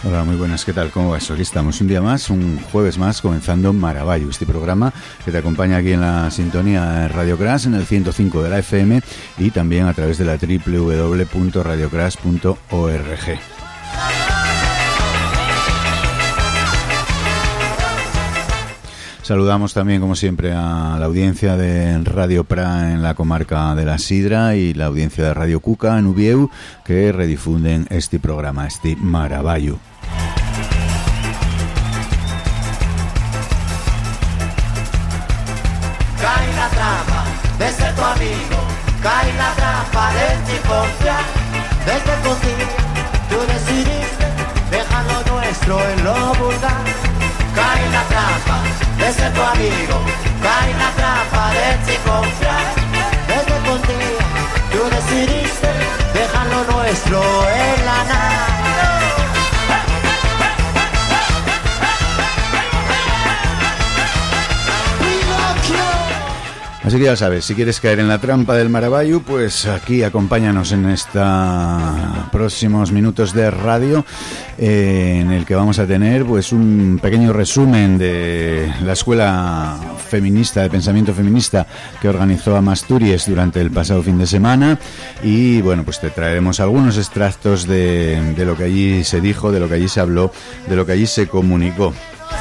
Hola, muy buenas, ¿qué tal? ¿Cómo vas? Aquí estamos un día más, un jueves más, comenzando Maravallo, este programa que te acompaña aquí en la sintonía de Radio Crash, en el 105 de la FM y también a través de la www.radiocrash.org. Saludamos también, como siempre, a la audiencia de Radio Pra en la comarca de la Sidra y la audiencia de Radio Cuca en Ubieu, que redifunden este programa, este Maravallo. Cae la trampa de ser tu amigo, cae la trampa de ti confiar. Desde contigo tú decidiste dejar lo nuestro en lo vulgar. Cae la trampa de ser tu amigo, cae la trampa de ti confiar. Desde contigo tú decidiste dejar lo nuestro en la nada. Así que ya sabes, si quieres caer en la trampa del Maravallo, pues aquí acompáñanos en estos próximos minutos de radio, en el que vamos a tener pues un pequeño resumen de la escuela feminista, de pensamiento feminista que organizó Amasturies durante el pasado fin de semana, y bueno, pues te traeremos algunos extractos de lo que allí se dijo, de lo que allí se habló, de lo que allí se comunicó.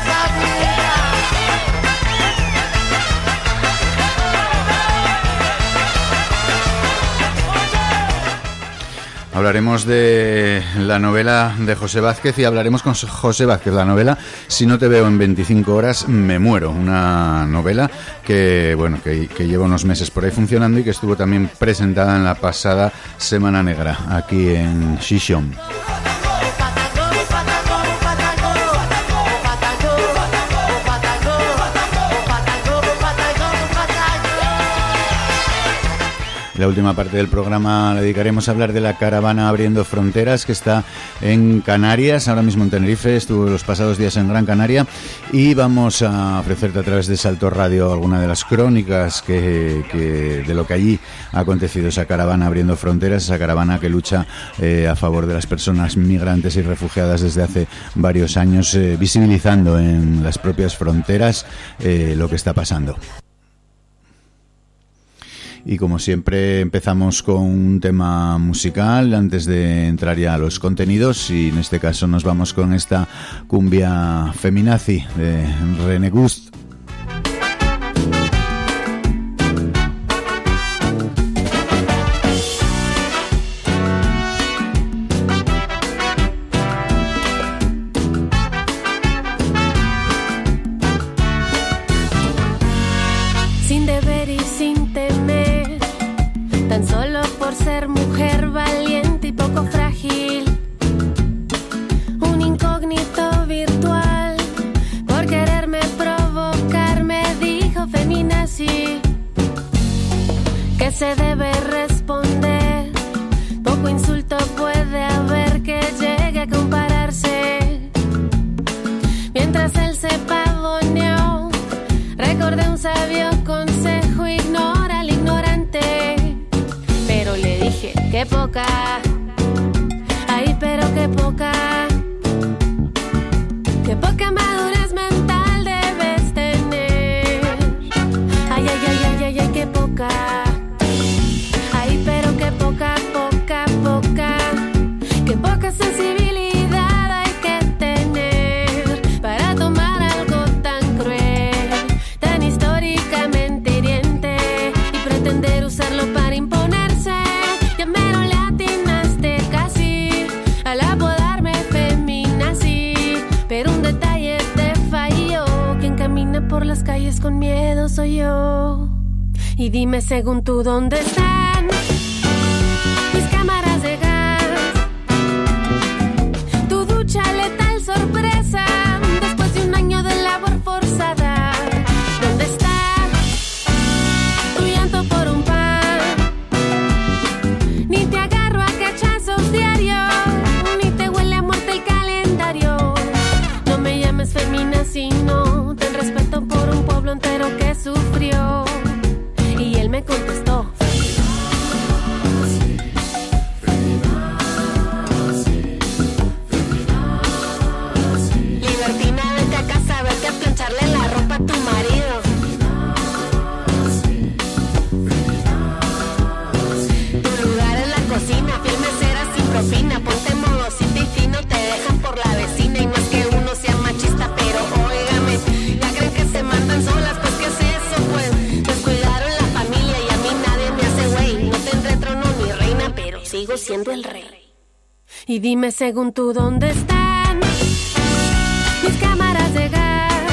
Hablaremos de la novela de José Vázquez y hablaremos con José Vázquez, la novela Si no te veo en 25 horas me muero, una novela que bueno que lleva unos meses por ahí funcionando y que estuvo también presentada en la pasada Semana Negra aquí en Xixón. La última parte del programa la dedicaremos a hablar de la caravana Abriendo Fronteras, que está en Canarias, ahora mismo en Tenerife, estuvo los pasados días en Gran Canaria, y vamos a ofrecerte a través de Salto Radio alguna de las crónicas que de lo que allí ha acontecido, esa caravana Abriendo Fronteras, esa caravana que lucha a favor de las personas migrantes y refugiadas desde hace varios años, visibilizando en las propias fronteras lo que está pasando. Y como siempre empezamos con un tema musical antes de entrar ya a los contenidos, y en este caso nos vamos con esta cumbia feminazi de René Gust. Se debe responder, poco insulto puede haber que llegue a compararse. Mientras él se pavoneó, recordé un sabio consejo: ignora al ignorante. Pero le dije, qué poca, ay, pero qué poca madurez mental debes tener. Ay, ay, ay, ay, ay, ay, qué poca. Qué poca sensibilidad hay que tener para tomar algo tan cruel, tan históricamente hiriente, y pretender usarlo para imponerse. Ya mero le atinaste casi al apodarme feminazi, pero un detalle te falló: quien camina por las calles con miedo soy yo. Y dime, según tú, ¿dónde están mis cámaras de gas? Tu ducha letal sorpresa después de un año de labor forzada. ¿Dónde está tu llanto por un pan? Ni te agarro a cachazos diarios, ni te huele a muerte el calendario. No me llames femina, sino ten respeto por un pueblo entero que sufrió. Y él me contestó: siendo el rey. Y dime según tú dónde están mis cámaras de gas,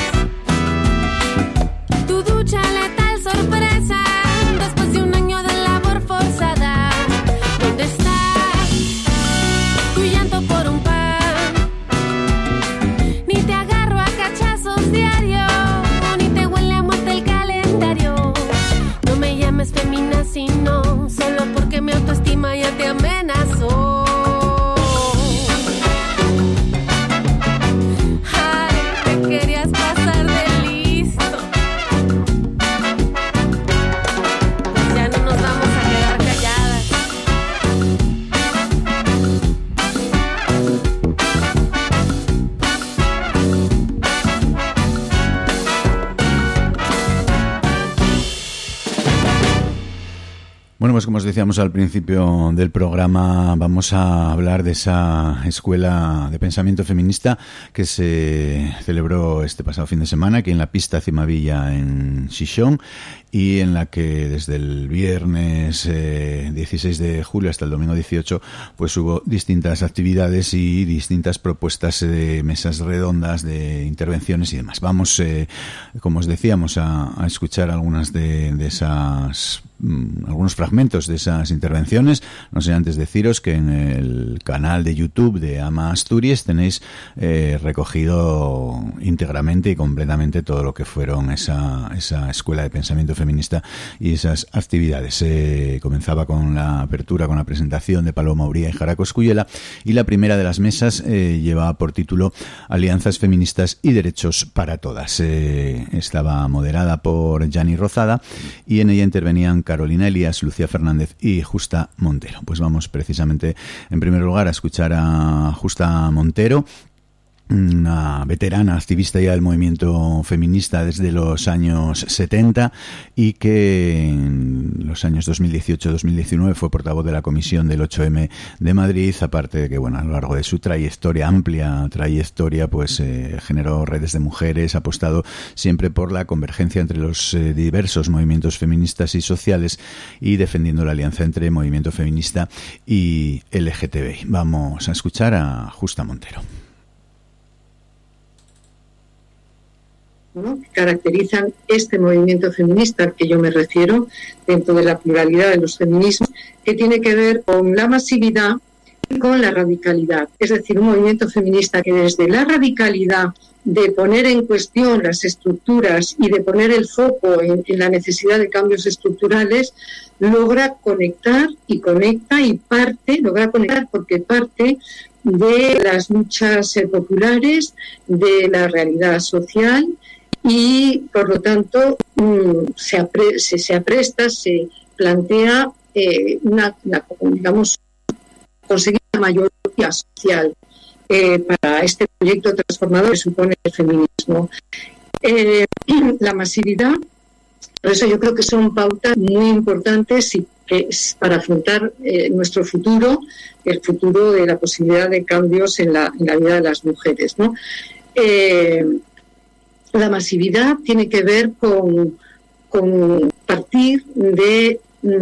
tu ducha letal sorpresa después de un año de labor forzada. ¿Dónde está tu llanto por un pan? Ni te agarro a cachazos diario, ni te huele a muerte el calendario. No me llames femina sino solo porque mi autoestima ya te amenazó. Querías pasar de listo. Ya no nos vamos a quedar calladas. Bueno, pues como os decíamos al principio del programa, vamos a hablar de esa escuela de pensamiento feminista que se celebró este pasado fin de semana aquí en la pista Cimavilla en Xixón, y en la que desde el viernes 16 de julio hasta el domingo 18 pues hubo distintas actividades y distintas propuestas de mesas redondas, de intervenciones y demás. Vamos, como os decíamos, a escuchar algunas de esas algunos fragmentos de esas intervenciones. No sé, antes deciros que en el canal de YouTube de Ama Asturias tenéis recogido íntegramente y completamente todo lo que fueron esa escuela de pensamiento feminista y esas actividades. Comenzaba con la apertura, con la presentación de Paloma Uría y Jara Coscullera, y la primera de las mesas llevaba por título Alianzas Feministas y Derechos para Todas. Estaba moderada por Gianni Rozada y en ella intervenían Carolina Elías, Lucía Fernández y Justa Montero. Pues vamos precisamente en primer lugar a escuchar a Justa Montero, una veterana activista ya del movimiento feminista desde los años 70 y que en los años 2018-2019 fue portavoz de la comisión del 8M de Madrid, aparte de que, bueno, a lo largo de su trayectoria, amplia trayectoria, pues generó redes de mujeres, ha apostado siempre por la convergencia entre los diversos movimientos feministas y sociales y defendiendo la alianza entre movimiento feminista y LGTBI. Vamos a escuchar a Justa Montero. ¿no?, que caracterizan este movimiento feminista al que yo me refiero, dentro de la pluralidad de los feminismos, que tiene que ver con la masividad y con la radicalidad. Es decir, un movimiento feminista que desde la radicalidad de poner en cuestión las estructuras y de poner el foco en la necesidad de cambios estructurales, logra conectar y conecta y logra conectar porque parte de las luchas populares, de la realidad social, y por lo tanto se plantea digamos, conseguir una mayoría social para este proyecto transformador que supone el feminismo. La masividad, por eso yo creo que son pautas muy importantes y para afrontar nuestro futuro, el futuro de la posibilidad de cambios en la vida de las mujeres, ¿no? La masividad tiene que ver con partir de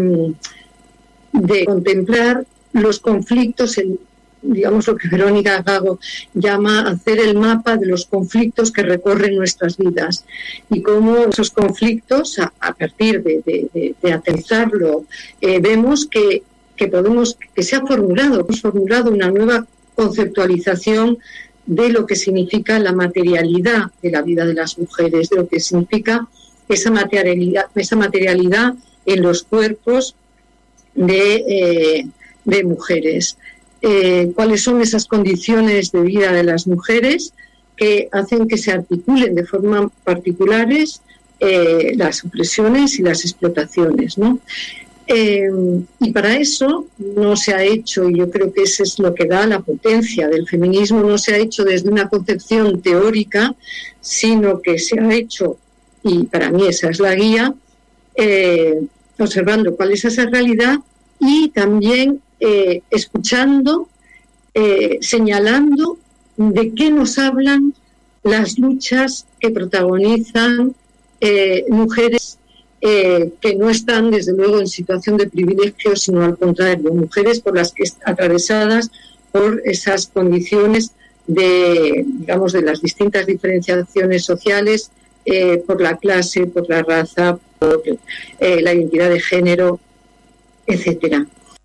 contemplar los conflictos, digamos lo que Verónica Gago llama hacer el mapa de los conflictos que recorren nuestras vidas y cómo esos conflictos, a partir de aterrizarlo, vemos que se ha formulado una nueva conceptualización de lo que significa la materialidad de la vida de las mujeres, de lo que significa esa materialidad en los cuerpos de mujeres. Cuáles son esas condiciones de vida de las mujeres que hacen que se articulen de forma particulares las opresiones y las explotaciones, ¿no? Y para eso no se ha hecho, y yo creo que eso es lo que da la potencia del feminismo, no se ha hecho desde una concepción teórica, sino que se ha hecho, y para mí esa es la guía, observando cuál es esa realidad y también escuchando, señalando de qué nos hablan las luchas que protagonizan mujeres que no están, desde luego, en situación de privilegio, sino al contrario, mujeres por las que atravesadas por esas condiciones de, digamos, de las distintas diferenciaciones sociales, por la clase, por la raza, por la identidad de género, etcétera.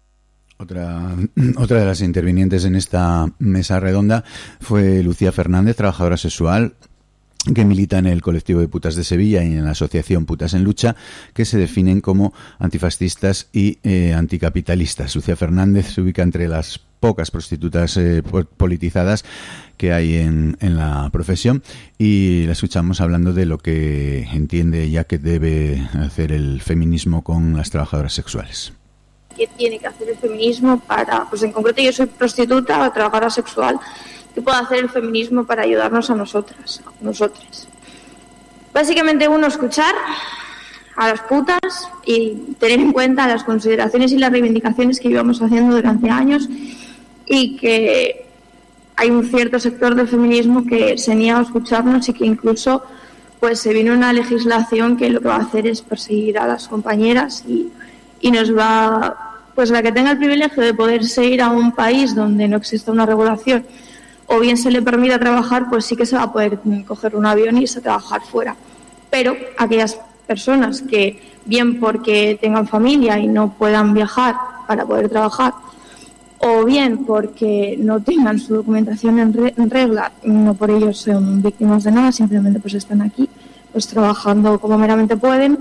Otra de las intervinientes en esta mesa redonda fue Lucía Fernández, trabajadora sexual, que milita en el colectivo de putas de Sevilla y en la asociación Putas en Lucha, que se definen como antifascistas y anticapitalistas. Lucía Fernández se ubica entre las pocas prostitutas politizadas que hay en la profesión, y la escuchamos hablando de lo que entiende ella que debe hacer el feminismo con las trabajadoras sexuales. ¿Qué tiene que hacer el feminismo para, pues en concreto yo soy prostituta o trabajadora sexual, qué puede hacer el feminismo para ayudarnos a nosotras, a nosotros? Básicamente, uno, escuchar a las putas y tener en cuenta las consideraciones y las reivindicaciones que llevamos haciendo durante años, y que hay un cierto sector del feminismo que se niega a escucharnos y que incluso pues se viene una legislación que lo que va a hacer es perseguir a las compañeras y nos va, pues la que tenga el privilegio de poderse ir a un país donde no exista una regulación o bien se le permita trabajar, pues sí que se va a poder coger un avión y irse a trabajar fuera. Pero aquellas personas que, bien porque tengan familia y no puedan viajar para poder trabajar, o bien porque no tengan su documentación en regla, no por ello son víctimas de nada, simplemente pues están aquí pues trabajando como meramente pueden,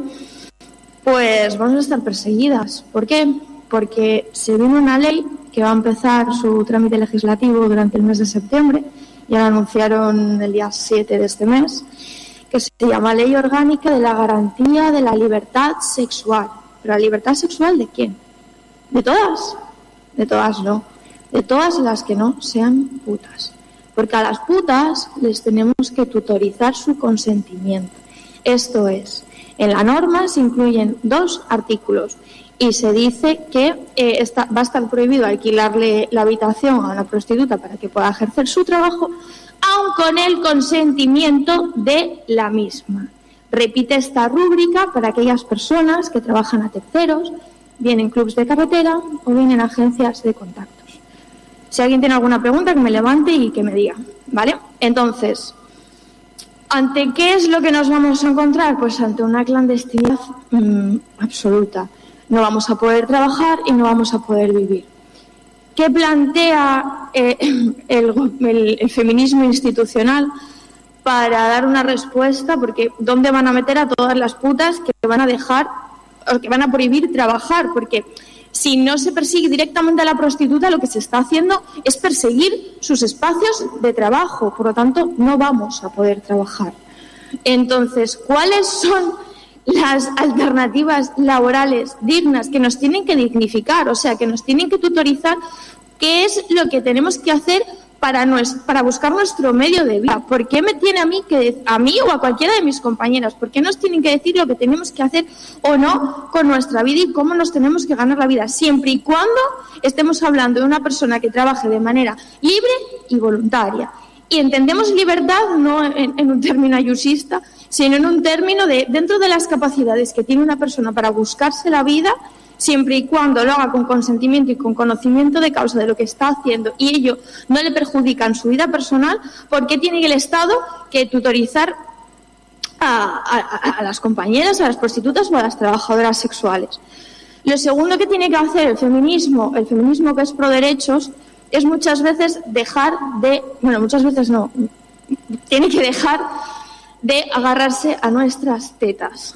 pues vamos a estar perseguidas. ¿Por qué? Porque se viene una ley que va a empezar su trámite legislativo durante el mes de septiembre, ya lo anunciaron el día 7 de este mes, que se llama Ley Orgánica de la Garantía de la Libertad Sexual. ¿Pero la libertad sexual de quién? ¿De todas? De todas no. De todas las que no sean putas. Porque a las putas les tenemos que tutorizar su consentimiento. Esto es, en la norma se incluyen 2 artículos y se dice que va a estar prohibido alquilarle la habitación a una prostituta para que pueda ejercer su trabajo, aun con el consentimiento de la misma. Repite esta rúbrica para aquellas personas que trabajan a terceros, bien en clubs de carretera o bien en agencias de contactos. Si alguien tiene alguna pregunta, que me levante y que me diga, ¿vale? Entonces, ¿ante qué es lo que nos vamos a encontrar? Pues ante una clandestinidad absoluta. No vamos a poder trabajar y no vamos a poder vivir. ¿Qué plantea el feminismo institucional para dar una respuesta? Porque ¿dónde van a meter a todas las putas que van a dejar o que van a prohibir trabajar? Porque si no se persigue directamente a la prostituta, lo que se está haciendo es perseguir sus espacios de trabajo. Por lo tanto, no vamos a poder trabajar. Entonces, ¿cuáles son las alternativas laborales dignas que nos tienen que dignificar? O sea, que nos tienen que tutorizar qué es lo que tenemos que hacer para buscar nuestro medio de vida. ¿Por qué me tiene a mí o a cualquiera de mis compañeras? ¿Por qué nos tienen que decir lo que tenemos que hacer o no con nuestra vida y cómo nos tenemos que ganar la vida? Siempre y cuando estemos hablando de una persona que trabaje de manera libre y voluntaria. Y entendemos libertad no en un término ayusista, sino en un término de dentro de las capacidades que tiene una persona para buscarse la vida, siempre y cuando lo haga con consentimiento y con conocimiento de causa de lo que está haciendo y ello no le perjudica en su vida personal. ¿Por qué tiene el Estado que tutorizar a las compañeras, a las prostitutas o a las trabajadoras sexuales? Lo segundo que tiene que hacer el feminismo que es pro derechos, es muchas veces tiene que dejar de agarrarse a nuestras tetas.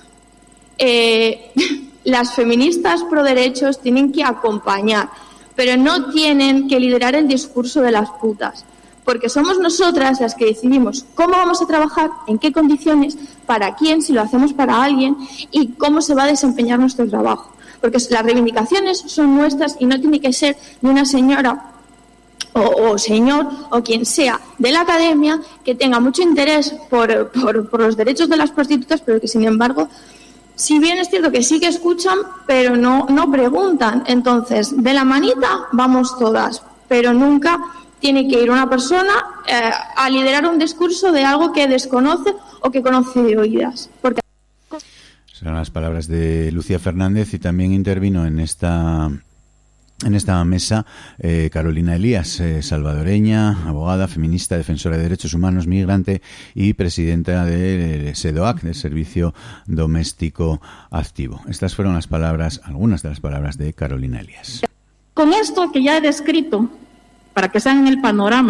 Las feministas pro derechos tienen que acompañar, pero no tienen que liderar el discurso de las putas, porque somos nosotras las que decidimos cómo vamos a trabajar, en qué condiciones, para quién, si lo hacemos para alguien y cómo se va a desempeñar nuestro trabajo. Porque las reivindicaciones son nuestras y no tiene que ser de una señora o señor o quien sea de la academia que tenga mucho interés por los derechos de las prostitutas, pero que sin embargo, si bien es cierto que sí que escuchan, pero no preguntan. Entonces, de la manita vamos todas, pero nunca tiene que ir una persona a liderar un discurso de algo que desconoce o que conoce de oídas. Porque Serán las palabras de Lucía Fernández, y también intervino en esta mesa Carolina Elías, salvadoreña, abogada, feminista, defensora de derechos humanos, migrante y presidenta del SEDOAC, del Servicio Doméstico Activo. Estas fueron algunas de las palabras de Carolina Elías. Con esto que ya he descrito, para que sean en el panorama,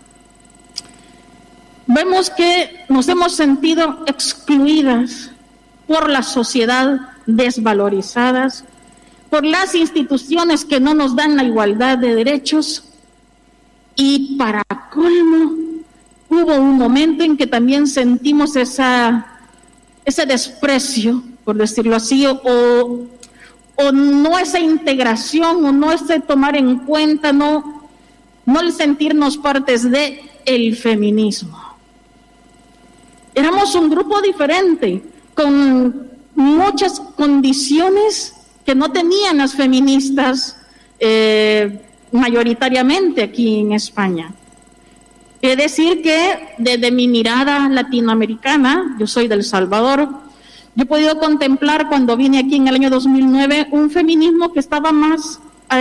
vemos que nos hemos sentido excluidas por la sociedad, desvalorizadas, por las instituciones que no nos dan la igualdad de derechos, y para colmo hubo un momento en que también sentimos ese desprecio, por decirlo así, o no esa integración, o no ese tomar en cuenta, no el sentirnos partes de el feminismo. Éramos un grupo diferente, con muchas condiciones que no tenían las feministas mayoritariamente aquí en España. Es decir que desde mi mirada latinoamericana, yo soy de El Salvador, yo he podido contemplar cuando vine aquí en el año 2009 un feminismo que estaba más,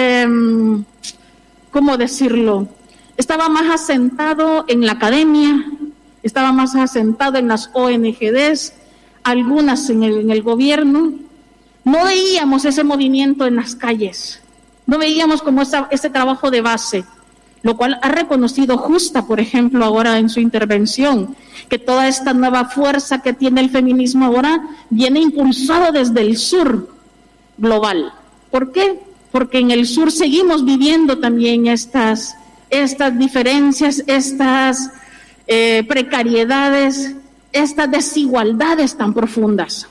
¿cómo decirlo? Estaba más asentado en la academia, estaba más asentado en las ONGs, algunas en el gobierno. No veíamos ese movimiento en las calles, no veíamos como ese trabajo de base, lo cual ha reconocido Justa, por ejemplo, ahora en su intervención, que toda esta nueva fuerza que tiene el feminismo ahora viene impulsado desde el sur global. ¿Por qué? Porque en el sur seguimos viviendo también estas diferencias, estas precariedades, estas desigualdades tan profundas.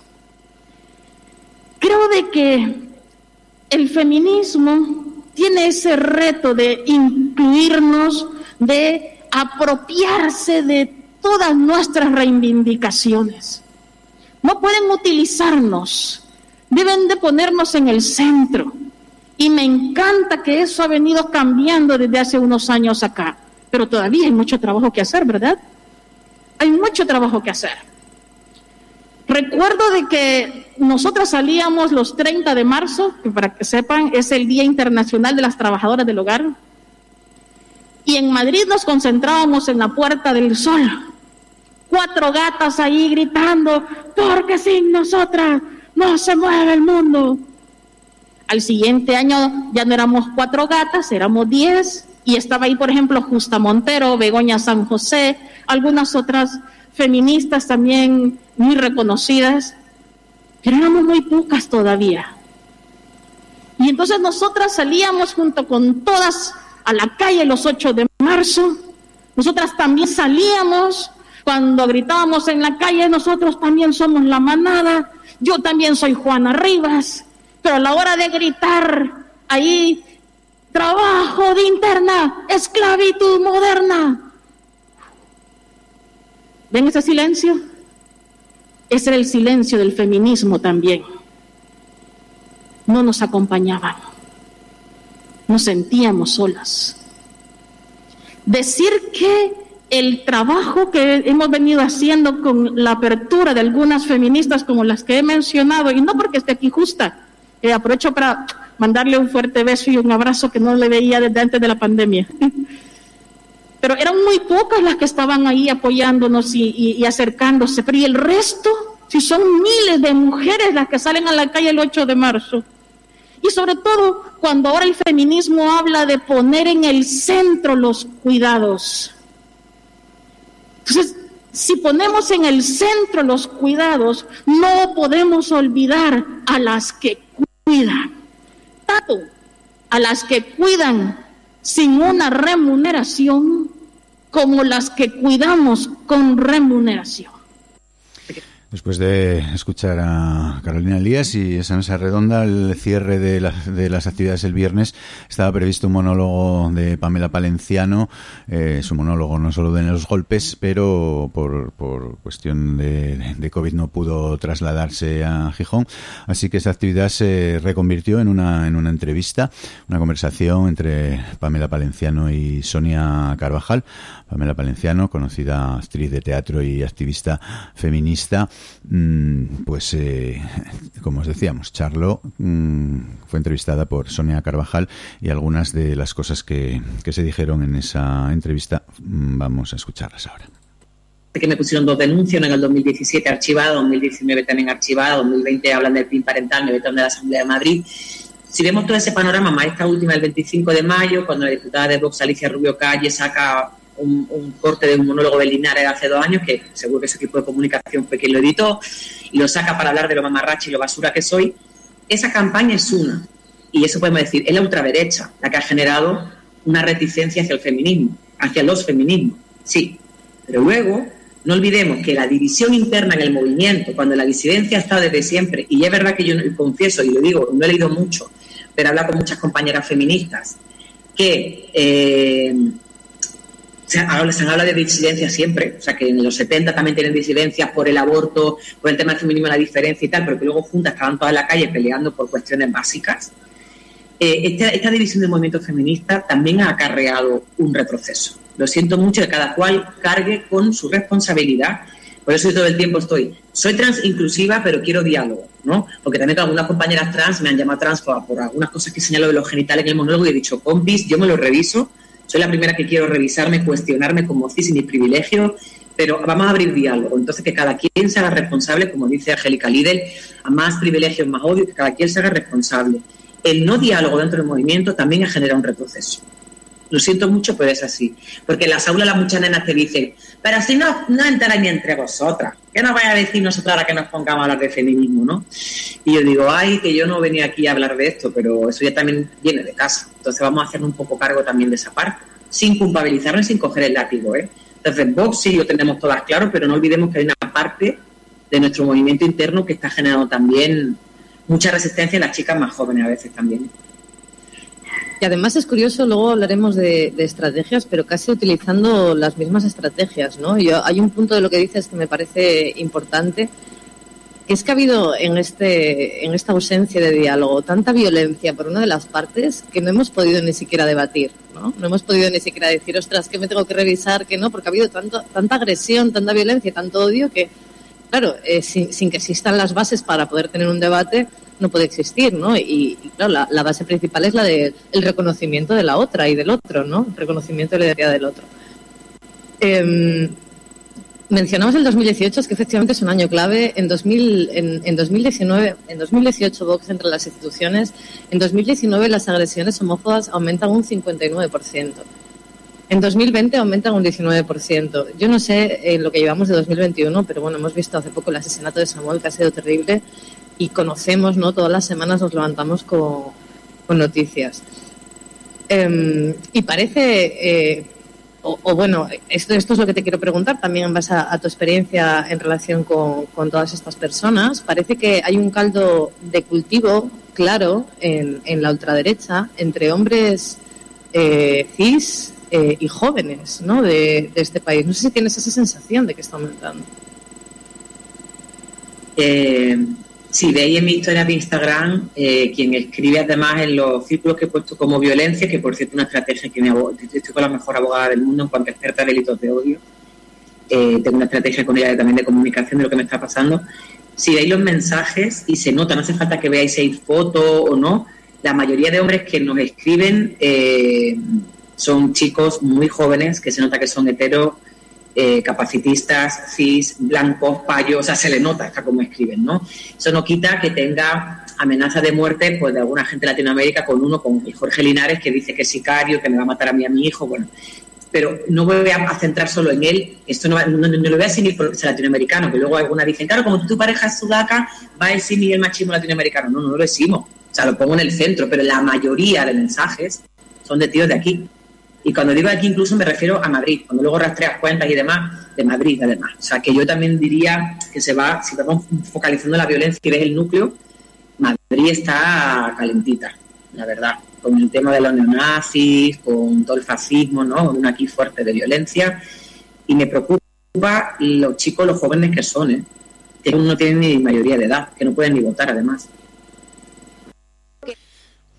Creo de que el feminismo tiene ese reto de incluirnos, de apropiarse de todas nuestras reivindicaciones. No pueden utilizarnos, deben de ponernos en el centro. Y me encanta que eso ha venido cambiando desde hace unos años acá. Pero todavía hay mucho trabajo que hacer, ¿verdad? Hay mucho trabajo que hacer. Recuerdo de que nosotras salíamos los 30 de marzo, que para que sepan es el Día Internacional de las Trabajadoras del Hogar, y en Madrid nos concentrábamos en la Puerta del Sol. 4 gatas ahí gritando, porque sin nosotras no se mueve el mundo. Al siguiente año ya no éramos 4 gatas, éramos 10, y estaba ahí, por ejemplo, Justa Montero, Begoña San José, algunas otras feministas también muy reconocidas, pero éramos muy pocas todavía. Y entonces nosotras salíamos junto con todas a la calle los 8 de marzo, nosotras también salíamos cuando gritábamos en la calle, nosotros también somos la manada, yo también soy Juana Rivas, pero a la hora de gritar ahí, trabajo de interna, esclavitud moderna. ¿Ven ese silencio? Ese era el silencio del feminismo también. No nos acompañaban. Nos sentíamos solas. Decir que el trabajo que hemos venido haciendo con la apertura de algunas feministas como las que he mencionado, y no porque esté aquí Justa, aprovecho para mandarle un fuerte beso y un abrazo que no le veía desde antes de la pandemia. Pero eran muy pocas las que estaban ahí apoyándonos y acercándose. Pero ¿y el resto? Si son miles de mujeres las que salen a la calle el 8 de marzo. Y sobre todo cuando ahora el feminismo habla de poner en el centro los cuidados. Entonces, si ponemos en el centro los cuidados, no podemos olvidar a las que cuidan. Tanto a las que cuidan sin una remuneración como las que cuidamos con remuneración. Después de escuchar a Carolina Elías y esa mesa redonda, el cierre de las actividades el viernes, estaba previsto un monólogo de Pamela Palenciano, su monólogo no solo de los golpes, pero por cuestión de COVID no pudo trasladarse a Gijón, así que esa actividad se reconvirtió en una entrevista, una conversación entre Pamela Palenciano y Sonia Carvajal. Pamela Palenciano, conocida actriz de teatro y activista feminista, pues como os decíamos, charló, fue entrevistada por Sonia Carvajal, y algunas de las cosas que se dijeron en esa entrevista vamos a escucharlas ahora. Que me pusieron 2 denuncias, una en el 2017 archivada, 2019 también archivada, 2020 hablan del PIN parental, me vetón de la Asamblea de Madrid. Si vemos todo ese panorama, más esta última, el 25 de mayo, cuando la diputada de Vox, Alicia Rubio Calle, saca un corte de un monólogo de Linares de hace 2 años, que seguro que ese equipo de comunicación fue quien lo editó, y lo saca para hablar de lo mamarracha y lo basura que soy. Esa campaña es una, y eso podemos decir, es la ultraderecha la que ha generado una reticencia hacia el feminismo, hacia los feminismos, sí, pero luego no olvidemos que la división interna en el movimiento, cuando la disidencia ha estado desde siempre, y es verdad que yo confieso, y lo digo, no he leído mucho, pero he hablado con muchas compañeras feministas, que se han hablado de disidencia siempre, o sea, que en los 70 también tienen disidencias por el aborto, por el tema del feminismo, la diferencia y tal, pero que luego juntas estaban todas en la calle peleando por cuestiones básicas. Esta división del movimiento feminista también ha acarreado un retroceso. Lo siento mucho, que cada cual cargue con su responsabilidad. Por eso yo todo el tiempo soy trans inclusiva, pero quiero diálogo, ¿no? Porque también algunas compañeras trans me han llamado transfoba por algunas cosas que señalo de los genitales en el monólogo, y he dicho, compis, yo me lo reviso, soy la primera que quiero revisarme, cuestionarme como cis y mis privilegios, pero vamos a abrir diálogo. Entonces, que cada quien se haga responsable, como dice Angélica Lidl, a más privilegios, más odio, que cada quien se haga responsable. El no diálogo dentro del movimiento también ha generado un retroceso. Lo siento mucho, pero es así. Porque en las aulas las muchas nenas te dicen, pero si no enteráis ni entre vosotras, ¿qué nos vais a decir nosotras ahora que nos pongamos a hablar de feminismo, no? Y yo digo, ay, que yo no venía aquí a hablar de esto, pero eso ya también viene de casa. Entonces vamos a hacernos un poco cargo también de esa parte, sin culpabilizarnos, sin coger el látigo, ¿eh? Entonces Vox sí lo tenemos todas claro, pero no olvidemos que hay una parte de nuestro movimiento interno que está generando también mucha resistencia en las chicas más jóvenes a veces también. Y además es curioso, luego hablaremos de estrategias, pero casi utilizando las mismas estrategias, ¿no? Hay un punto de lo que dices que me parece importante, que es que ha habido en esta ausencia de diálogo tanta violencia por una de las partes que no hemos podido ni siquiera debatir, ¿no? No hemos podido ni siquiera decir, ostras, ¿qué me tengo que revisar? ¿Qué no? Porque ha habido tanta agresión, tanta violencia, tanto odio que, claro, sin que existan las bases para poder tener un debate, no puede existir, ¿no? Y claro, la base principal es la del reconocimiento de la otra y del otro, ¿no? El reconocimiento de la identidad del otro. Mencionamos el 2018, es que efectivamente es un año clave. En 2019, en 2018 Vox entra en las instituciones. En 2019 las agresiones homófobas aumentan un 59%. En 2020 aumentan un 19%. Yo no sé lo que llevamos de 2021, pero bueno, hemos visto hace poco el asesinato de Samuel, que ha sido terrible, y conocemos, ¿no? Todas las semanas nos levantamos con noticias. Y parece, bueno, esto es lo que te quiero preguntar también en base a tu experiencia en relación con todas estas personas. Parece que hay un caldo de cultivo claro en la ultraderecha entre hombres cis y jóvenes, ¿no? de este país. No sé si tienes esa sensación de que está aumentando. Sí, veis en mi historia de Instagram, quien escribe además en los círculos que he puesto como violencia, que por cierto es una estrategia que estoy con la mejor abogada del mundo en cuanto a experta de delitos de odio. Tengo una estrategia con ella también de comunicación de lo que me está pasando. Si veis los mensajes y se nota, no hace falta que veáis 6 fotos o no, la mayoría de hombres que nos escriben son chicos muy jóvenes, que se nota que son heteros, capacitistas, cis, blancos, payos, o sea, se le nota hasta cómo escriben, ¿no? Eso no quita que tenga amenaza de muerte pues de alguna gente de Latinoamérica, con Jorge Linares, que dice que es sicario, que me va a matar a mí y a mi hijo, bueno, pero no voy a centrar solo en él, esto no lo voy a seguir porque es latinoamericano, que luego alguna dicen, claro, como tu pareja es sudaca, va a eximir el machismo latinoamericano. No lo eximo, o sea, lo pongo en el centro, pero la mayoría de mensajes son de tíos de aquí. Y cuando digo aquí incluso me refiero a Madrid, cuando luego rastreas cuentas y demás, de Madrid además. O sea, que yo también diría que si vamos focalizando la violencia y ves el núcleo, Madrid está calentita, la verdad, con el tema de los neonazis, con todo el fascismo, ¿no? Un aquí fuerte de violencia. Y me preocupa los chicos, los jóvenes que son, que no tienen ni mayoría de edad, que no pueden ni votar además.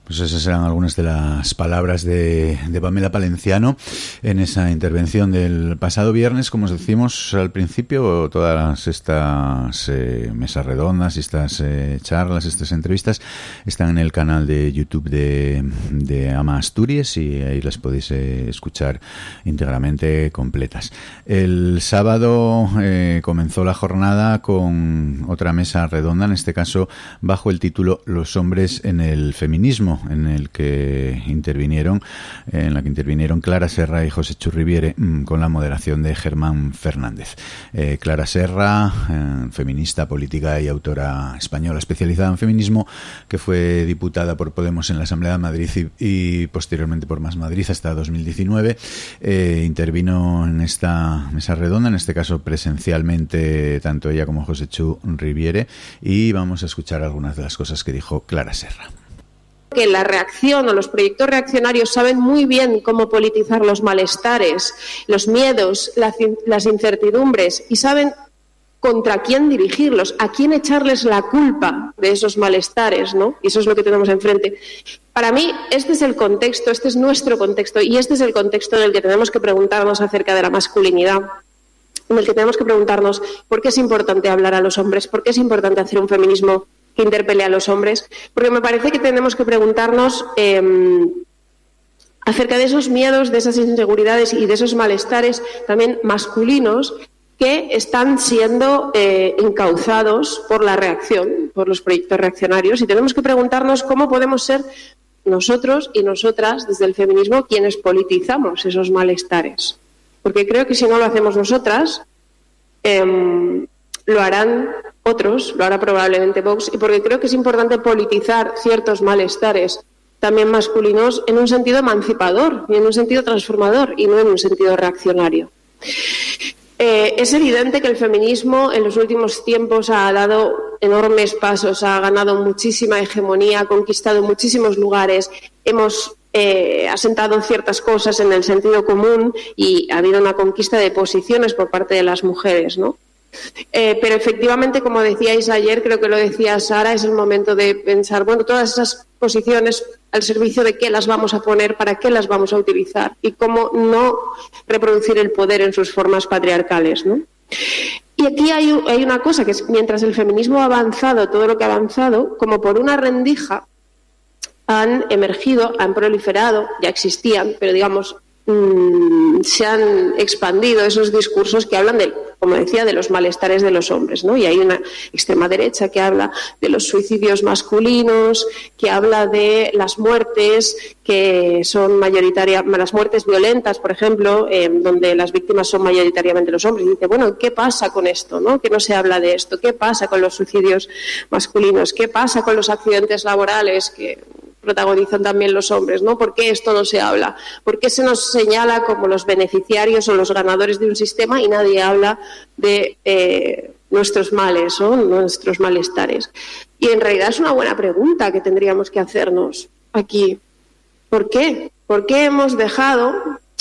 Pues esas eran algunas de las palabras de Pamela Palenciano en esa intervención del pasado viernes. Como os decimos al principio, todas estas mesas redondas, estas charlas, estas entrevistas están en el canal de YouTube de Ama Asturias y ahí las podéis escuchar íntegramente completas. El sábado comenzó la jornada con otra mesa redonda, en este caso bajo el título Los hombres en el feminismo, en la que intervinieron Clara Serra y José Chu Riviere, con la moderación de Germán Fernández. Clara Serra, feminista, política y autora española especializada en feminismo, que fue diputada por Podemos en la Asamblea de Madrid y posteriormente por Más Madrid hasta 2019, intervino en esta mesa redonda, en este caso presencialmente, tanto ella como José Chu Riviere, y vamos a escuchar algunas de las cosas que dijo Clara Serra. Que la reacción o los proyectos reaccionarios saben muy bien cómo politizar los malestares, los miedos, las incertidumbres, y saben contra quién dirigirlos, a quién echarles la culpa de esos malestares, ¿no? Y eso es lo que tenemos enfrente. Para mí, este es el contexto, este es nuestro contexto, y este es el contexto en el que tenemos que preguntarnos acerca de la masculinidad, en el que tenemos que preguntarnos por qué es importante hablar a los hombres, por qué es importante hacer un feminismo que interpele a los hombres, porque me parece que tenemos que preguntarnos acerca de esos miedos, de esas inseguridades y de esos malestares también masculinos que están siendo encauzados por la reacción, por los proyectos reaccionarios, y tenemos que preguntarnos cómo podemos ser nosotros y nosotras desde el feminismo quienes politizamos esos malestares, porque creo que si no lo hacemos nosotras, lo harán otros, lo hará probablemente Vox, y porque creo que es importante politizar ciertos malestares también masculinos en un sentido emancipador y en un sentido transformador y no en un sentido reaccionario. Es evidente que el feminismo en los últimos tiempos ha dado enormes pasos, ha ganado muchísima hegemonía, ha conquistado muchísimos lugares, hemos asentado ciertas cosas en el sentido común y ha habido una conquista de posiciones por parte de las mujeres, ¿no? Pero efectivamente, como decíais ayer, creo que lo decía Sara, es el momento de pensar, bueno, todas esas posiciones al servicio de qué las vamos a poner, para qué las vamos a utilizar y cómo no reproducir el poder en sus formas patriarcales, ¿no? Y aquí hay una cosa, que es mientras el feminismo ha avanzado, todo lo que ha avanzado, como por una rendija han emergido, han proliferado, ya existían, pero digamos se han expandido esos discursos que hablan de, como decía, de los malestares de los hombres, ¿no? Y hay una extrema derecha que habla de los suicidios masculinos, que habla de las muertes que son mayoritarias, las muertes violentas, por ejemplo, donde las víctimas son mayoritariamente los hombres. Y dice, bueno, ¿qué pasa con esto, no? Que no se habla de esto. ¿Qué pasa con los suicidios masculinos? ¿Qué pasa con los accidentes laborales que protagonizan también los hombres, ¿no? ¿Por qué esto no se habla? ¿Por qué se nos señala como los beneficiarios o los ganadores de un sistema y nadie habla de nuestros males, ¿no? Nuestros malestares? Y en realidad es una buena pregunta que tendríamos que hacernos aquí. ¿Por qué? ¿Por qué hemos dejado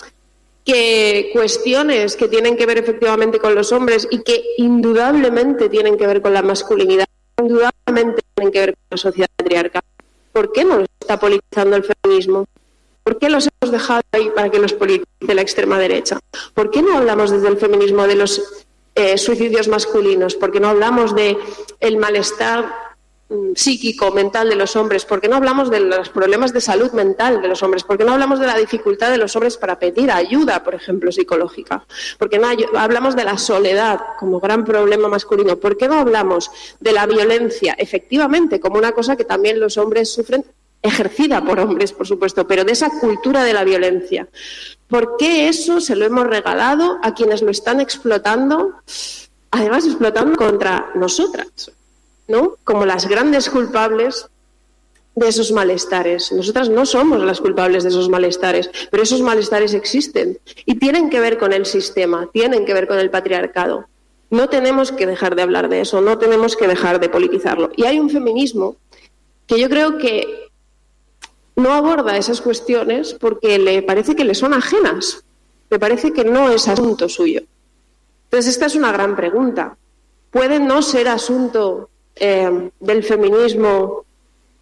que cuestiones que tienen que ver efectivamente con los hombres y que indudablemente tienen que ver con la masculinidad, indudablemente tienen que ver con la sociedad patriarcal? ¿Por qué no los está politizando el feminismo? ¿Por qué los hemos dejado ahí para que los politice la extrema derecha? ¿Por qué no hablamos desde el feminismo de los suicidios masculinos? ¿Por qué no hablamos de el malestar psíquico, mental de los hombres? ¿Por qué no hablamos de los problemas de salud mental de los hombres? ¿Por qué no hablamos de la dificultad de los hombres para pedir ayuda, por ejemplo, psicológica? ¿Por qué no hablamos de la soledad como gran problema masculino? ¿Por qué no hablamos de la violencia, efectivamente, como una cosa que también los hombres sufren, ejercida por hombres, por supuesto, pero de esa cultura de la violencia? ¿Por qué eso se lo hemos regalado a quienes lo están explotando, además explotando contra nosotras, ¿no? Como las grandes culpables de esos malestares? Nosotras no somos las culpables de esos malestares, pero esos malestares existen y tienen que ver con el sistema, tienen que ver con el patriarcado. No tenemos que dejar de hablar de eso, no tenemos que dejar de politizarlo. Y hay un feminismo que yo creo que no aborda esas cuestiones porque le parece que le son ajenas, le parece que no es asunto suyo. Entonces esta es una gran pregunta. ¿Puede no ser asunto del feminismo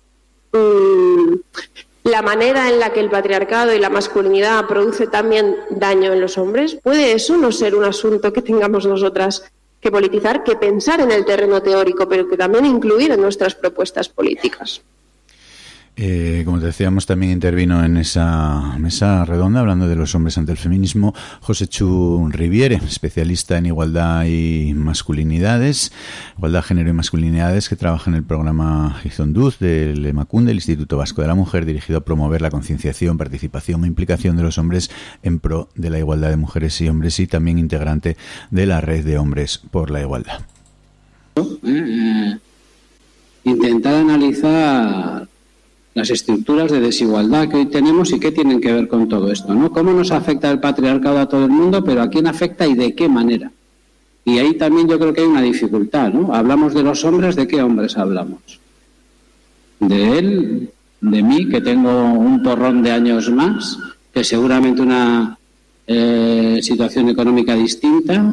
la manera en la que el patriarcado y la masculinidad produce también daño en los hombres? ¿Puede eso no ser un asunto que tengamos nosotras que politizar, que pensar en el terreno teórico, pero que también incluir en nuestras propuestas políticas? Como te decíamos, también intervino en esa mesa redonda hablando de los hombres ante el feminismo Josechu Riviere, especialista en igualdad y masculinidades, igualdad, género y masculinidades, que trabaja en el programa Gizonduz del Emakunde, el Instituto Vasco de la Mujer, dirigido a promover la concienciación, participación e implicación de los hombres en pro de la igualdad de mujeres y hombres, y también integrante de la Red de Hombres por la Igualdad. Intentar analizar las estructuras de desigualdad que hoy tenemos y qué tienen que ver con todo esto, ¿no? ¿Cómo nos afecta el patriarcado a todo el mundo, pero a quién afecta y de qué manera? Y ahí también yo creo que hay una dificultad, ¿no? Hablamos de los hombres, ¿de qué hombres hablamos? De él, de mí, que tengo un porrón de años más, que seguramente una situación económica distinta,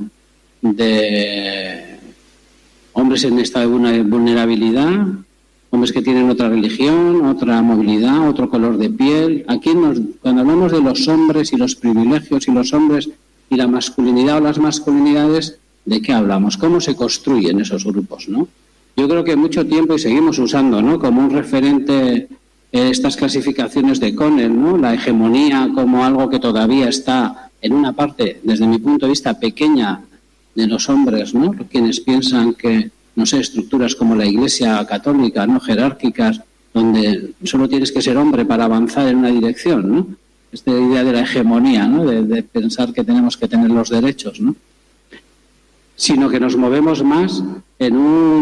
de hombres en estado de vulnerabilidad, hombres que tienen otra religión, otra movilidad, otro color de piel. Aquí cuando hablamos de los hombres y los privilegios y los hombres y la masculinidad o las masculinidades, ¿de qué hablamos? ¿Cómo se construyen esos grupos, no? Yo creo que mucho tiempo, y seguimos usando, ¿no?, como un referente estas clasificaciones de Connell, ¿no?, la hegemonía como algo que todavía está en una parte, desde mi punto de vista, pequeña de los hombres, ¿no?, quienes piensan que, no sé, estructuras como la Iglesia católica, ¿no?, jerárquicas, donde solo tienes que ser hombre para avanzar en una dirección, ¿no? Esta idea de la hegemonía, ¿no?, de pensar que tenemos que tener los derechos, ¿no? Sino que nos movemos más en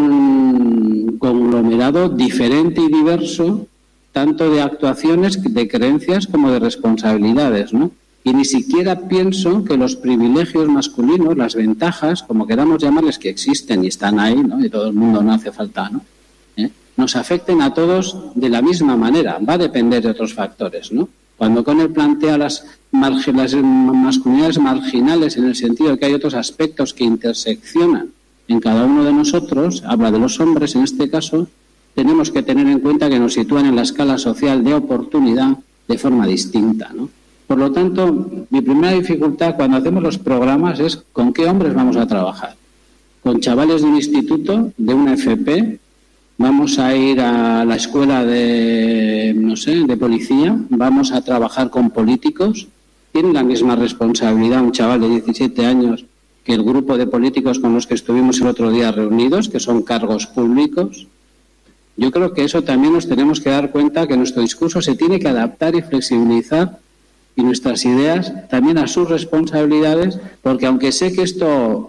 un conglomerado diferente y diverso, tanto de actuaciones, de creencias, como de responsabilidades, ¿no? Y ni siquiera pienso que los privilegios masculinos, las ventajas, como queramos llamarles, que existen y están ahí, ¿no?, y todo el mundo no hace falta, ¿no?, nos afecten a todos de la misma manera. Va a depender de otros factores, ¿no? Cuando Connell plantea las masculinidades marginales, en el sentido de que hay otros aspectos que interseccionan en cada uno de nosotros, habla de los hombres en este caso, tenemos que tener en cuenta que nos sitúan en la escala social de oportunidad de forma distinta, ¿no? Por lo tanto, mi primera dificultad cuando hacemos los programas es con qué hombres vamos a trabajar. Con chavales de un instituto, de una FP, vamos a ir a la escuela de, no sé, de policía, vamos a trabajar con políticos. Tiene la misma responsabilidad un chaval de 17 años que el grupo de políticos con los que estuvimos el otro día reunidos, que son cargos públicos. Yo creo que eso también nos tenemos que dar cuenta, que nuestro discurso se tiene que adaptar y flexibilizar, y nuestras ideas también a sus responsabilidades, porque aunque sé que esto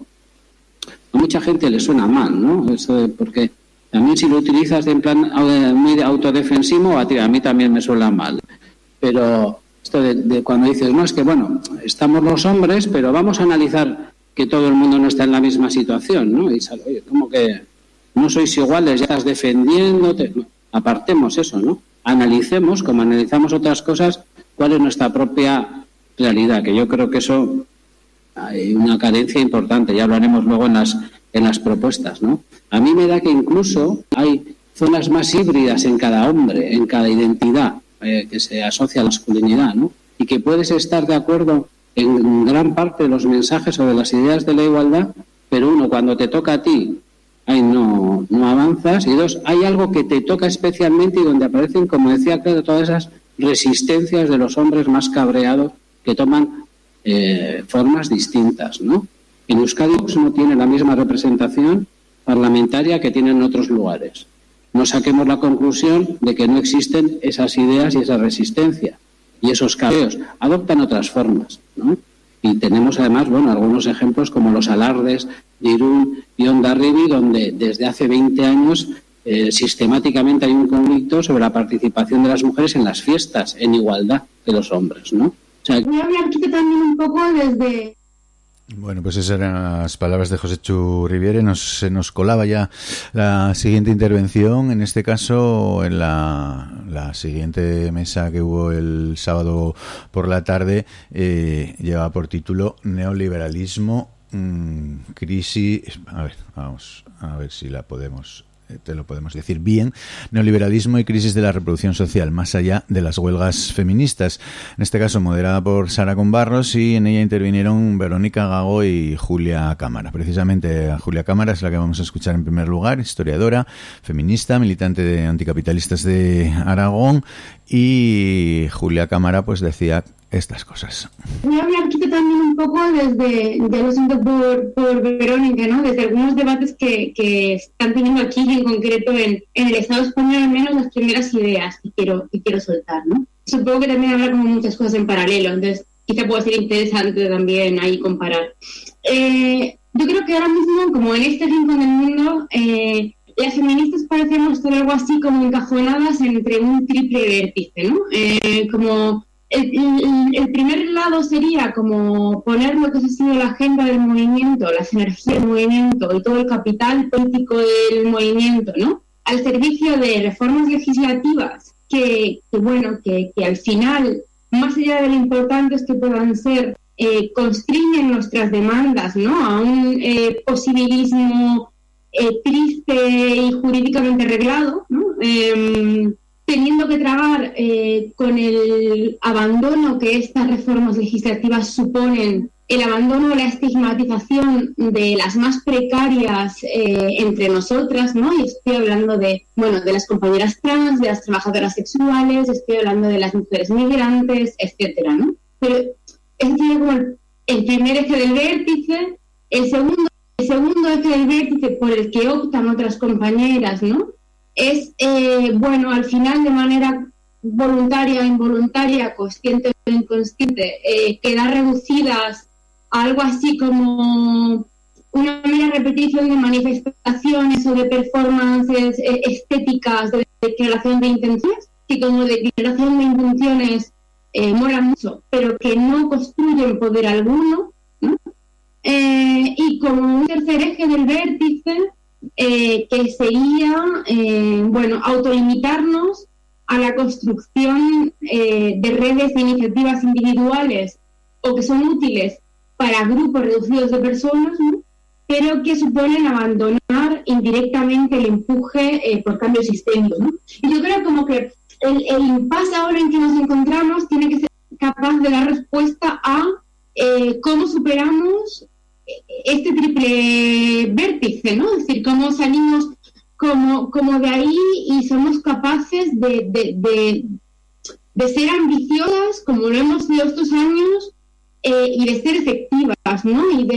a mucha gente le suena mal, ¿no? Eso porque también si lo utilizas en plan muy autodefensivo, a mí también me suena mal. Pero esto de cuando dices, no, es que bueno, estamos los hombres, pero vamos a analizar que todo el mundo no está en la misma situación, ¿no? Y sale, oye, como que no sois iguales, ya estás defendiéndote. No, apartemos eso, ¿no? Analicemos, como analizamos otras cosas, cuál es nuestra propia realidad, que yo creo que eso hay una carencia importante, ya hablaremos luego en las propuestas, ¿no? A mí me da que incluso hay zonas más híbridas en cada hombre, en cada identidad que se asocia a la masculinidad, ¿no? Y que puedes estar de acuerdo en gran parte de los mensajes o de las ideas de la igualdad, pero uno, cuando te toca a ti, ahí no avanzas, y dos, hay algo que te toca especialmente y donde aparecen, como decía Claudia, todas esas resistencias de los hombres más cabreados que toman formas distintas, ¿no? En Euskadi no tiene la misma representación parlamentaria que tiene en otros lugares. No saquemos la conclusión de que no existen esas ideas y esa resistencia y esos cabreos. Adoptan otras formas, ¿no? Y tenemos además, bueno, algunos ejemplos como los alardes de Irún y Hondarribia, donde desde hace 20 años sistemáticamente hay un conflicto sobre la participación de las mujeres en las fiestas, en igualdad que los hombres, ¿no? O sea, voy a hablar aquí también un poco desde... Bueno, pues esas eran las palabras de Josechu Riviere. Se nos colaba ya la siguiente intervención, en este caso en la siguiente mesa que hubo el sábado por la tarde, lleva por título Neoliberalismo, crisis... A ver, vamos a ver si la podemos te lo podemos decir bien, neoliberalismo y crisis de la reproducción social, más allá de las huelgas feministas. En este caso, moderada por Sara Combarros, y en ella intervinieron Verónica Gago y Julia Cámara. Precisamente a Julia Cámara es la que vamos a escuchar en primer lugar, historiadora, feminista, militante de anticapitalistas de Aragón, y Julia Cámara pues decía estas cosas. Voy a hablar quizá también un poco desde, ya lo siento por Verónica, ¿no? Desde algunos debates que están teniendo aquí, en concreto en el Estado español, al menos las primeras ideas que quiero soltar, ¿no? Supongo que también habrá como muchas cosas en paralelo, entonces quizá puede ser interesante también ahí comparar. Yo creo que ahora mismo, como en este rincón del mundo, las feministas parecemos estar algo así como encajonadas entre un triple vértice, ¿no? Como el primer lado sería como poner lo que ha sido la agenda del movimiento, las energías del movimiento y todo el capital político del movimiento, ¿no? Al servicio de reformas legislativas que al final, más allá de lo importantes que puedan ser, constriñen nuestras demandas, ¿no? A un posibilismo triste y jurídicamente arreglado, ¿no? Teniendo que tragar con el abandono que estas reformas legislativas suponen, el abandono o la estigmatización de las más precarias entre nosotras, ¿no? Y estoy hablando de las compañeras trans, de las trabajadoras sexuales, estoy hablando de las mujeres migrantes, etcétera, ¿no? Pero ese sería como el primer eje del vértice. El segundo eje del vértice por el que optan otras compañeras, ¿no? Es, al final, de manera voluntaria o involuntaria, consciente o inconsciente, quedar reducidas a algo así como una mera repetición de manifestaciones o de performances estéticas de declaración de intenciones, que como declaración de intenciones mola mucho, pero que no construyen poder alguno, ¿no? Y como un tercer eje del vértice, que sería, autolimitarnos a la construcción de redes de iniciativas individuales o que son útiles para grupos reducidos de personas, ¿no? Pero que suponen abandonar indirectamente el empuje por cambio sistémico, ¿no? Y yo creo como que el impasse ahora en que nos encontramos tiene que ser capaz de dar respuesta a cómo superamos este triple vértice, ¿no? Es decir, cómo salimos como de ahí y somos capaces de ser ambiciosas, como lo hemos sido estos años, y de ser efectivas, ¿no? Y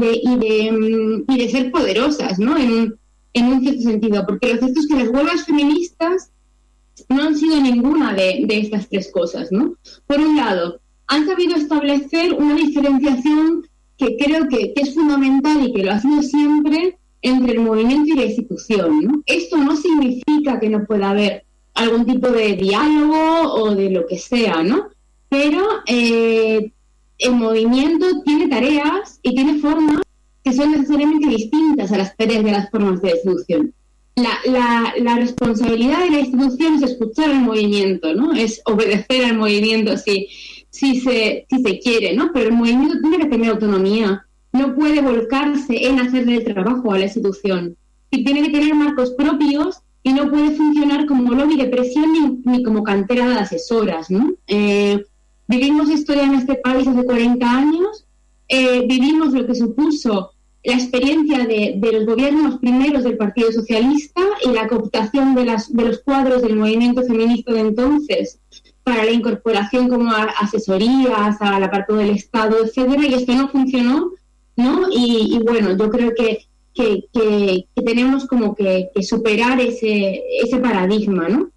de ser poderosas, ¿no? En un cierto sentido, porque lo cierto es que las huelgas feministas no han sido ninguna de estas tres cosas, ¿no? Por un lado, han sabido establecer una diferenciación que creo que es fundamental y que lo ha sido siempre entre el movimiento y la institución, ¿no? Esto no significa que no pueda haber algún tipo de diálogo o de lo que sea, ¿no? Pero el movimiento tiene tareas y tiene formas que son necesariamente distintas a las tareas de las formas de institución. La responsabilidad de la institución es escuchar al movimiento, ¿no? Es obedecer al movimiento si se quiere, ¿no? Pero el movimiento tiene que tener autonomía, no puede volcarse en hacerle el trabajo a la institución, y tiene que tener marcos propios y no puede funcionar como lobby de presión ni como cantera de asesoras, ¿no? Vivimos historia en este país hace 40 años, vivimos lo que supuso la experiencia de los gobiernos primeros del Partido Socialista y la cooptación de los cuadros del movimiento feminista de entonces para la incorporación como asesorías al aparato del Estado, etcétera, y esto no funcionó, ¿no? Y yo creo que tenemos como que superar ese paradigma, ¿no?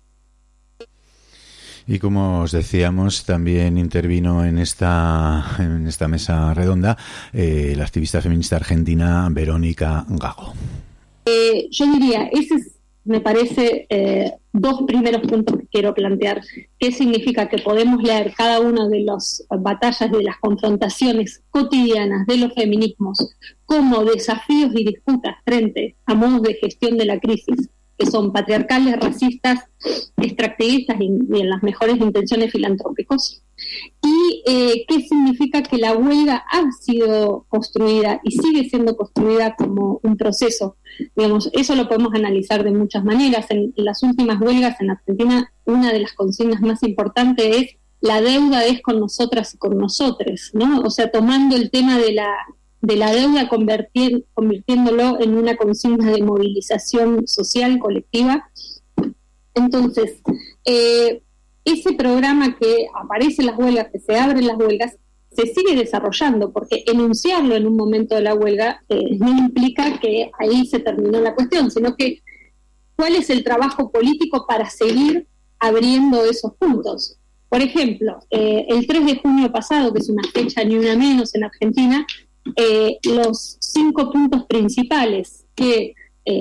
Y como os decíamos, también intervino en esta mesa redonda la activista feminista argentina Verónica Gago. Yo diría, me parece, dos primeros puntos que quiero plantear. ¿Qué significa? Que podemos leer cada una de las batallas, de las confrontaciones cotidianas de los feminismos como desafíos y disputas frente a modos de gestión de la crisis, que son patriarcales, racistas, extractivistas y en las mejores intenciones filantrópicos. ¿Y qué significa? Que la huelga ha sido construida y sigue siendo construida como un proceso. Digamos, eso lo podemos analizar de muchas maneras. En las últimas huelgas en Argentina, una de las consignas más importantes es: la deuda es con nosotras y con nosotres, ¿no? O sea, tomando el tema de la deuda, convirtiéndolo en una consigna de movilización social colectiva. Entonces, ese programa que aparece en las huelgas, que se abren las huelgas, se sigue desarrollando, porque enunciarlo en un momento de la huelga no implica que ahí se terminó la cuestión, sino que cuál es el trabajo político para seguir abriendo esos puntos. Por ejemplo, el 3 de junio pasado, que es una fecha ni una menos en Argentina, los 5 puntos principales que,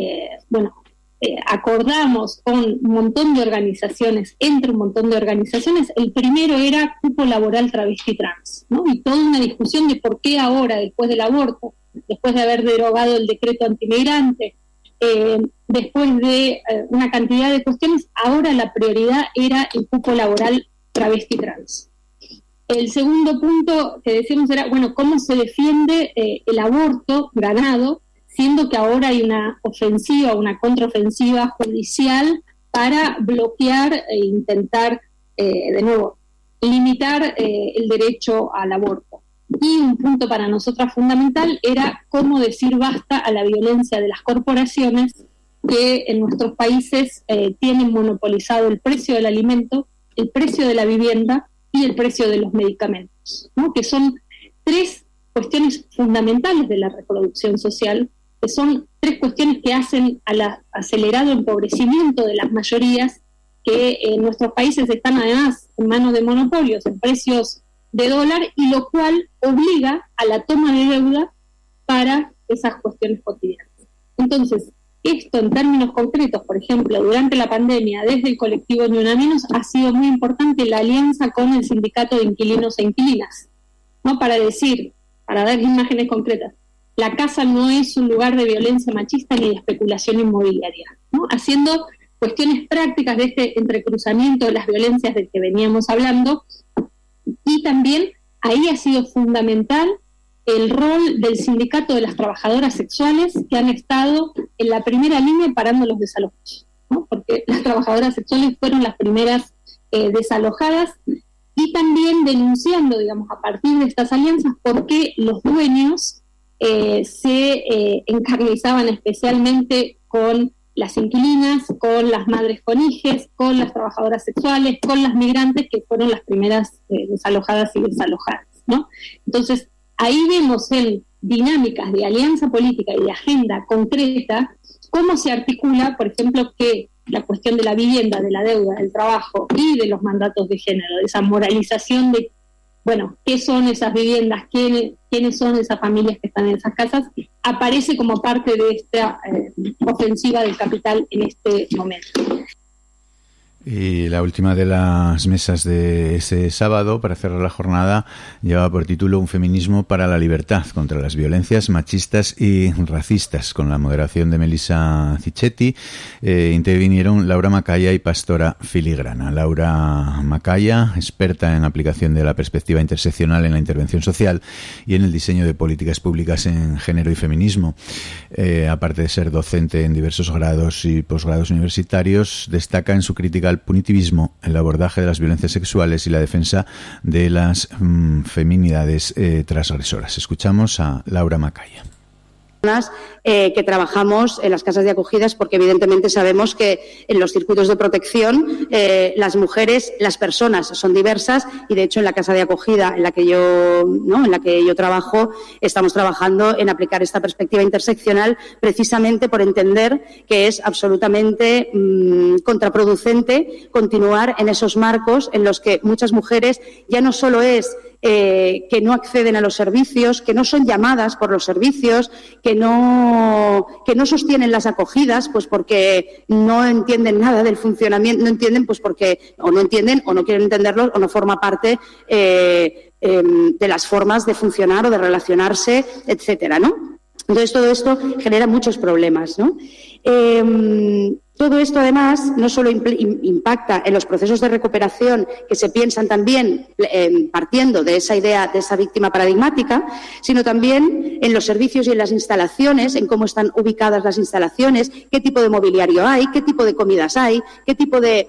acordamos con un montón de organizaciones, entre un montón de organizaciones, el primero era cupo laboral travesti trans, ¿no? Y toda una discusión de por qué ahora, después del aborto, después de haber derogado el decreto antimigrante, después de una cantidad de cuestiones, ahora la prioridad era el cupo laboral travesti trans. El segundo punto que decíamos era, ¿cómo se defiende el aborto ganado, siendo que ahora hay una ofensiva, una contraofensiva judicial para bloquear e intentar, de nuevo, limitar el derecho al aborto? Y un punto para nosotras fundamental era cómo decir basta a la violencia de las corporaciones que en nuestros países tienen monopolizado el precio del alimento, el precio de la vivienda y el precio de los medicamentos, ¿no? Que son 3 cuestiones fundamentales de la reproducción social, que son 3 cuestiones que hacen al acelerado empobrecimiento de las mayorías, que en nuestros países están además en manos de monopolios, en precios de dólar, y lo cual obliga a la toma de deuda para esas cuestiones cotidianas. Entonces, esto en términos concretos, por ejemplo, durante la pandemia, desde el colectivo Ni Una Menos, ha sido muy importante la alianza con el sindicato de inquilinos e inquilinas, ¿no? Para dar imágenes concretas, la casa no es un lugar de violencia machista ni de especulación inmobiliaria, ¿no? Haciendo cuestiones prácticas de este entrecruzamiento de las violencias del que veníamos hablando. Y también ahí ha sido fundamental el rol del sindicato de las trabajadoras sexuales, que han estado en la primera línea parando los desalojos, ¿no? Porque las trabajadoras sexuales fueron las primeras desalojadas, y también denunciando, digamos, a partir de estas alianzas, por qué los dueños se encarnizaban especialmente con las inquilinas, con las madres con hijes, con las trabajadoras sexuales, con las migrantes, que fueron las primeras desalojadas y desalojadas, ¿no? Entonces, ahí vemos en dinámicas de alianza política y de agenda concreta cómo se articula, por ejemplo, que la cuestión de la vivienda, de la deuda, del trabajo y de los mandatos de género, de esa moralización de, qué son esas viviendas, quiénes son esas familias que están en esas casas, aparece como parte de esta ofensiva del capital en este momento. Y la última de las mesas de ese sábado, para cerrar la jornada, llevaba por título Un feminismo para la libertad contra las violencias machistas y racistas. Con la moderación de Melissa Cicchetti intervinieron Laura Macaya y Pastora Filigrana. Laura Macaya, experta en aplicación de la perspectiva interseccional en la intervención social y en el diseño de políticas públicas en género y feminismo. Aparte de ser docente en diversos grados y posgrados universitarios, destaca en su crítica al punitivismo, el abordaje de las violencias sexuales y la defensa de las feminidades transgresoras. Escuchamos a Laura Macaya. Que trabajamos en las casas de acogidas, porque evidentemente sabemos que en los circuitos de protección las mujeres, las personas son diversas, y de hecho en la casa de acogida en la que yo trabajo, estamos trabajando en aplicar esta perspectiva interseccional, precisamente por entender que es absolutamente contraproducente continuar en esos marcos en los que muchas mujeres ya no solo es que no acceden a los servicios, que no son llamadas por los servicios, que no sostienen las acogidas, pues porque no entienden nada del funcionamiento, no entienden, pues porque o no entienden o no quieren entenderlo o no forma parte de las formas de funcionar o de relacionarse, etcétera, ¿no? Entonces todo esto genera muchos problemas, ¿no? Todo esto, además, no solo impacta en los procesos de recuperación que se piensan también partiendo de esa idea de esa víctima paradigmática, sino también en los servicios y en las instalaciones, en cómo están ubicadas las instalaciones, qué tipo de mobiliario hay, qué tipo de comidas hay, qué tipo de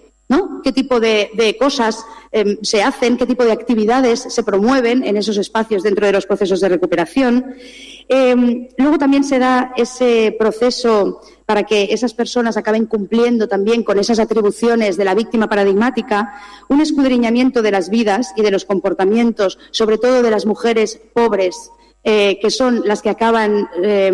cosas se hacen, qué tipo de actividades se promueven en esos espacios dentro de los procesos de recuperación. Luego también se da ese proceso para que esas personas acaben cumpliendo también con esas atribuciones de la víctima paradigmática, un escudriñamiento de las vidas y de los comportamientos, sobre todo de las mujeres pobres, que son las que acaban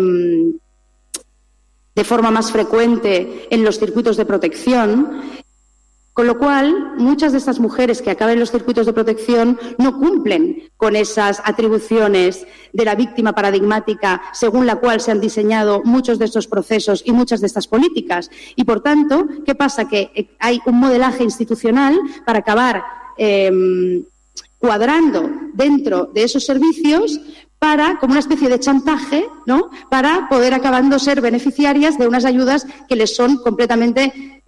de forma más frecuente en los circuitos de protección. Con lo cual, muchas de estas mujeres que acaban en los circuitos de protección no cumplen con esas atribuciones de la víctima paradigmática según la cual se han diseñado muchos de estos procesos y muchas de estas políticas. Y, por tanto, ¿qué pasa? Que hay un modelaje institucional para acabar cuadrando dentro de esos servicios como una especie de chantaje, ¿no?, para poder acabando ser beneficiarias de unas ayudas que les son completamente,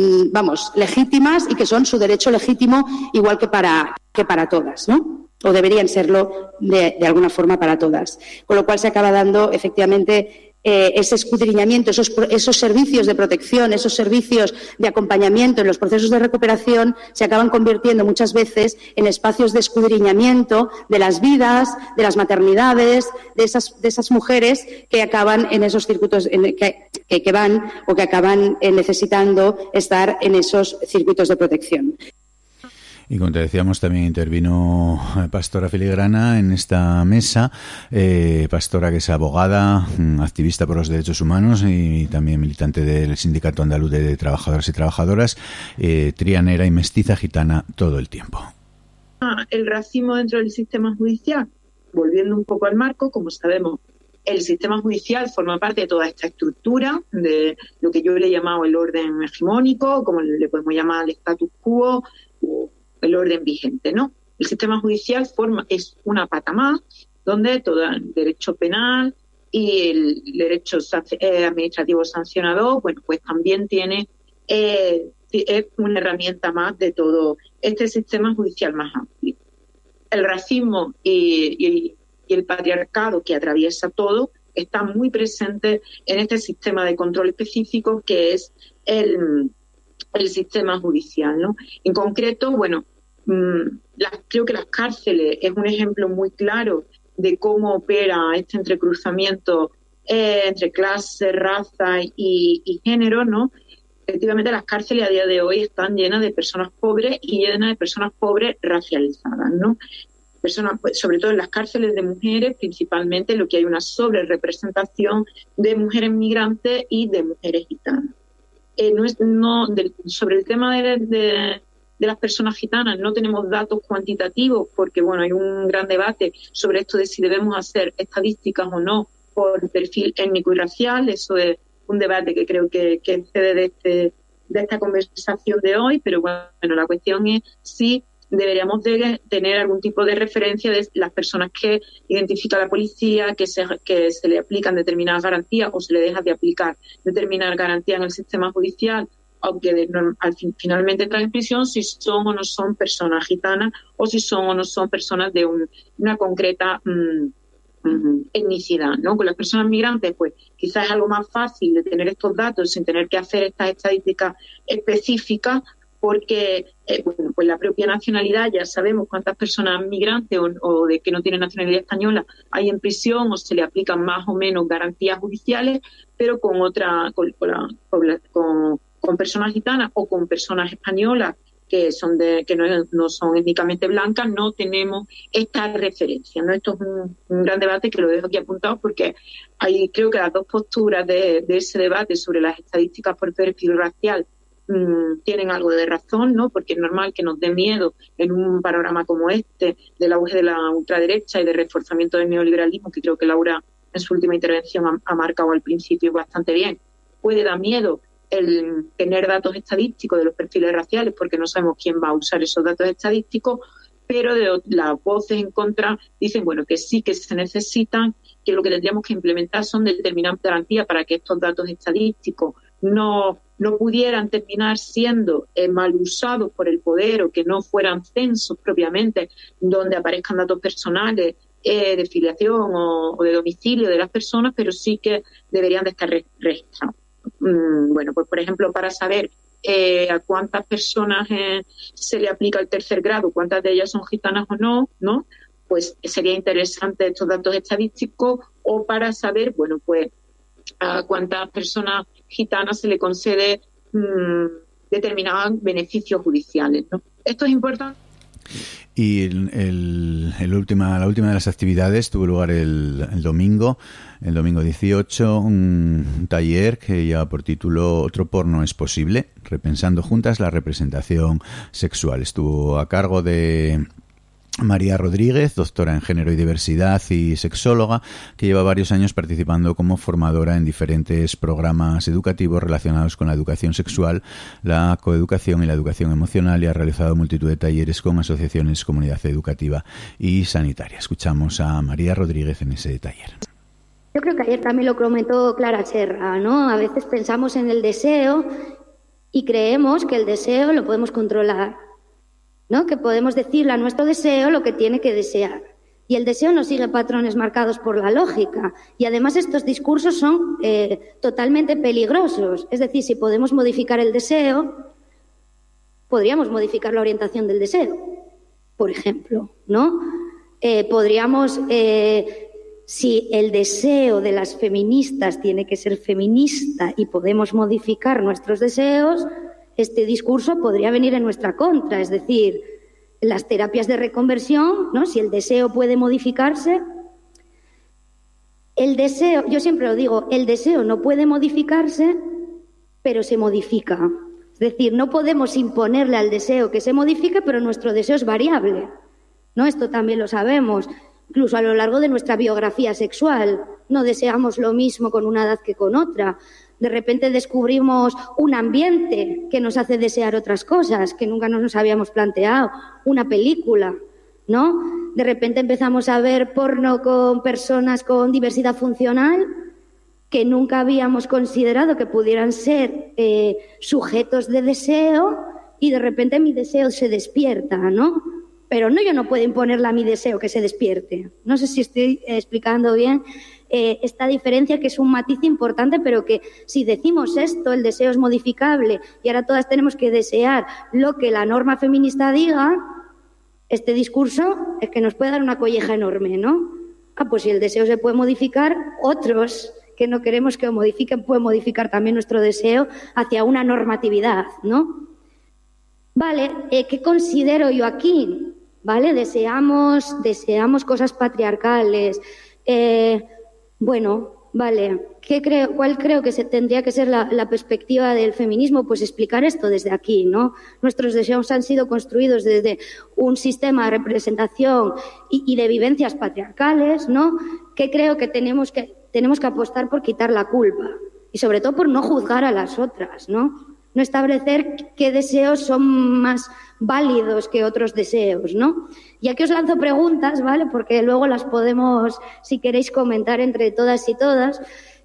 legítimas y que son su derecho legítimo igual que para todas, ¿no? O deberían serlo de alguna forma para todas. Con lo cual se acaba dando, efectivamente, ese escudriñamiento, esos servicios de protección, esos servicios de acompañamiento en los procesos de recuperación se acaban convirtiendo muchas veces en espacios de escudriñamiento de las vidas, de las maternidades, de esas mujeres que acaban en esos circuitos, que van o que acaban necesitando estar en esos circuitos de protección. Y como te decíamos, también intervino Pastora Filigrana en esta mesa, Pastora que es abogada, activista por los derechos humanos y también militante del Sindicato Andaluz de Trabajadoras y Trabajadoras, trianera y mestiza gitana todo el tiempo. El racismo dentro del sistema judicial, volviendo un poco al marco, como sabemos, el sistema judicial forma parte de toda esta estructura de lo que yo le he llamado el orden hegemónico, como le podemos llamar el status quo, o el orden vigente, ¿no? El sistema judicial es una pata más, donde todo el derecho penal y el derecho administrativo sancionador, bueno, pues también tiene es una herramienta más de todo este sistema judicial más amplio. El racismo y el patriarcado que atraviesa todo está muy presente en este sistema de control específico que es el sistema judicial, ¿no? En concreto, bueno, creo que las cárceles es un ejemplo muy claro de cómo opera este entrecruzamiento entre clase, raza y género, ¿no? Efectivamente, las cárceles a día de hoy están llenas de personas pobres y llenas de personas pobres racializadas, ¿no? Personas, sobre todo en las cárceles de mujeres, principalmente lo que hay una sobrerepresentación de mujeres migrantes y de mujeres gitanas. Sobre el tema de las personas gitanas no tenemos datos cuantitativos porque, bueno, hay un gran debate sobre esto de si debemos hacer estadísticas o no por perfil étnico y racial. Eso es un debate que creo que excede de esta conversación de hoy, pero bueno, la cuestión es si deberíamos de tener algún tipo de referencia de las personas que identifica la policía, que se le aplican determinadas garantías o se le deja de aplicar determinadas garantías en el sistema judicial, aunque finalmente entran en prisión, si son o no son personas gitanas o si son o no son personas de una concreta etnicidad, ¿no? Con las personas migrantes, pues quizás es algo más fácil de tener estos datos sin tener que hacer estas estadísticas específicas, porque bueno, pues la propia nacionalidad, ya sabemos cuántas personas migrantes o de que no tienen nacionalidad española hay en prisión o se le aplican más o menos garantías judiciales, pero con personas gitanas o con personas españolas que no son étnicamente blancas, no tenemos esta referencia, ¿no? Esto es un gran debate que lo dejo aquí apuntado porque creo que las dos posturas de ese debate sobre las estadísticas por perfil racial tienen algo de razón, ¿no? Porque es normal que nos dé miedo en un panorama como este del auge de la ultraderecha y de reforzamiento del neoliberalismo, que creo que Laura en su última intervención ha marcado al principio bastante bien. Puede dar miedo el tener datos estadísticos de los perfiles raciales porque no sabemos quién va a usar esos datos estadísticos, pero las voces en contra dicen, bueno, que sí que se necesitan, que lo que tendríamos que implementar son determinadas garantías para que estos datos estadísticos no pudieran terminar siendo mal usados por el poder, o que no fueran censos propiamente donde aparezcan datos personales de filiación o de domicilio de las personas, pero sí que deberían de estar registrados. Bueno, pues por ejemplo, para saber a cuántas personas se le aplica el tercer grado, cuántas de ellas son gitanas o no, pues sería interesante estos datos estadísticos, o para saber, bueno, pues a cuántas personas gitanas se le concede determinados beneficios judiciales, ¿no? Esto es importante. Y la última de las actividades tuvo lugar el domingo 18, un taller que lleva por título Otro porno es posible, repensando juntas la representación sexual. Estuvo a cargo de María Rodríguez, doctora en Género y Diversidad y sexóloga, que lleva varios años participando como formadora en diferentes programas educativos relacionados con la educación sexual, la coeducación y la educación emocional, y ha realizado multitud de talleres con asociaciones, comunidad educativa y sanitaria. Escuchamos a María Rodríguez en ese taller. Yo creo que ayer también lo comentó Clara Cherra, ¿no? A veces pensamos en el deseo y creemos que el deseo lo podemos controlar, ¿no? Que podemos decirle a nuestro deseo lo que tiene que desear. Y el deseo no sigue patrones marcados por la lógica. Y además estos discursos son totalmente peligrosos. Es decir, si podemos modificar el deseo, podríamos modificar la orientación del deseo, por ejemplo, ¿no? Podríamos, si el deseo de las feministas tiene que ser feminista y podemos modificar nuestros deseos, este discurso podría venir en nuestra contra. Es decir, las terapias de reconversión, ¿no? Si el deseo puede modificarse, el deseo, yo siempre lo digo, el deseo no puede modificarse, pero se modifica. Es decir, no podemos imponerle al deseo que se modifique, pero nuestro deseo es variable, ¿no? Esto también lo sabemos. Incluso a lo largo de nuestra biografía sexual, no deseamos lo mismo con una edad que con otra. De repente descubrimos un ambiente que nos hace desear otras cosas que nunca nos habíamos planteado, una película, ¿no? De repente empezamos a ver porno con personas con diversidad funcional que nunca habíamos considerado que pudieran ser sujetos de deseo, y de repente mi deseo se despierta, ¿no? Pero no, yo no puedo imponerle a mi deseo que se despierte. No sé si estoy explicando bien esta diferencia, que es un matiz importante, pero que si decimos esto, el deseo es modificable y ahora todas tenemos que desear lo que la norma feminista diga, este discurso es que nos puede dar una colleja enorme, ¿no? Pues si el deseo se puede modificar, otros que no queremos que lo modifiquen pueden modificar también nuestro deseo hacia una normatividad, ¿no? Vale, ¿qué considero yo aquí? ¿Vale? Deseamos cosas patriarcales. Bueno, vale. ¿Cuál creo que tendría que ser la perspectiva del feminismo? Pues explicar esto desde aquí, ¿no? Nuestros deseos han sido construidos desde un sistema de representación y de vivencias patriarcales, ¿no? Que creo que tenemos que apostar por quitar la culpa y sobre todo por no juzgar a las otras, ¿no? No establecer qué deseos son más válidos que otros deseos, ¿no? Y aquí os lanzo preguntas, ¿vale? Porque luego las podemos, si queréis, comentar entre todas y todas.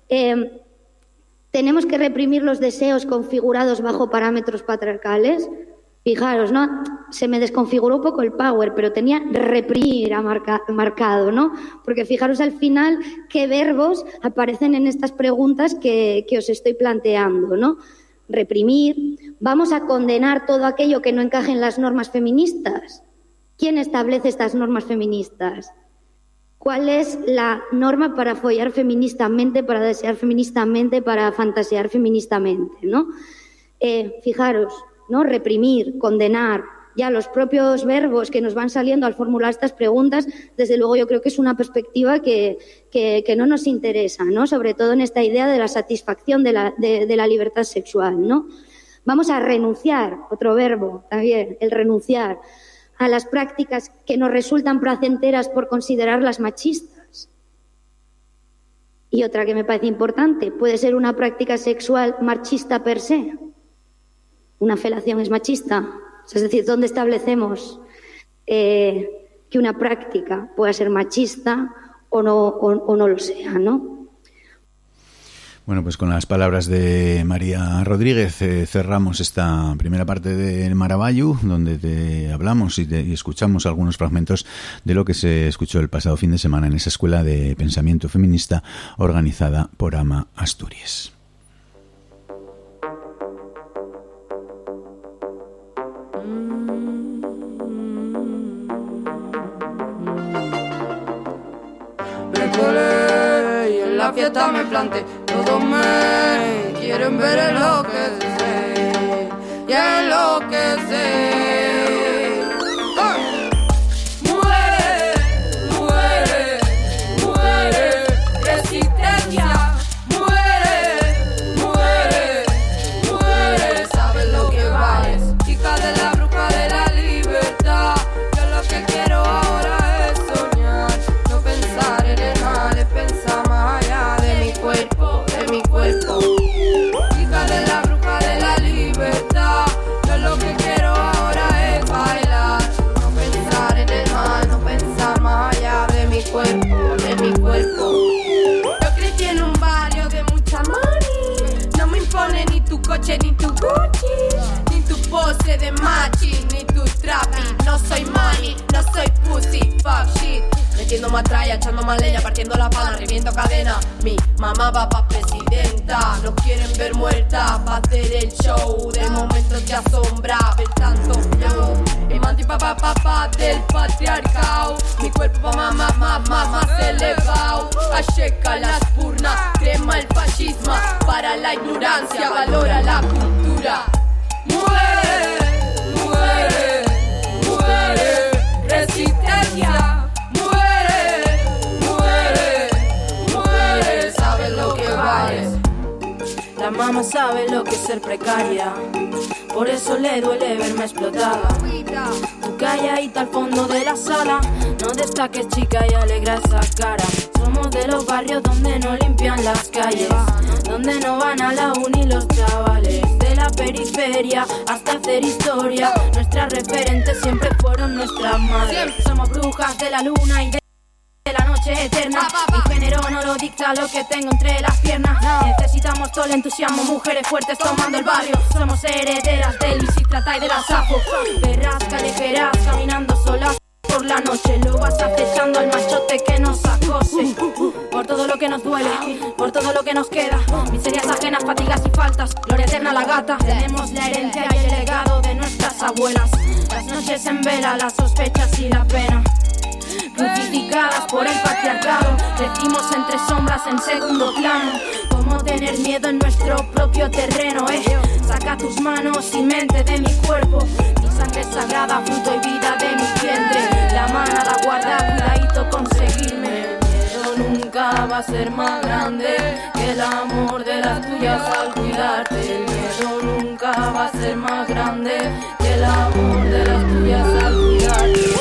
¿Tenemos que reprimir los deseos configurados bajo parámetros patriarcales? Fijaros, ¿no? Se me desconfiguró un poco el power, pero tenía reprimir marcado, ¿no? Porque fijaros al final qué verbos aparecen en estas preguntas que os estoy planteando, ¿no? Reprimir. ¿Vamos a condenar todo aquello que no encaje en las normas feministas? ¿Quién establece estas normas feministas? ¿Cuál es la norma para follar feministamente, para desear feministamente, para fantasear feministamente, ¿no? Fijaros, ¿no? Reprimir, condenar. Ya los propios verbos que nos van saliendo al formular estas preguntas, desde luego yo creo que es una perspectiva que no nos interesa, ¿no? Sobre todo en esta idea de la satisfacción de la libertad sexual, ¿no? Vamos a renunciar, otro verbo también, el renunciar, a las prácticas que nos resultan placenteras por considerarlas machistas. Y otra que me parece importante, puede ser una práctica sexual machista per se. Una felación es machista. Es decir, ¿dónde establecemos que una práctica pueda ser machista o no lo sea, ¿no? Bueno, pues con las palabras de María Rodríguez cerramos esta primera parte del Maravallu, donde te hablamos y escuchamos algunos fragmentos de lo que se escuchó el pasado fin de semana en esa escuela de pensamiento feminista organizada por Ama Asturias. Y en la fiesta me planté, todos me quieren ver en lo que sé, y en lo que sé. Muere, muere, muere, resistencia. Muere, muere, muere, sabes lo que vales, chica de la bruja de la libertad. Yo lo que quiero ahora es soñar, no pensar en el mal, es pensar más allá de mi cuerpo, de mi cuerpo. Hija de la bruja de la libertad, yo lo que quiero ahora es bailar, no pensar en el mal, no pensar más allá de mi cuerpo, de mi cuerpo. Yo crecí en un barrio de mucha money, no me impone ni tu coche ni tu Gucci, ni tu pose de machi, ni tu trapi. No soy money, no soy pussy, fuck shit. Metiendo matralla, echando más leña, partiendo la pana, reviento cadena. Mi mamá va pa' presidenta, nos quieren ver muerta pa' hacer el show. De momento te asombra ver tanto flow. Emancipa pa' del patriarcado. Mi cuerpo más elevado. Acheca las purnas, crema el fascismo. Para la ignorancia, valora la cultura. Muere, muere, muere, resistencia. La mamá sabe lo que es ser precaria, por eso le duele verme explotada. Tú calladita al fondo de la sala, no destaques chica y alegra esa cara. Somos de los barrios donde no limpian las calles, donde no van a la uni los chavales. De la periferia hasta hacer historia, nuestras referentes siempre fueron nuestras madres. Somos brujas de la luna y de la noche eterna. Mi género no lo dicta lo que tengo entre las piernas. Necesitamos todo el entusiasmo, mujeres fuertes tomando el barrio. Somos herederas del Lisistrata y de la Safo. Perras callejeras caminando solas por la noche. Lo vas acechando al machote que nos acose. Por todo lo que nos duele, por todo lo que nos queda. Miserias ajenas, fatigas y faltas. Gloria eterna a la gata. Tenemos la herencia y el legado de nuestras abuelas. Las noches en vela, las sospechas y la pena. Crucificadas por el patriarcado, decimos entre sombras en segundo plano. Cómo tener miedo en nuestro propio terreno, Saca tus manos y mente de mi cuerpo. Mi sangre es sagrada, fruto y vida de mi vientre. La manada guarda, cuidadito conseguirme. El miedo nunca va a ser más grande que el amor de las tuyas al cuidarte. El miedo nunca va a ser más grande que el amor de las tuyas al cuidarte.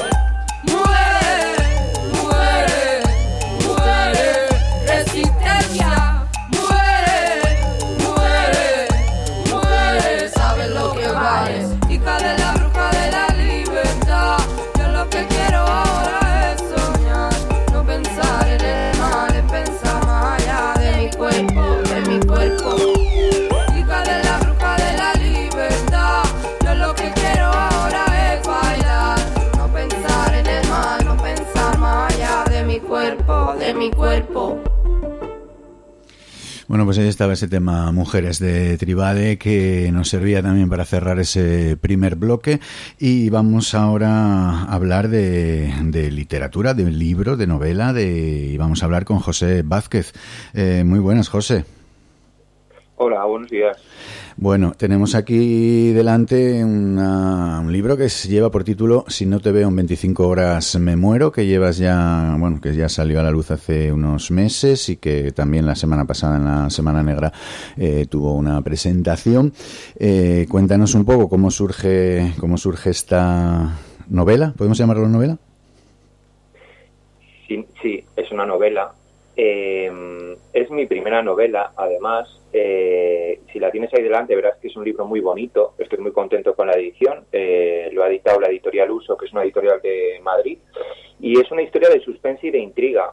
Resistencia, muere, muere, muere, sabes lo que vales, hija de la bruja de la libertad. Yo lo que quiero ahora es soñar, no pensar en el mal, es pensar más allá de mi cuerpo, de mi cuerpo. Hija de la bruja de la libertad, yo lo que quiero ahora es bailar, no pensar en el mal, no pensar más allá de mi cuerpo, de mi cuerpo. Bueno, pues ahí estaba ese tema Mujeres de Tribade, que nos servía también para cerrar ese primer bloque. Y vamos ahora a hablar de literatura, de libro, de novela, y vamos a hablar con José Vázquez. Muy buenas, José. Hola, buenos días. Bueno, tenemos aquí delante un libro que lleva por título Si no te veo en 25 horas me muero, que llevas ya, bueno, que ya salió a la luz hace unos meses y que también la semana pasada, en la Semana Negra, tuvo una presentación. Cuéntanos un poco cómo surge esta novela. ¿Podemos llamarlo novela? Sí, es una novela. Es mi primera novela, además. Si la tienes ahí delante verás que es un libro muy bonito. Estoy muy contento con la edición. Lo ha editado la editorial Uso, que es una editorial de Madrid, y es una historia de suspense y de intriga,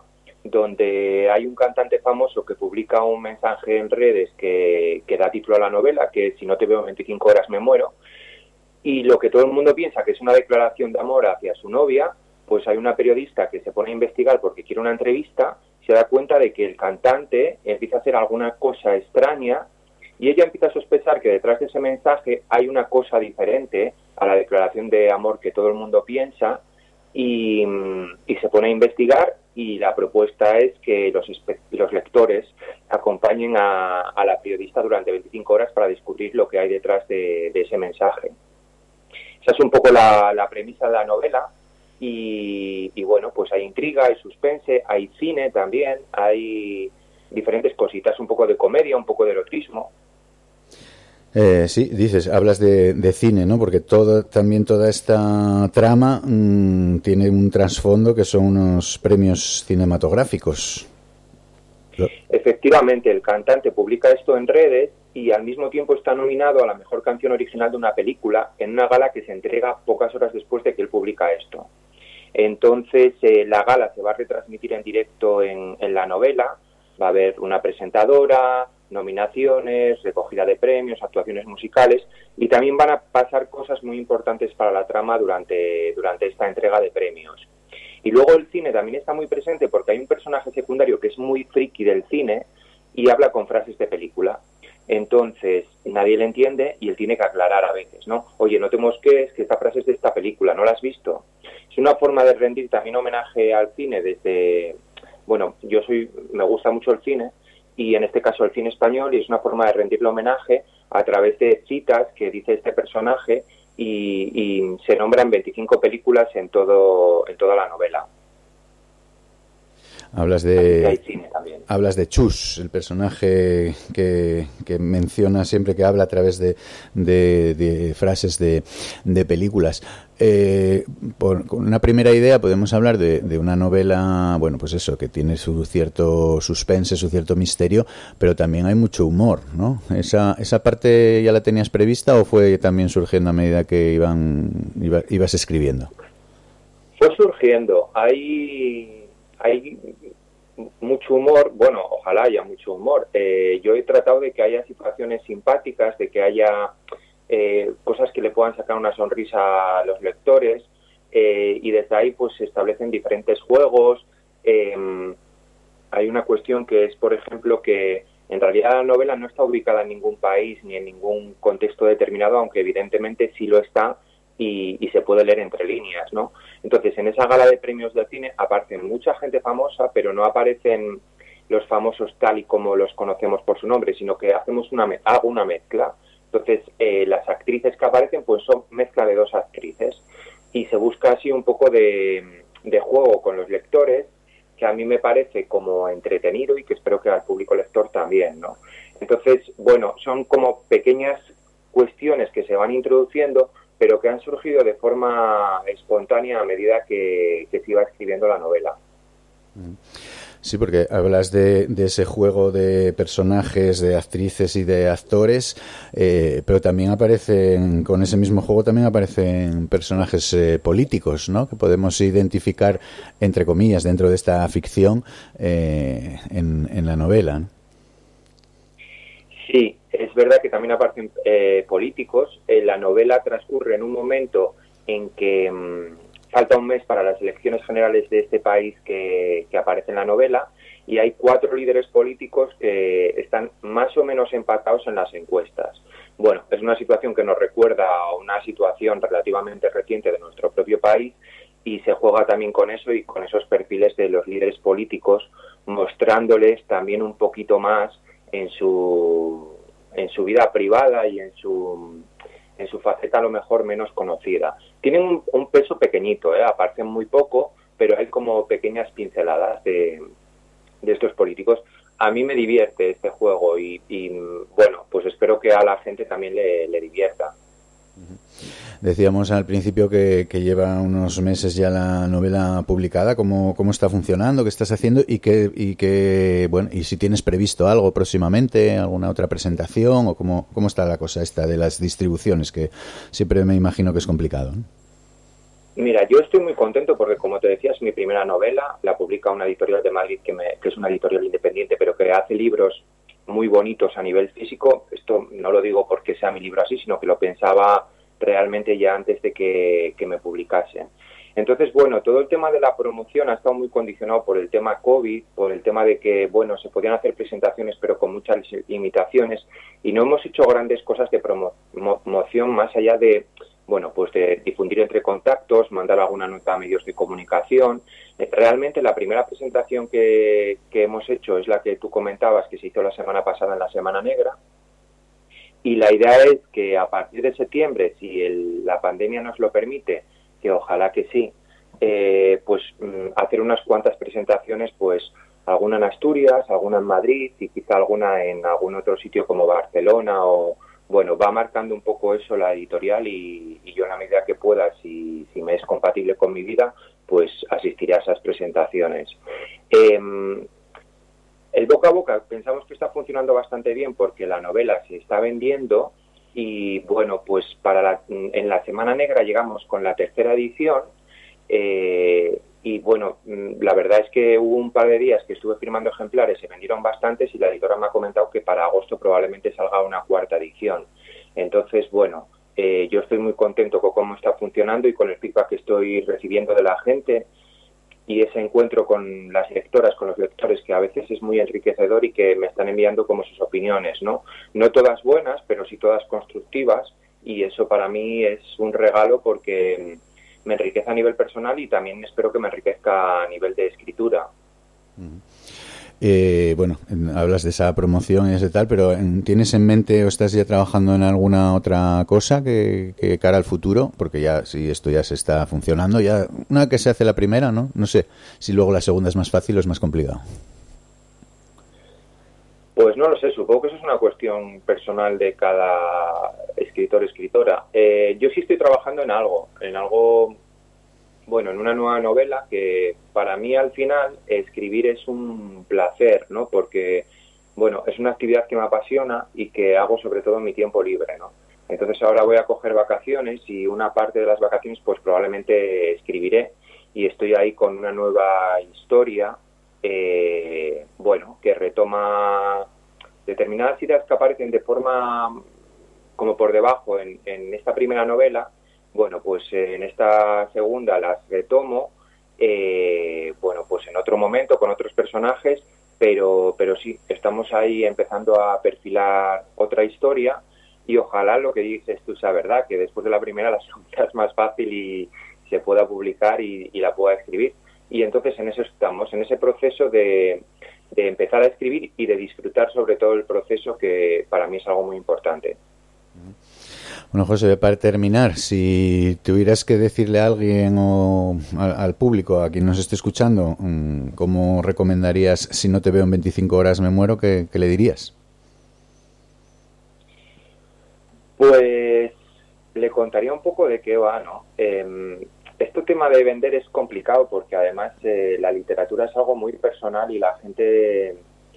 donde hay un cantante famoso que publica un mensaje en redes que da título a la novela, que si no te veo en 25 horas me muero, y lo que todo el mundo piensa que es una declaración de amor hacia su novia, pues hay una periodista que se pone a investigar porque quiere una entrevista, se da cuenta de que el cantante empieza a hacer alguna cosa extraña y ella empieza a sospechar que detrás de ese mensaje hay una cosa diferente a la declaración de amor que todo el mundo piensa y se pone a investigar, y la propuesta es que los lectores acompañen a la periodista durante 25 horas para descubrir lo que hay detrás de ese mensaje. Esa es un poco la premisa de la novela. Y bueno, pues hay intriga, hay suspense, hay cine también, hay diferentes cositas, un poco de comedia, un poco de erotismo. Sí, hablas de cine, ¿no? Porque toda esta trama tiene un trasfondo que son unos premios cinematográficos. Efectivamente, el cantante publica esto en redes y al mismo tiempo está nominado a la mejor canción original de una película en una gala que se entrega pocas horas después de que él publica esto. Entonces, la gala se va a retransmitir en directo en la novela, va a haber una presentadora, nominaciones, recogida de premios, actuaciones musicales, y también van a pasar cosas muy importantes para la trama durante esta entrega de premios. Y luego el cine también está muy presente porque hay un personaje secundario que es muy friki del cine y habla con frases de película. Entonces, nadie le entiende y él tiene que aclarar a veces, ¿no? Oye, no te mosquees, que esta frase es de esta película, ¿no la has visto? Es una forma de rendir también homenaje al cine desde... Bueno, me gusta mucho el cine, y en este caso el cine español, y es una forma de rendirle homenaje a través de citas que dice este personaje, y se nombran 25 películas en toda la novela. Hablas de Chus, el personaje que menciona siempre, que habla a través de frases de películas. Con una primera idea podemos hablar de una novela, bueno, pues eso, que tiene su cierto suspense, su cierto misterio, pero también hay mucho humor, ¿no? ¿Esa parte ya la tenías prevista o fue también surgiendo a medida que ibas escribiendo? Fue surgiendo. Hay mucho humor, bueno, ojalá haya mucho humor. Yo he tratado de que haya situaciones simpáticas, de que haya cosas que le puedan sacar una sonrisa a los lectores, y desde ahí pues se establecen diferentes juegos. Hay una cuestión que es, por ejemplo, que en realidad la novela no está ubicada en ningún país ni en ningún contexto determinado, aunque evidentemente sí lo está, y se puede leer entre líneas, ¿no? Entonces, en esa gala de premios de cine aparecen mucha gente famosa, pero no aparecen los famosos tal y como los conocemos por su nombre, sino que hago una mezcla. Entonces, las actrices que aparecen pues son mezcla de dos actrices, y se busca así un poco de juego con los lectores, que a mí me parece como entretenido y que espero que al público lector también, ¿no? Entonces, bueno, son como pequeñas cuestiones que se van introduciendo, pero que han surgido de forma espontánea a medida que se iba escribiendo la novela. Sí, porque hablas de ese juego de personajes, de actrices y de actores, pero también con ese mismo juego también aparecen personajes políticos, ¿no? Que podemos identificar, entre comillas, dentro de esta ficción en la novela, ¿no? Sí, es verdad que también aparecen políticos. La novela transcurre en un momento en que falta un mes para las elecciones generales de este país que aparece en la novela, y hay 4 líderes políticos que están más o menos empatados en las encuestas. Bueno, es una situación que nos recuerda a una situación relativamente reciente de nuestro propio país, y se juega también con eso y con esos perfiles de los líderes políticos, mostrándoles también un poquito más en su vida privada y en su faceta a lo mejor menos conocida. Tienen un peso pequeñito, aparecen muy poco, pero hay como pequeñas pinceladas de estos políticos. A mí me divierte este juego y bueno, pues espero que a la gente también le divierta. Decíamos al principio que lleva unos meses ya la novela publicada. ¿Cómo está funcionando? ¿Qué estás haciendo? Y si tienes previsto algo próximamente, alguna otra presentación, o cómo está la cosa esta de las distribuciones, que siempre me imagino que es complicado, ¿no? Mira, yo estoy muy contento porque, como te decía, es mi primera novela, la publica una editorial de Madrid que es una editorial independiente, pero que hace libros muy bonitos a nivel físico. Esto no lo digo porque sea mi libro así, sino que lo pensaba realmente ya antes de que me publicasen. Entonces, bueno, todo el tema de la promoción ha estado muy condicionado por el tema COVID, por el tema de que, bueno, se podían hacer presentaciones pero con muchas limitaciones y no hemos hecho grandes cosas de promoción más allá de, bueno, pues de difundir entre contactos, mandar alguna nota a medios de comunicación. Realmente la primera presentación que hemos hecho es la que tú comentabas, que se hizo la semana pasada en la Semana Negra. Y la idea es que a partir de septiembre, si la pandemia nos lo permite, que ojalá que sí, pues hacer unas cuantas presentaciones, pues alguna en Asturias, alguna en Madrid y quizá alguna en algún otro sitio como Barcelona o, bueno, va marcando un poco eso la editorial y yo en la medida que pueda, si me es compatible con mi vida, pues asistiré a esas presentaciones. El boca a boca pensamos que está funcionando bastante bien porque la novela se está vendiendo y, bueno, pues en la Semana Negra llegamos con la tercera edición y, bueno, la verdad es que hubo un par de días que estuve firmando ejemplares, se vendieron bastantes y la editora me ha comentado que para agosto probablemente salga una cuarta edición. Entonces, bueno, yo estoy muy contento con cómo está funcionando y con el feedback que estoy recibiendo de la gente y ese encuentro con las lectoras, con los lectores, que a veces es muy enriquecedor y que me están enviando como sus opiniones, ¿no? No todas buenas, pero sí todas constructivas y eso para mí es un regalo porque me enriquece a nivel personal y también espero que me enriquezca a nivel de escritura. Bueno, hablas de esa promoción y ese tal, pero ¿tienes en mente o estás ya trabajando en alguna otra cosa que cara al futuro? Porque ya, si esto ya se está funcionando, ya una vez que se hace la primera, ¿no? No sé si luego la segunda es más fácil o es más complicado. Pues no lo sé, supongo que eso es una cuestión personal de cada escritor, escritora. Yo sí estoy trabajando en algo, bueno, en una nueva novela que para mí al final escribir es un placer, ¿no? Porque, bueno, es una actividad que me apasiona y que hago sobre todo en mi tiempo libre, ¿no? Entonces ahora voy a coger vacaciones y una parte de las vacaciones pues probablemente escribiré y estoy ahí con una nueva historia, bueno, que retoma determinadas ideas que aparecen de forma como por debajo en esta primera novela. Bueno, pues en esta segunda las retomo, bueno, pues en otro momento con otros personajes, pero sí, estamos ahí empezando a perfilar otra historia y ojalá lo que dices tú sea verdad, que después de la primera la segunda es más fácil y se pueda publicar y la pueda escribir. Y entonces en eso estamos, en ese proceso de empezar a escribir y de disfrutar sobre todo el proceso, que para mí es algo muy importante. Bueno, José, para terminar, si tuvieras que decirle a alguien o al público, a quien nos esté escuchando, ¿cómo recomendarías Si no te veo en 25 horas me muero? ¿Qué le dirías? Pues le contaría un poco de qué va, ¿no? Este tema de vender es complicado porque además la literatura es algo muy personal y la gente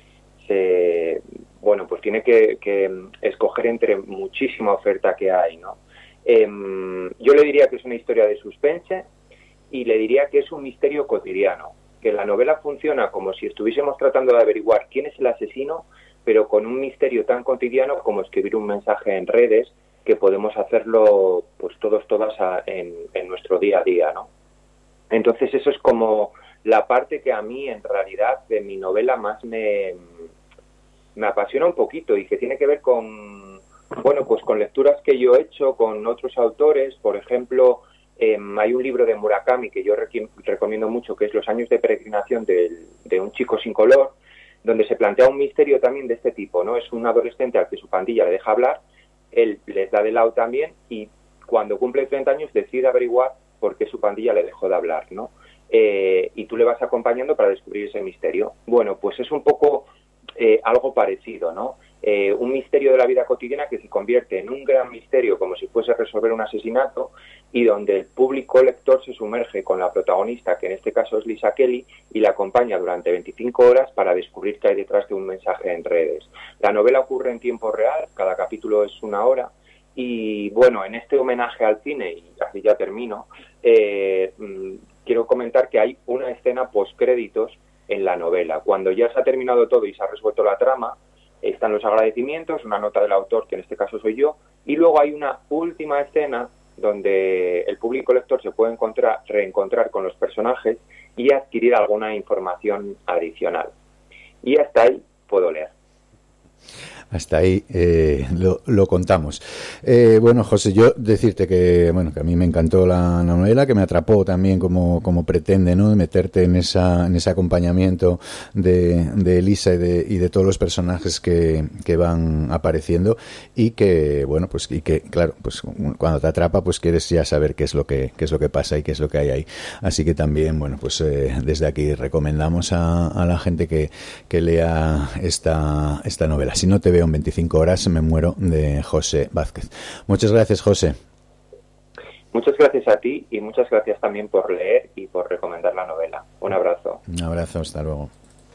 bueno, pues tiene que escoger entre muchísima oferta que hay, ¿no? Yo le diría que es una historia de suspense y le diría que es un misterio cotidiano, que la novela funciona como si estuviésemos tratando de averiguar quién es el asesino, pero con un misterio tan cotidiano como escribir un mensaje en redes, que podemos hacerlo pues todas en nuestro día a día, ¿no? Entonces eso es como la parte que a mí en realidad de mi novela más me apasiona un poquito y que tiene que ver con, bueno, pues con lecturas que yo he hecho con otros autores. Por ejemplo, hay un libro de Murakami que yo recomiendo mucho, que es Los años de peregrinación de un chico sin color, donde se plantea un misterio también de este tipo, ¿no? Es un adolescente al que su pandilla le deja hablar, él les da de lado también y cuando cumple 30 años decide averiguar por qué su pandilla le dejó de hablar, ¿no? Y tú le vas acompañando para descubrir ese misterio. Bueno, pues es un poco algo parecido, ¿no? Un misterio de la vida cotidiana que se convierte en un gran misterio como si fuese resolver un asesinato y donde el público lector se sumerge con la protagonista, que en este caso es Lisa Kelly, y la acompaña durante 25 horas para descubrir qué hay detrás de un mensaje en redes. La novela ocurre en tiempo real, cada capítulo es 1 hora Y bueno, en este homenaje al cine, y así ya termino, quiero comentar que hay una escena postcréditos en la novela. Cuando ya se ha terminado todo y se ha resuelto la trama, están los agradecimientos, una nota del autor, que en este caso soy yo, y luego hay una última escena donde el público lector se puede reencontrar con los personajes y adquirir alguna información adicional. Y hasta ahí puedo leer. Hasta ahí lo contamos. Bueno, José, yo decirte que a mí me encantó la novela, que me atrapó también como pretende, ¿no? De meterte en ese acompañamiento de Elisa y de todos los personajes que van apareciendo, y que claro, pues cuando te atrapa, pues quieres ya saber qué es lo que pasa y qué es lo que hay ahí. Así que también, desde aquí recomendamos a la gente que lea esta novela. Si no te veo en 25 horas, me muero, de José Vázquez. Muchas gracias, José. Muchas gracias a ti y muchas gracias también por leer y por recomendar la novela. Un abrazo. Un abrazo, hasta luego.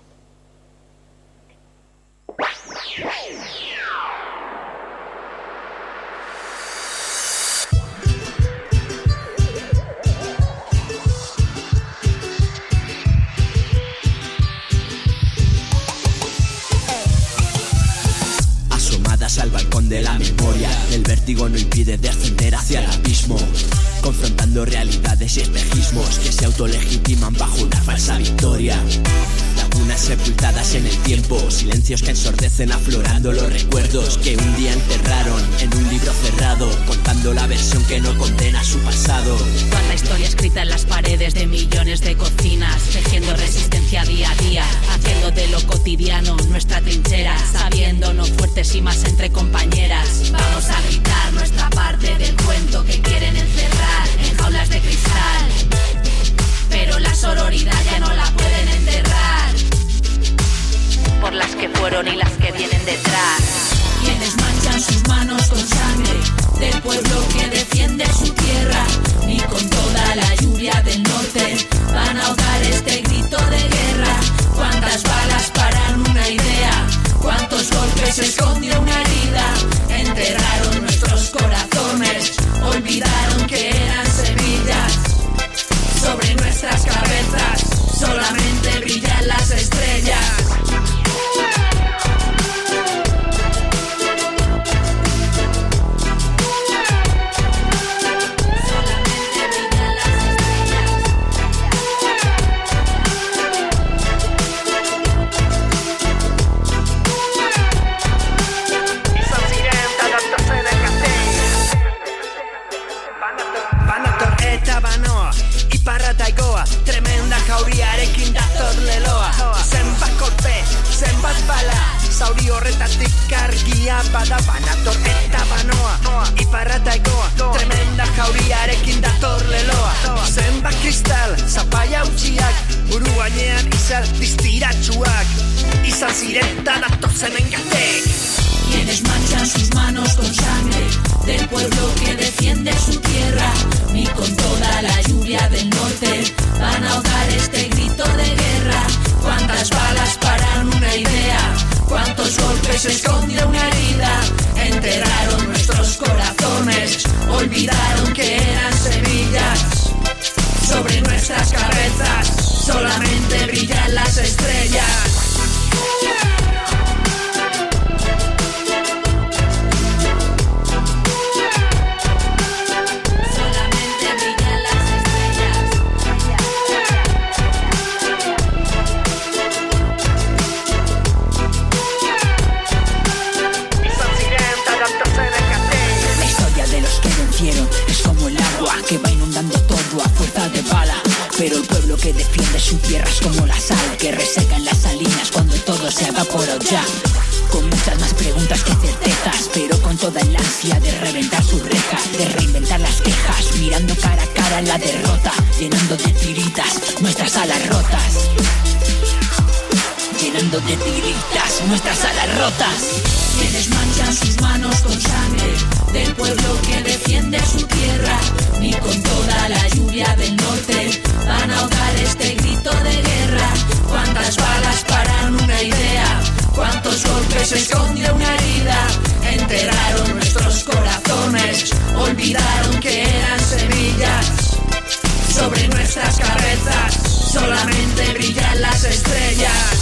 Al balcón de la memoria, el vértigo no impide descender hacia el abismo, confrontando realidades y espejismos que se autolegitiman bajo una falsa victoria. Lagunas sepultadas en el tiempo, silencios que ensordecen aflorando los recuerdos que un día enterraron en un libro cerrado, contando la versión que no condena su pasado. Cuánta historia escrita en las paredes de millones de cocinas, tejiendo resistencia día a día, haciendo de lo cotidiano nuestra trinchera, sabiéndonos fuertes y más entre compañeras. Vamos a gritar nuestra parte del cuento que quieren encerrar en jaulas de cristal, pero la sororidad ya no la pueden enterrar, por las que fueron y las que vienen detrás. Quienes manchan sus manos con sangre del pueblo que defiende su tierra, ni con toda la lluvia del norte van a ahogar este grito de guerra. Cuántas balas paran una idea, cuántos golpes esconde una herida. Enterraron nuestros corazones, olvidaron que eran semillas. Sobre nuestras cabezas solamente brillan las estrellas. Tremenda jauriarekin dator leloa. Zenbat kolpe, zenbat bala, zauri horretatik argia bada. Banator eta banoa, iparra eta egoa. Tremenda jauriarekin dator leloa. Zenbat kristal, zapaia utziak, buru gainean izar distiratsuak. Izan ziren eta datorzen engatek. Quienes manchan sus manos con sangre del pueblo que defiende su tierra, ni con toda la lluvia del norte van a ahogar este grito de guerra. Cuántas balas paran una idea, cuántos golpes esconde una herida. Enterraron nuestros corazones, olvidaron que eran semillas. Sobre nuestras cabezas solamente brillan las estrellas. Es como el agua que va inundando todo a fuerza de bala. Pero el pueblo que defiende su tierra es como la sal que reseca en las salinas cuando todo se evapora ya. Con muchas más preguntas que certezas, pero con toda el ansia de reventar su reja, de reinventar las quejas, mirando cara a cara la derrota, llenando de tiritas nuestras alas rotas. Llenando de tiritas nuestras alas rotas. Quienes manchan sus manos con sangre del pueblo que defiende su tierra, ni con toda la lluvia del norte van a ahogar este grito de guerra. Cuántas balas paran una idea, cuántos golpes esconde una herida. enterraron nuestros corazones, olvidaron que eran semillas. Sobre nuestras cabezas solamente brillan las estrellas.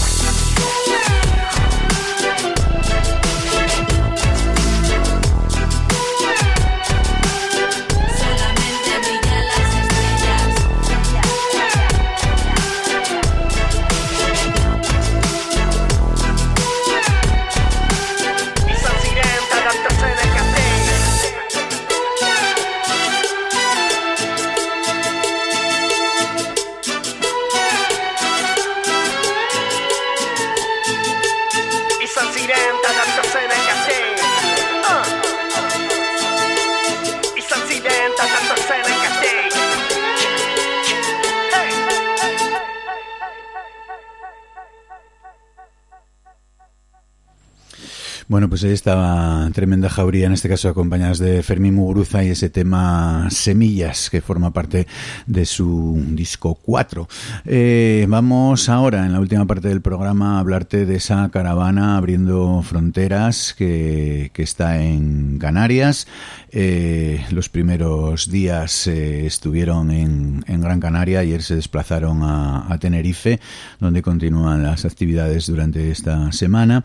Bueno, pues ahí estaba Tremenda Jauría, en este caso acompañadas de Fermín Muguruza, y ese tema Semillas, que forma parte de su disco 4. Vamos ahora, en la última parte del programa, a hablarte de esa caravana abriendo fronteras que está en Canarias. Los primeros días estuvieron en Gran Canaria, ayer se desplazaron a Tenerife, donde continúan las actividades durante esta semana.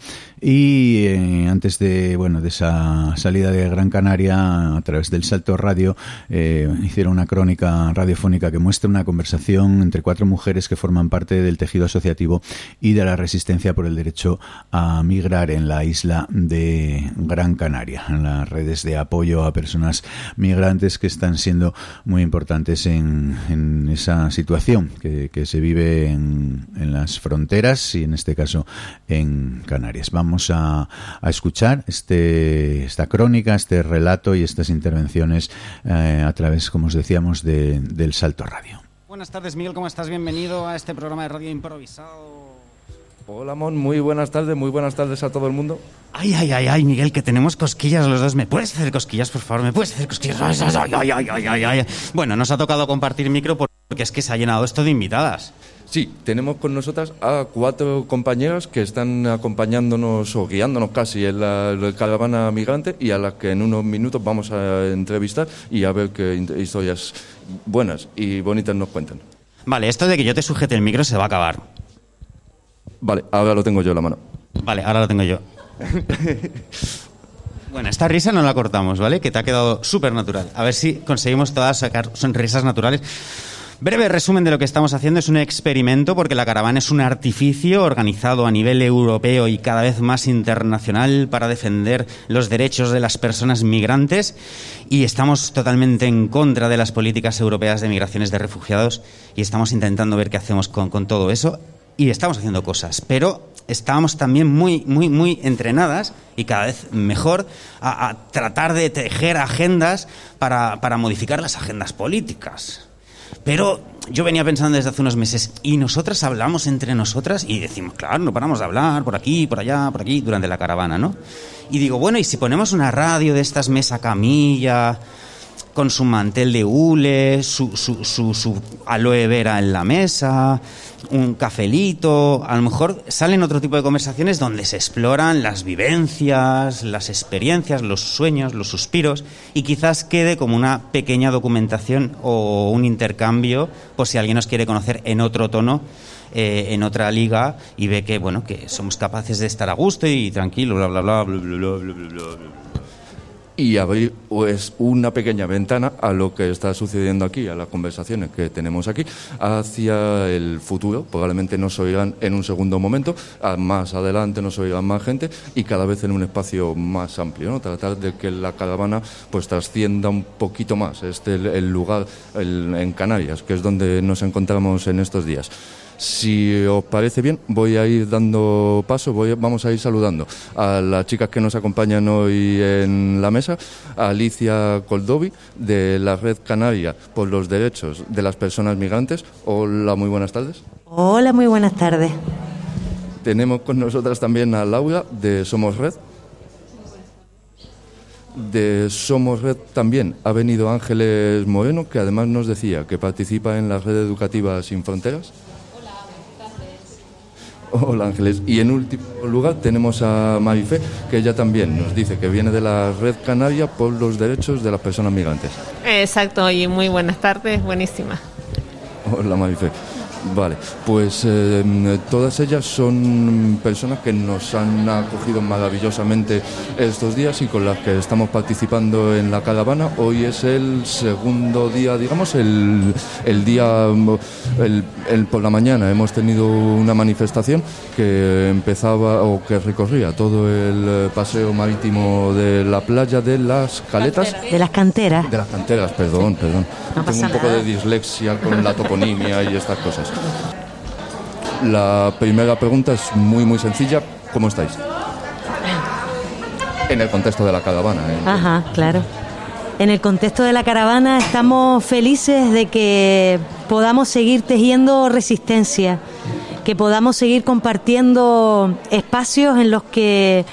Y antes de esa salida de Gran Canaria, a través del Salto Radio, hicieron una crónica radiofónica que muestra una conversación entre 4 mujeres que forman parte del tejido asociativo y de la resistencia por el derecho a migrar en la isla de Gran Canaria, en las redes de apoyo a personas migrantes que están siendo muy importantes en esa situación que se vive en las fronteras y en este caso en Canarias. Vamos a escuchar esta crónica, este relato y estas intervenciones a través, como os decíamos, del Salto Radio. Buenas tardes, Miguel, ¿cómo estás? Bienvenido a este programa de radio improvisado. Hola, Mon, muy buenas tardes a todo el mundo. Ay, Miguel, que tenemos cosquillas los dos. ¿Me puedes hacer cosquillas, por favor? ¿Me puedes hacer cosquillas? Ay. Bueno, nos ha tocado compartir micro porque es que se ha llenado esto de invitadas. Sí, tenemos con nosotras a 4 compañeras que están acompañándonos o guiándonos casi en la caravana migrante y a las que en unos minutos vamos a entrevistar y a ver qué historias buenas y bonitas nos cuentan. Vale, esto de que yo te sujete el micro se va a acabar. Vale, ahora lo tengo yo en la mano. Vale, ahora lo tengo yo. Bueno, esta risa no la cortamos, ¿vale? Que te ha quedado súper natural. A ver si conseguimos todas sacar sonrisas naturales. Breve resumen de lo que estamos haciendo. Es un experimento porque la caravana es un artificio organizado a nivel europeo y cada vez más internacional para defender los derechos de las personas migrantes, y estamos totalmente en contra de las políticas europeas de migraciones de refugiados y estamos intentando ver qué hacemos con todo eso, y estamos haciendo cosas, pero estábamos también muy entrenadas y cada vez mejor a tratar de tejer agendas para modificar las agendas políticas. Pero yo venía pensando desde hace unos meses, y nosotras hablamos entre nosotras y decimos, claro, no paramos de hablar por aquí, por allá, por aquí, durante la caravana, ¿no? Y digo, bueno, ¿y si ponemos una radio de estas mesa camilla, con su mantel de hule, su aloe vera en la mesa, un cafelito? A lo mejor salen otro tipo de conversaciones donde se exploran las vivencias, las experiencias, los sueños, los suspiros, y quizás quede como una pequeña documentación o un intercambio por si alguien nos quiere conocer en otro tono, en otra liga, y ve que, bueno, que somos capaces de estar a gusto y tranquilo, bla, bla, bla, bla, bla, bla, bla, bla, bla. Y abrir pues una pequeña ventana a lo que está sucediendo aquí, a las conversaciones que tenemos aquí, hacia el futuro. Probablemente nos oirán en un segundo momento, más adelante nos oirán más gente y cada vez en un espacio más amplio, ¿no? Tratar de que la caravana pues trascienda un poquito más el lugar en Canarias, que es donde nos encontramos en estos días. Si os parece bien, voy a ir dando paso, vamos a ir saludando a las chicas que nos acompañan hoy en la mesa, a Alicia Coldovi, de la Red Canaria por los Derechos de las Personas Migrantes. Hola, muy buenas tardes. Hola, muy buenas tardes. Tenemos con nosotras también a Laura, de Somos Red. De Somos Red también ha venido Ángeles Moreno, que además nos decía que participa en la Red Educativa Sin Fronteras. Hola Ángeles. Y en último lugar tenemos a Marifé, que ella también nos dice que viene de la Red Canaria por los Derechos de las Personas Migrantes. Exacto, y muy buenas tardes, buenísima. Hola Marifé. Vale, pues todas ellas son personas que nos han acogido maravillosamente estos días y con las que estamos participando en la caravana. Hoy es el segundo día, digamos, el día por la mañana hemos tenido una manifestación que empezaba o que recorría todo el paseo marítimo de la playa de las Caletas. De las Canteras. De las Canteras, perdón. No Tengo un poco de dislexia con la toponimia y estas cosas. La primera pregunta es muy muy sencilla. ¿Cómo estáis? En el contexto de la caravana. Ajá, claro. En el contexto de la caravana estamos felices de que podamos seguir tejiendo resistencia, que podamos seguir compartiendo espacios en los que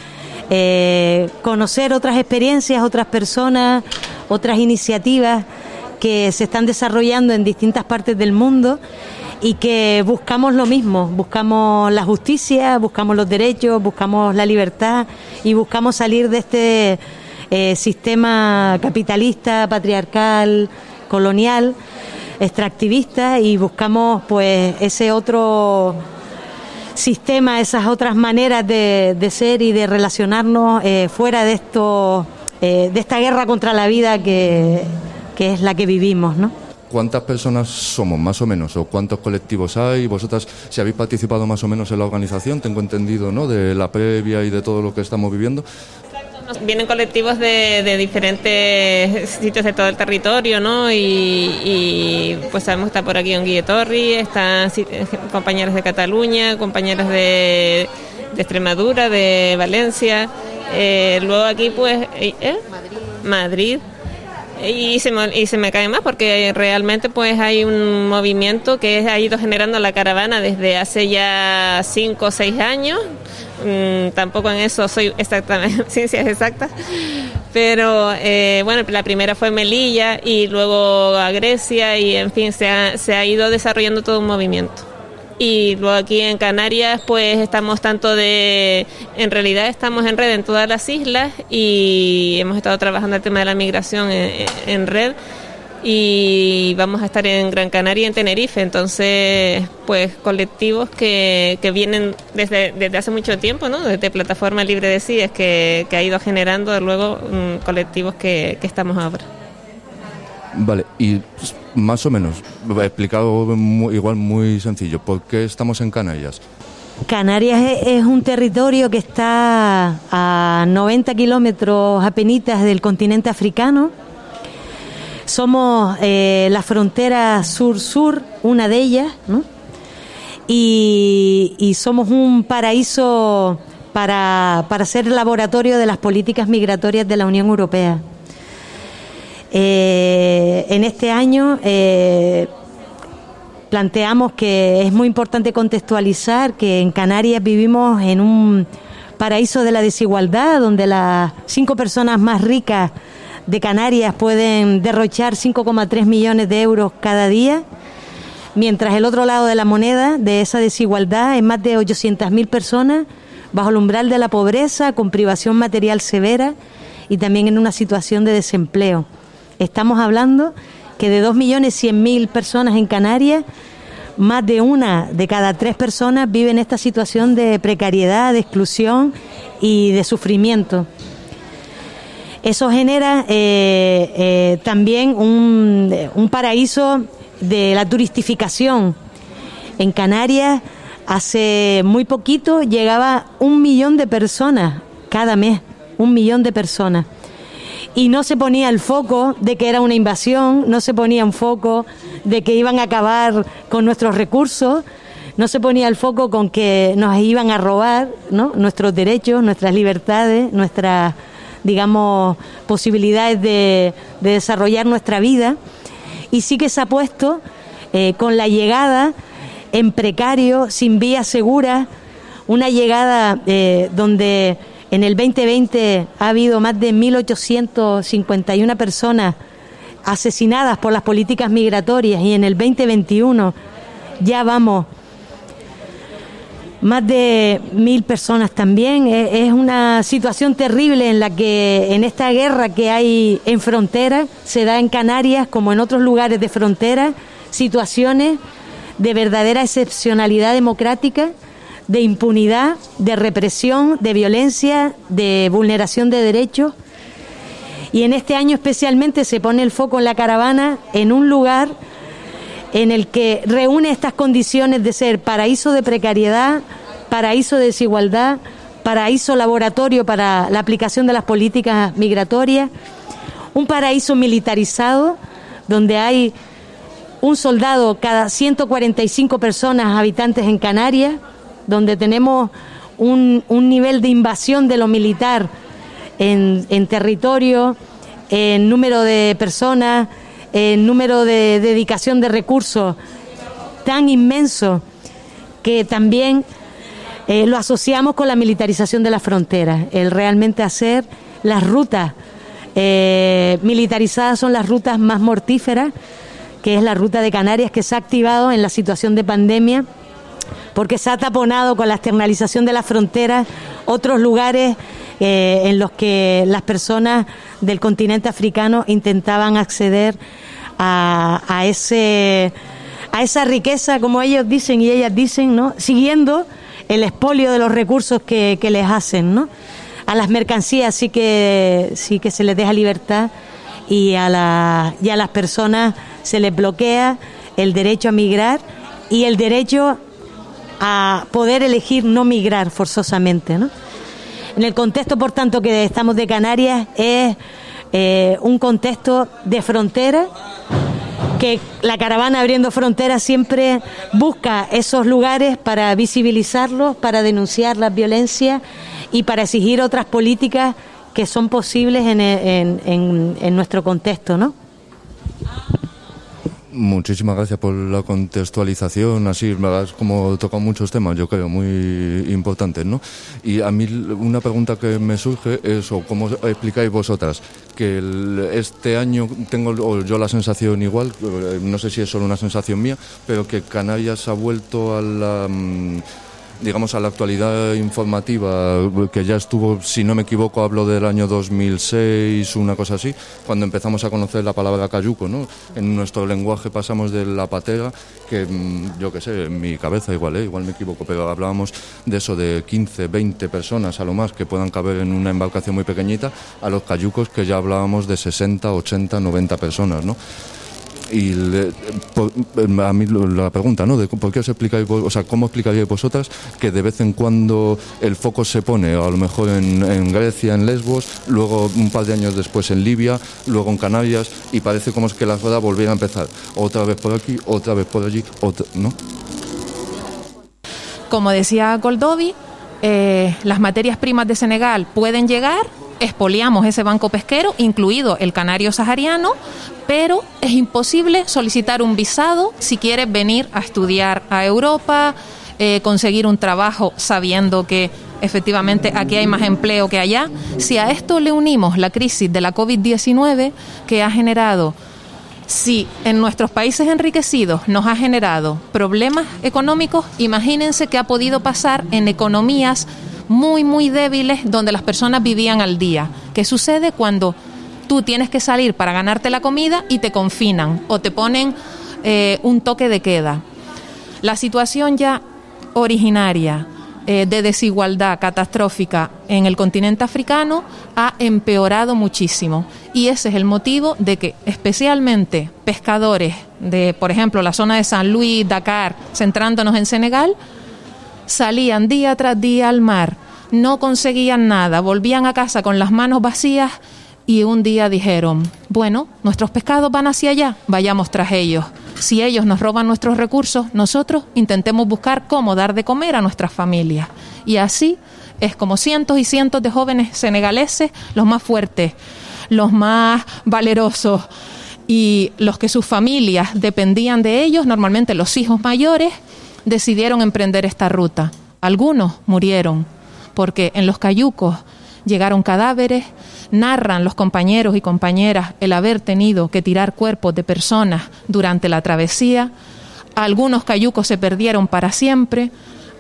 conocer otras experiencias, otras personas, otras iniciativas que se están desarrollando en distintas partes del mundo y que buscamos lo mismo, buscamos la justicia, buscamos los derechos, buscamos la libertad y buscamos salir de este sistema capitalista, patriarcal, colonial, extractivista, y buscamos pues ese otro sistema, esas otras maneras de ser y de relacionarnos fuera de esta guerra contra la vida que es la que vivimos, ¿no? ¿Cuántas personas somos, más o menos? ¿O cuántos colectivos hay? Vosotras, si habéis participado más o menos en la organización, tengo entendido, ¿no?, de la previa y de todo lo que estamos viviendo. Vienen colectivos de diferentes sitios de todo el territorio, ¿no? Y pues sabemos que está por aquí Onguilletorri, están compañeros de Cataluña, compañeros de Extremadura, de Valencia. Luego aquí, pues, Madrid. Y se me cae más porque realmente pues hay un movimiento que ha ido generando la caravana desde hace ya 5 o 6 años. Tampoco en eso soy exactamente ciencias exactas, pero bueno, la primera fue Melilla y luego a Grecia y en fin se ha ido desarrollando todo un movimiento. Y luego aquí en Canarias pues estamos en realidad estamos en red en todas las islas y hemos estado trabajando el tema de la migración en red y vamos a estar en Gran Canaria y en Tenerife, entonces pues colectivos que vienen desde hace mucho tiempo, ¿no? Desde Plataforma Libre de CIES que ha ido generando luego colectivos que estamos ahora. Vale, y más o menos, explicado igual muy sencillo, ¿por qué estamos en Canarias? Canarias es un territorio que está a 90 kilómetros apenitas del continente africano. Somos la frontera sur-sur, una de ellas, ¿no? Y somos un paraíso para ser laboratorio de las políticas migratorias de la Unión Europea. En este año planteamos que es muy importante contextualizar que en Canarias vivimos en un paraíso de la desigualdad, donde las 5 personas más ricas de Canarias pueden derrochar 5,3 millones de euros cada día, mientras el otro lado de la moneda de esa desigualdad es más de 800.000 personas bajo el umbral de la pobreza, con privación material severa y también en una situación de desempleo. Estamos hablando que de 2.100.000 personas en Canarias, más de 1 de cada 3 personas vive en esta situación de precariedad, de exclusión y de sufrimiento. Eso genera también un paraíso de la turistificación. En Canarias, hace muy poquito, llegaba 1 millón de personas cada mes, 1 millón de personas. Y no se ponía el foco de que era una invasión, no se ponía un foco de que iban a acabar con nuestros recursos, no se ponía el foco con que nos iban a robar, ¿no?, nuestros derechos, nuestras libertades, nuestras, digamos, posibilidades de desarrollar nuestra vida. Y sí que se ha puesto con la llegada en precario, sin vías seguras, una llegada donde en el 2020 ha habido más de 1.851 personas asesinadas por las políticas migratorias y en el 2021 ya vamos más de 1.000 personas también. Es una situación terrible en la que en esta guerra que hay en frontera se da en Canarias como en otros lugares de frontera situaciones de verdadera excepcionalidad democrática, de impunidad, de represión, de violencia, de vulneración de derechos. Y en este año especialmente se pone el foco en la caravana en un lugar en el que reúne estas condiciones de ser paraíso de precariedad, paraíso de desigualdad, paraíso laboratorio para la aplicación de las políticas migratorias, un paraíso militarizado donde hay un soldado cada 145 personas habitantes en Canarias, donde tenemos un nivel de invasión de lo militar en territorio, en número de personas, en número de dedicación de recursos tan inmenso que también lo asociamos con la militarización de la frontera. El realmente hacer las rutas militarizadas son las rutas más mortíferas, que es la ruta de Canarias, que se ha activado en la situación de pandemia porque se ha taponado con la externalización de las fronteras otros lugares en los que las personas del continente africano intentaban acceder a esa riqueza, como ellos dicen y ellas dicen, ¿no? Siguiendo el expolio de los recursos que les hacen, ¿no? A las mercancías sí que se les deja libertad y a las personas se les bloquea el derecho a migrar y el derecho a poder elegir no migrar forzosamente, ¿no? En el contexto, por tanto, que estamos de Canarias es un contexto de frontera, que la caravana Abriendo Fronteras siempre busca esos lugares para visibilizarlos, para denunciar las violencias y para exigir otras políticas que son posibles en nuestro contexto, ¿no? Muchísimas gracias por la contextualización, así, has como tocado muchos temas, yo creo, muy importantes, ¿no? Y a mí una pregunta que me surge es, o cómo explicáis vosotras, que este año tengo yo la sensación igual, no sé si es solo una sensación mía, pero que Canarias ha vuelto a la digamos, a la actualidad informativa, que ya estuvo, si no me equivoco, hablo del año 2006, una cosa así, cuando empezamos a conocer la palabra cayuco, ¿no? En nuestro lenguaje pasamos de la patera, que yo qué sé, en mi cabeza igual me equivoco, pero hablábamos de eso, de 15, 20 personas a lo más que puedan caber en una embarcación muy pequeñita, a los cayucos que ya hablábamos de 60, 80, 90 personas, ¿no? Y a mí la pregunta, ¿no? De por qué os explicáis, o sea, cómo explicaríais vosotras que de vez en cuando el foco se pone, a lo mejor en Grecia, en Lesbos, luego un par de años después en Libia, luego en Canarias, y parece como es que la rueda volviera a empezar, otra vez por aquí, otra vez por allí, ¿no? Como decía Goldovi, las materias primas de Senegal pueden llegar, expoliamos ese banco pesquero, incluido el canario sahariano, pero es imposible solicitar un visado si quieres venir a estudiar a Europa, conseguir un trabajo sabiendo que efectivamente aquí hay más empleo que allá. Si a esto le unimos la crisis de la COVID-19 que ha generado, si en nuestros países enriquecidos nos ha generado problemas económicos, imagínense qué ha podido pasar en economías muy, muy débiles donde las personas vivían al día. ¿Qué sucede cuando tú tienes que salir para ganarte la comida y te confinan o te ponen un toque de queda? La situación ya originaria de desigualdad catastrófica en el continente africano ha empeorado muchísimo, y ese es el motivo de que especialmente pescadores de, por ejemplo, la zona de San Luis, Dakar, centrándonos en Senegal, salían día tras día al mar, no conseguían nada, volvían a casa con las manos vacías y un día dijeron, bueno, nuestros pescados van hacia allá, vayamos tras ellos. Si ellos nos roban nuestros recursos, nosotros intentemos buscar cómo dar de comer a nuestras familias. Y así es como cientos y cientos de jóvenes senegaleses, los más fuertes, los más valerosos y los que sus familias dependían de ellos, normalmente los hijos mayores, decidieron emprender esta ruta. Algunos murieron porque en los cayucos llegaron cadáveres. Narran los compañeros y compañeras el haber tenido que tirar cuerpos de personas durante la travesía. Algunos cayucos se perdieron para siempre.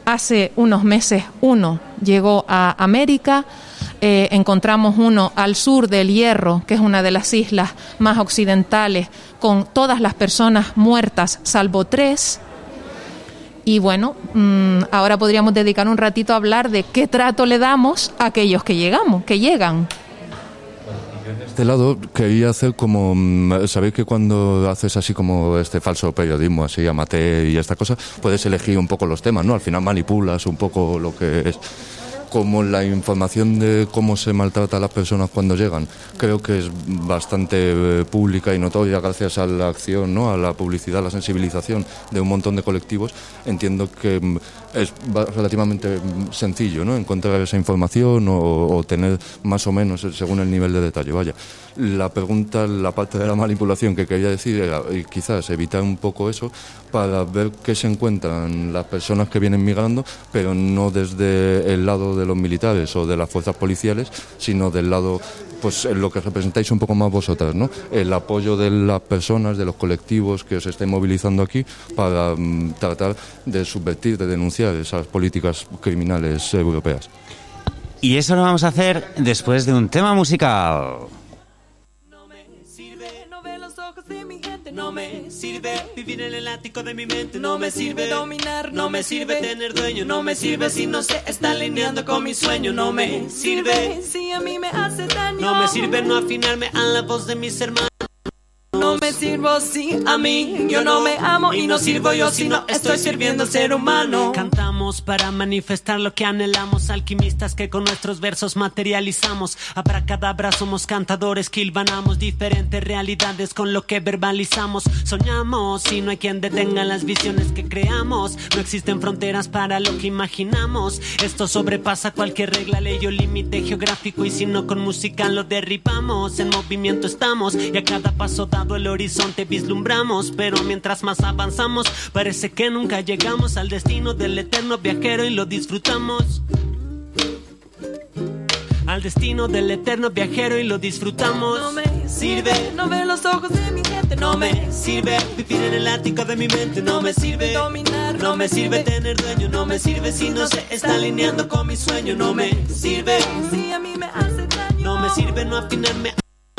Hace unos meses uno llegó a América, encontramos uno al sur del Hierro, que es una de las islas más occidentales, con todas las personas muertas, salvo 3. Y bueno, ahora podríamos dedicar un ratito a hablar de qué trato le damos a aquellos que llegan. En este lado quería hacer como, sabéis que cuando haces así como este falso periodismo, así amateur y esta cosa, puedes elegir un poco los temas, ¿no? Al final manipulas un poco lo que es. Como la información de cómo se maltrata a las personas cuando llegan, creo que es bastante pública y notoria gracias a la acción, ¿no? A la publicidad, a la sensibilización de un montón de colectivos. Entiendo que es relativamente sencillo, ¿no? Encontrar esa información o tener más o menos según el nivel de detalle. Vaya, la pregunta, la parte de la manipulación que quería decir era quizás evitar un poco eso para ver qué se encuentran las personas que vienen migrando, pero no desde el lado de los militares o de las fuerzas policiales, sino del lado, pues en lo que representáis un poco más vosotras, ¿no? El apoyo de las personas, de los colectivos que os estén movilizando aquí para tratar de subvertir, de denunciar esas políticas criminales europeas. Y eso lo vamos a hacer después de un tema musical. No me sirve vivir en el ático de mi mente, no me sirve dominar, no me sirve tener dueño, no me sirve si no se está alineando con mi sueño, no me sirve si a mí me hace daño, no me sirve no afinarme a la voz de mis hermanos. No me sirvo si a mí yo no me amo y no sirvo yo si no estoy sirviendo al ser humano. Cantamos para manifestar lo que anhelamos, alquimistas que con nuestros versos materializamos. Abracadabra somos cantadores que hilvanamos diferentes realidades con lo que verbalizamos. Soñamos y no hay quien detenga las visiones que creamos. No existen fronteras para lo que imaginamos. Esto sobrepasa cualquier regla, ley o límite geográfico y si no con música lo derribamos. En movimiento estamos y a cada paso dado el horizonte vislumbramos, pero mientras más avanzamos parece que nunca llegamos al destino del eterno viajero y lo disfrutamos. Al destino del eterno viajero y lo disfrutamos. No me sirve no ver los ojos de mi gente, no me sirve vivir en el ático de mi mente, no me sirve dominar, no me sirve tener dueño, no me sirve si no se está alineando con mi sueño, no me sirve si a mí me hace daño, no me sirve no afinarme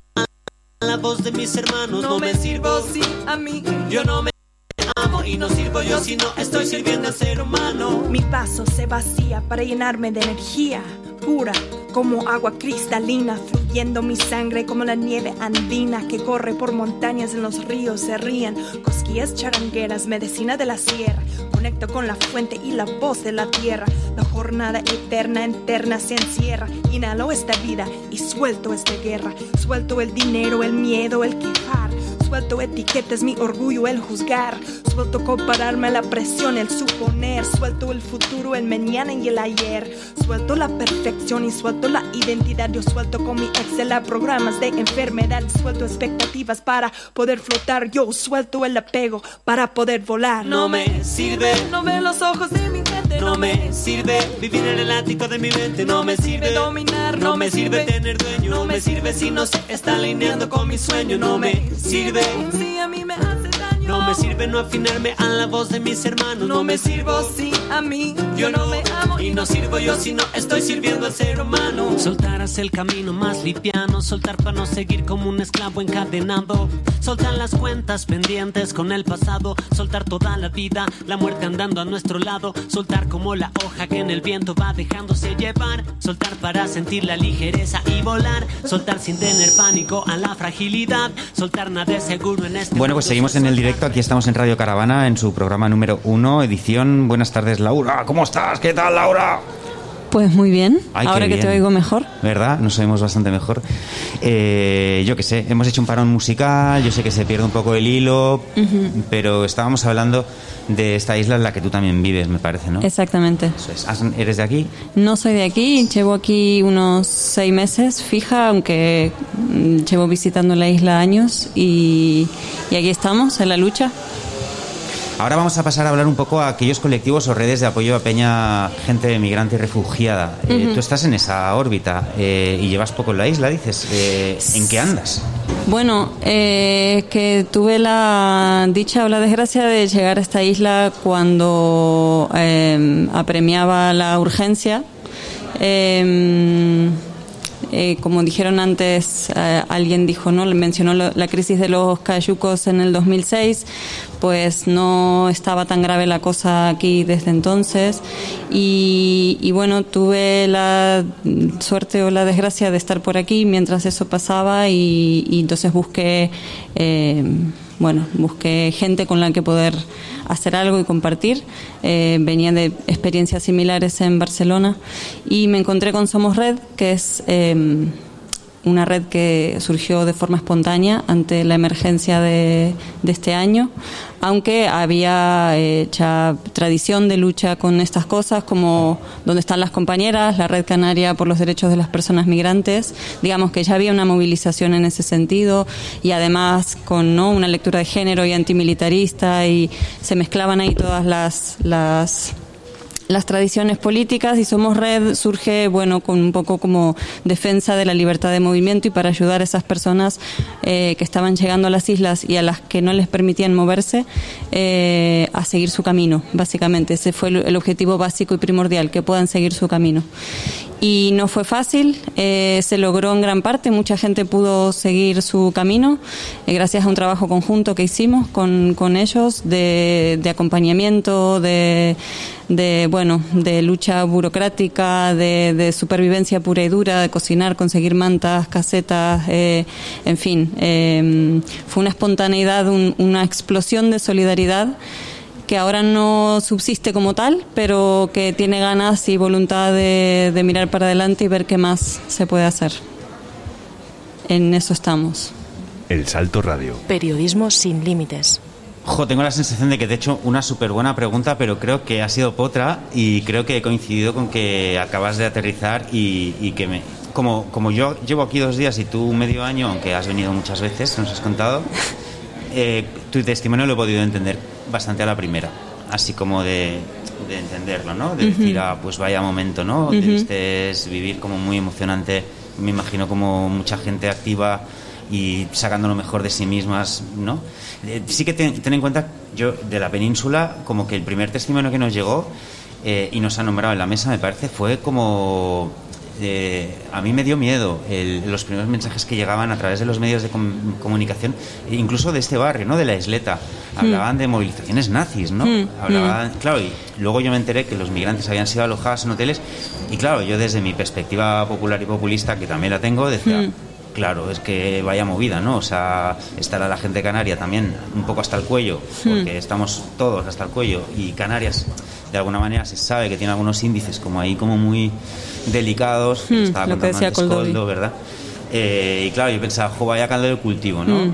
a la voz de mis hermanos, no me sirvo si a mí yo no me amo y no sirvo yo si no estoy sirviendo al ser humano. Mi vaso se vacía para llenarme de energía pura como agua cristalina, fluyendo mi sangre como la nieve andina que corre por montañas, en los ríos se ríen cosquillas charangueras, medicina de la sierra. Conecto con la fuente y la voz de la tierra. La jornada eterna interna se encierra. Inhalo esta vida y suelto esta guerra. Suelto el dinero, el miedo, el quejar. Suelto etiquetas, mi orgullo, el juzgar. Suelto compararme, la presión, el suponer. Suelto el futuro, el mañana y el ayer. Suelto la perfección y suelto la identidad. Yo suelto con mi Excel a programas de enfermedad. Suelto expectativas para poder flotar. Yo suelto el apego para poder volar. No me sirve no ver los ojos de mi gente, no me sirve vivir en el ático de mi mente, no me sirve dominar, no me sirve tener dueño, no me sirve si no se está alineando con mi sueño, no me sirve si a mí me hace daño, no me sirve no afinarme a la voz de mis hermanos, no me sirvo si a mí yo no me amo y no sirvo yo si no estoy sirviendo al ser humano. Soltar hacia el camino más liviano, soltar para no seguir como un esclavo encadenado, soltar las cuentas pendientes con el pasado, soltar toda la vida, la muerte andando a nuestro lado, soltar como la hoja que en el viento va dejándose llevar, soltar para sentir la ligereza y volar, soltar sin tener pánico a la fragilidad, soltar nada es seguro en este Bueno, pues seguimos en el directo, aquí estamos en Radio Caravana, en su programa número 1, edición. Buenas tardes, Laura, ¿cómo estás? ¿Qué tal, Laura? Pues muy bien, Ay, ahora que bien. te oigo mejor. ¿Verdad? Nos oímos bastante mejor. Yo qué sé, hemos hecho un parón musical, yo sé que se pierde un poco el hilo, pero estábamos hablando de esta isla en la que tú también vives, me parece, ¿no? Exactamente. Eso es. ¿Eres de aquí? No soy de aquí, llevo aquí unos 6 meses fija, aunque llevo visitando la isla años y aquí estamos en la lucha. Ahora vamos a pasar a hablar un poco a aquellos colectivos o redes de apoyo a peña, gente migrante y refugiada. Tú estás en esa órbita y llevas poco en la isla, dices. ¿En qué andas? Bueno, que tuve la dicha o la desgracia de llegar a esta isla cuando apremiaba la urgencia. Como dijeron antes, alguien dijo, ¿no? Mencionó la crisis de los cayucos en el 2006, pues no estaba tan grave la cosa aquí desde entonces y bueno, tuve la suerte o la desgracia de estar por aquí mientras eso pasaba y entonces busqué gente con la que poder hacer algo y compartir. Venía de experiencias similares en Barcelona y me encontré con Somos Red, que es una red que surgió de forma espontánea ante la emergencia de este año, aunque había ya tradición de lucha con estas cosas, como Donde están las compañeras, la Red Canaria por los Derechos de las Personas Migrantes. Digamos que ya había una movilización en ese sentido y además con una lectura de género y antimilitarista, y se mezclaban ahí todas las tradiciones políticas, y Somos Red surge, con un poco como defensa de la libertad de movimiento y para ayudar a esas personas que estaban llegando a las islas y a las que no les permitían moverse a seguir su camino, básicamente. Ese fue el objetivo básico y primordial, que puedan seguir su camino. Y no fue fácil, se logró en gran parte, mucha gente pudo seguir su camino gracias a un trabajo conjunto que hicimos con ellos de acompañamiento, de lucha burocrática, de supervivencia pura y dura, de cocinar, conseguir mantas, casetas, en fin, fue una espontaneidad, una explosión de solidaridad que ahora no subsiste como tal, pero que tiene ganas y voluntad de mirar para adelante y ver qué más se puede hacer. En eso estamos. El Salto Radio. Periodismo sin límites. Tengo la sensación de que te he hecho una súper buena pregunta, pero creo que ha sido potra y creo que he coincidido con que acabas de aterrizar y que como yo llevo aquí 2 días y tú medio año, aunque has venido muchas veces, nos has contado, tu testimonio lo he podido entender bastante a la primera, así como de entenderlo, ¿no? De decir, pues vaya momento, ¿no? Debiste vivir como muy emocionante, me imagino, como mucha gente activa y sacando lo mejor de sí mismas, ¿no? Sí que ten en cuenta, yo de la península, como que el primer testimonio que nos llegó y nos ha nombrado en la mesa, me parece, fue como... a mí me dio miedo los primeros mensajes que llegaban a través de los medios de comunicación, incluso de este barrio, ¿no? De la Isleta. Hablaban de movilizaciones nazis, ¿no? Hablaban, claro, y luego yo me enteré que los migrantes habían sido alojados en hoteles y claro, yo desde mi perspectiva popular y populista, que también la tengo, decía... Claro, es que vaya movida, ¿no? O sea, estará la gente canaria también un poco hasta el cuello, porque estamos todos hasta el cuello, y Canarias, de alguna manera, se sabe que tiene algunos índices como ahí como muy delicados, estaba lo que decía Coldo, ¿verdad? Y claro, yo pensaba, vaya caldo de cultivo, ¿no?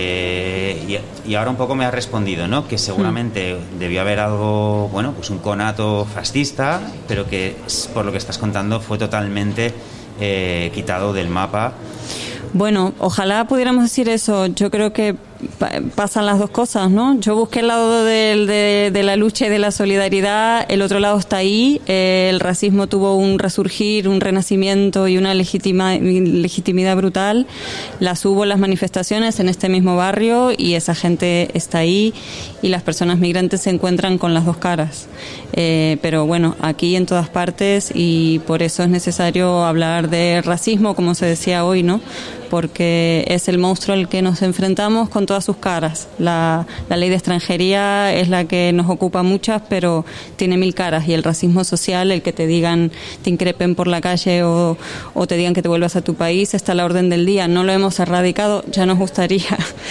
Y ahora un poco me ha respondido, ¿no? Que seguramente debió haber algo, pues un conato fascista, pero que, por lo que estás contando, fue totalmente quitado del mapa. Bueno, ojalá pudiéramos decir eso. Yo creo que pasan las dos cosas, ¿no? Yo busqué el lado de la lucha y de la solidaridad, el otro lado está ahí. El racismo tuvo un resurgir, un renacimiento y una legitimidad brutal. Las hubo las manifestaciones en este mismo barrio y esa gente está ahí y las personas migrantes se encuentran con las dos caras. Pero bueno, aquí en todas partes, y por eso es necesario hablar de racismo, como se decía hoy, ¿no? Porque es el monstruo al que nos enfrentamos con todas sus caras. La ley de extranjería es la que nos ocupa muchas, pero tiene 1000 caras, y el racismo social, el que te digan, te increpen por la calle o te digan que te vuelvas a tu país, está a la orden del día. No lo hemos erradicado, ya nos gustaría.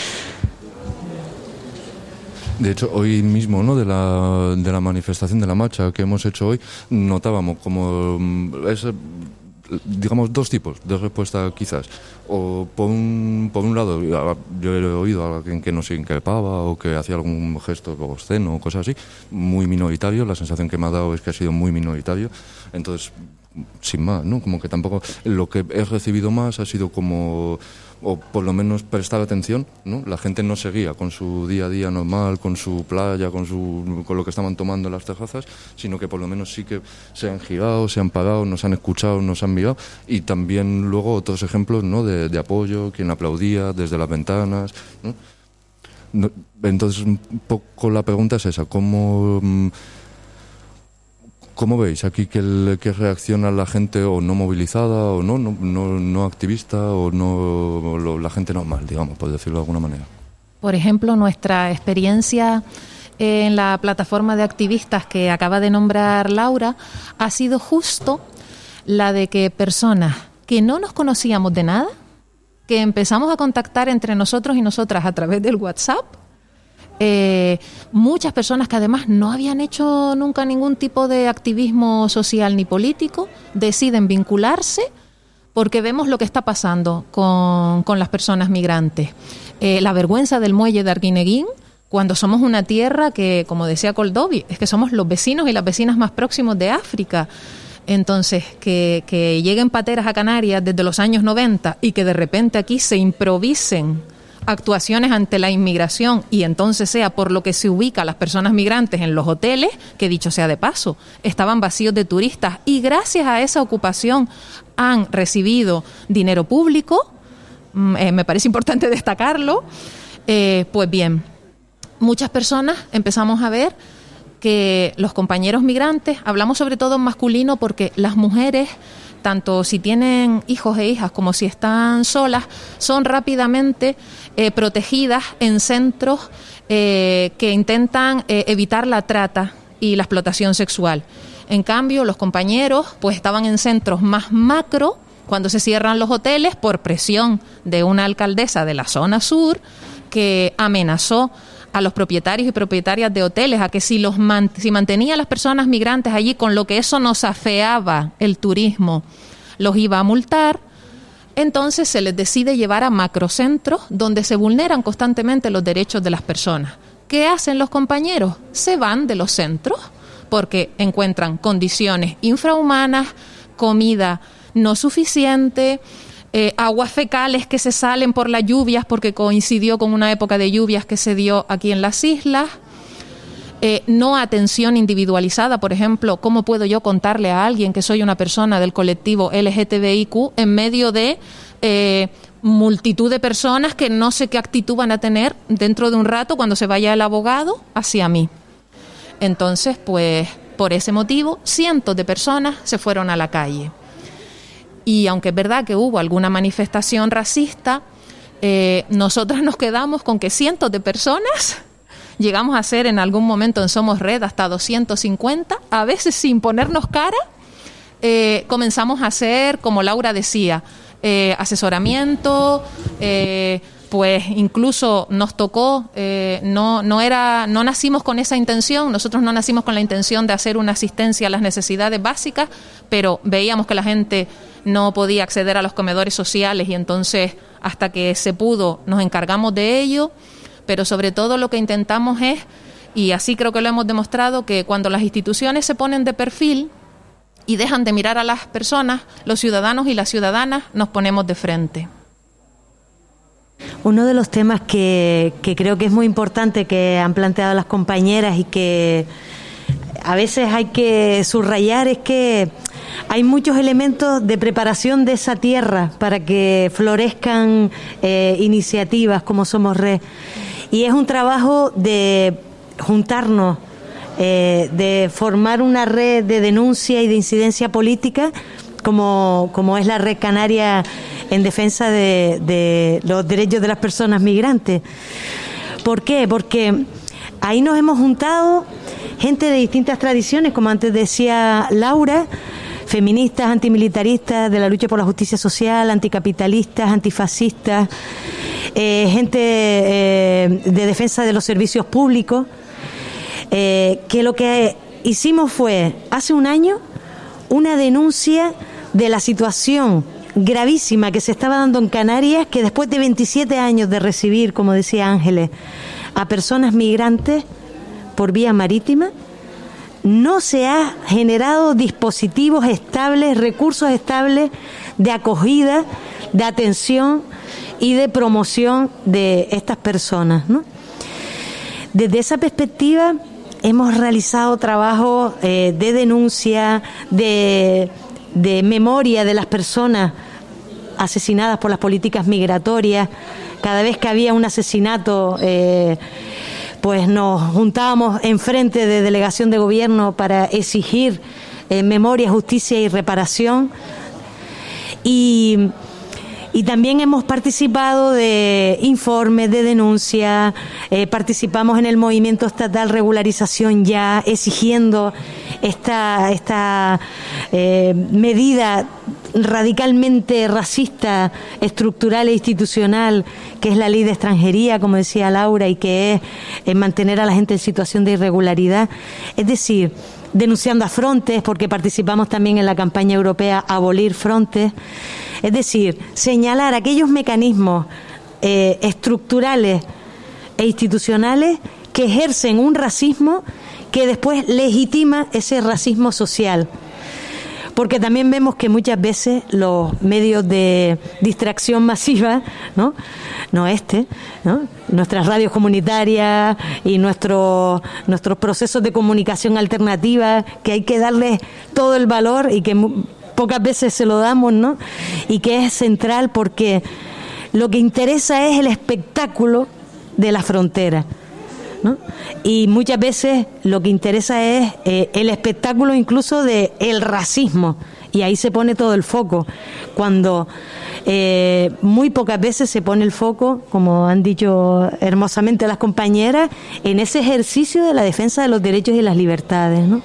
De hecho, hoy mismo, ¿no? de la manifestación, de la marcha que hemos hecho hoy, notábamos como digamos, 2 tipos de respuesta, quizás. O por un lado, yo he oído a alguien que nos increpaba o que hacía algún gesto obsceno o cosas así, muy minoritario. La sensación que me ha dado es que ha sido muy minoritario. Entonces, sin más, ¿no? Como que tampoco lo que he recibido más ha sido como, o por lo menos prestar atención, ¿no? La gente no seguía con su día a día normal, con su playa, con lo que estaban tomando en las terrazas, sino que por lo menos sí que se han girado, se han parado, nos han escuchado, nos han mirado, y también luego otros ejemplos, ¿no? de apoyo, quien aplaudía desde las ventanas, ¿no? Entonces un poco la pregunta es esa, ¿cómo veis aquí que reacciona la gente o no movilizada o no activista o no la gente normal, digamos, por decirlo de alguna manera? Por ejemplo, nuestra experiencia en la plataforma de activistas que acaba de nombrar Laura ha sido justo la de que personas que no nos conocíamos de nada, que empezamos a contactar entre nosotros y nosotras a través del WhatsApp, muchas personas que además no habían hecho nunca ningún tipo de activismo social ni político, deciden vincularse porque vemos lo que está pasando con las personas migrantes. La vergüenza del muelle de Arguineguín, cuando somos una tierra que, como decía Coldovi, es que somos los vecinos y las vecinas más próximos de África. Entonces, que lleguen pateras a Canarias desde los años 90 y que de repente aquí se improvisen actuaciones ante la inmigración y entonces sea por lo que se ubica a las personas migrantes en los hoteles, que dicho sea de paso, estaban vacíos de turistas y gracias a esa ocupación han recibido dinero público, me parece importante destacarlo, pues bien, muchas personas empezamos a ver que los compañeros migrantes, hablamos sobre todo en masculino porque las mujeres, tanto si tienen hijos e hijas como si están solas, son rápidamente protegidas en centros que intentan evitar la trata y la explotación sexual. En cambio, los compañeros pues estaban en centros más macro cuando se cierran los hoteles por presión de una alcaldesa de la zona sur que amenazó a los propietarios y propietarias de hoteles a que si mantenía a las personas migrantes allí, con lo que eso nos afeaba el turismo, los iba a multar. Entonces se les decide llevar a macrocentros donde se vulneran constantemente los derechos de las personas. ¿Qué hacen los compañeros? Se van de los centros porque encuentran condiciones infrahumanas, comida no suficiente, aguas fecales que se salen por las lluvias porque coincidió con una época de lluvias que se dio aquí en las islas, no atención individualizada. Por ejemplo, ¿cómo puedo yo contarle a alguien que soy una persona del colectivo LGTBIQ en medio de multitud de personas que no sé qué actitud van a tener dentro de un rato cuando se vaya el abogado hacia mí? Entonces, pues por ese motivo, cientos de personas se fueron a la calle. Y aunque es verdad que hubo alguna manifestación racista, nosotras nos quedamos con que cientos de personas, llegamos a ser en algún momento en Somos Red hasta 250, a veces sin ponernos cara, comenzamos a hacer, como Laura decía, asesoramiento, pues incluso nos tocó, no nacimos con esa intención, nosotros no nacimos con la intención de hacer una asistencia a las necesidades básicas, pero veíamos que la gente no podía acceder a los comedores sociales y entonces hasta que se pudo nos encargamos de ello, pero sobre todo lo que intentamos es, y así creo que lo hemos demostrado, que cuando las instituciones se ponen de perfil y dejan de mirar a las personas, los ciudadanos y las ciudadanas nos ponemos de frente. Uno de los temas que creo que es muy importante que han planteado las compañeras y que a veces hay que subrayar es que hay muchos elementos de preparación de esa tierra para que florezcan iniciativas como Somos Red. Y es un trabajo de juntarnos, de formar una red de denuncia y de incidencia política como es la Red Canaria en defensa de los derechos de las personas migrantes. ¿Por qué? Porque ahí nos hemos juntado gente de distintas tradiciones, como antes decía Laura, feministas, antimilitaristas, de la lucha por la justicia social, anticapitalistas, antifascistas, gente de defensa de los servicios públicos, que lo que hicimos fue, hace un año, una denuncia de la situación gravísima que se estaba dando en Canarias, que después de 27 años de recibir, como decía Ángeles, a personas migrantes por vía marítima, no se ha generado dispositivos estables, recursos estables de acogida, de atención y de promoción de estas personas, ¿no? Desde esa perspectiva hemos realizado trabajo de denuncia, de memoria de las personas asesinadas por las políticas migratorias. Cada vez que había un asesinato, pues nos juntábamos enfrente de delegación de gobierno para exigir memoria, justicia y reparación. Y también hemos participado de informes, de denuncia, participamos en el movimiento estatal Regularización Ya, exigiendo esta medida radicalmente racista, estructural e institucional, que es la ley de extranjería, como decía Laura, y que es mantener a la gente en situación de irregularidad. Es decir, denunciando a Frontex, porque participamos también en la campaña europea Abolir Frontex. Es decir, señalar aquellos mecanismos estructurales e institucionales que ejercen un racismo que después legitima ese racismo social. Porque también vemos que muchas veces los medios de distracción masiva, ¿no? Nuestras radios comunitarias y nuestros procesos de comunicación alternativa, que hay que darles todo el valor y que pocas veces se lo damos, ¿no? Y que es central porque lo que interesa es el espectáculo de la frontera, ¿no? Y muchas veces lo que interesa es el espectáculo incluso de el racismo, y ahí se pone todo el foco, cuando muy pocas veces se pone el foco, como han dicho hermosamente las compañeras, en ese ejercicio de la defensa de los derechos y las libertades, ¿no?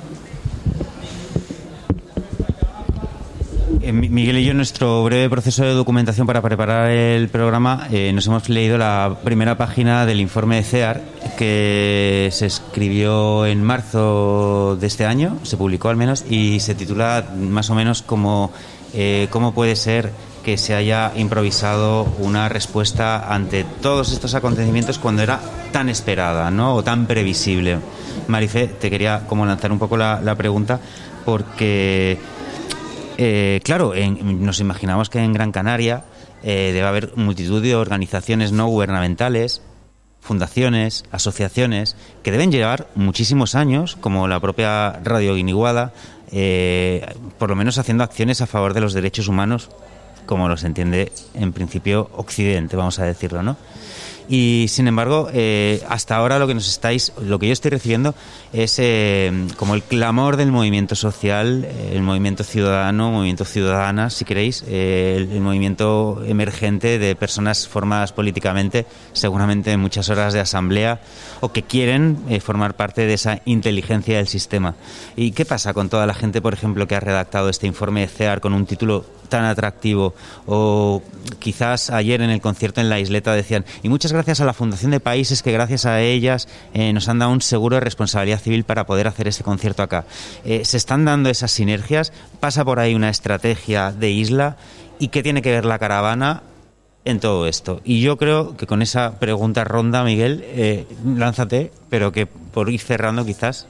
Miguel y yo, en nuestro breve proceso de documentación para preparar el programa, nos hemos leído la primera página del informe de CEAR, que se escribió en marzo de este año, se publicó al menos, y se titula más o menos como ¿cómo puede ser que se haya improvisado una respuesta ante todos estos acontecimientos cuando era tan esperada, ¿no? O tan previsible? Marifé, te quería como lanzar un poco la pregunta, porque claro, nos imaginamos que en Gran Canaria debe haber multitud de organizaciones no gubernamentales, fundaciones, asociaciones, que deben llevar muchísimos años, como la propia Radio Guiniguada, por lo menos haciendo acciones a favor de los derechos humanos, como los entiende en principio Occidente, vamos a decirlo, ¿no? Y sin embargo, hasta ahora lo que yo estoy recibiendo es como el clamor del movimiento social, el movimiento ciudadano, movimiento ciudadana, si queréis, el movimiento emergente de personas formadas políticamente, seguramente en muchas horas de asamblea, o que quieren formar parte de esa inteligencia del sistema. ¿Y qué pasa con toda la gente, por ejemplo, que ha redactado este informe de CEAR con un título tan atractivo? O quizás ayer en el concierto en La Isleta decían, y muchas gracias a la Fundación de Países, que gracias a ellas nos han dado un seguro de responsabilidad civil para poder hacer este concierto acá. Se están dando esas sinergias, pasa por ahí una estrategia de isla, ¿y qué tiene que ver la caravana en todo esto? Y yo creo que con esa pregunta ronda, Miguel, lánzate, pero que por ir cerrando quizás.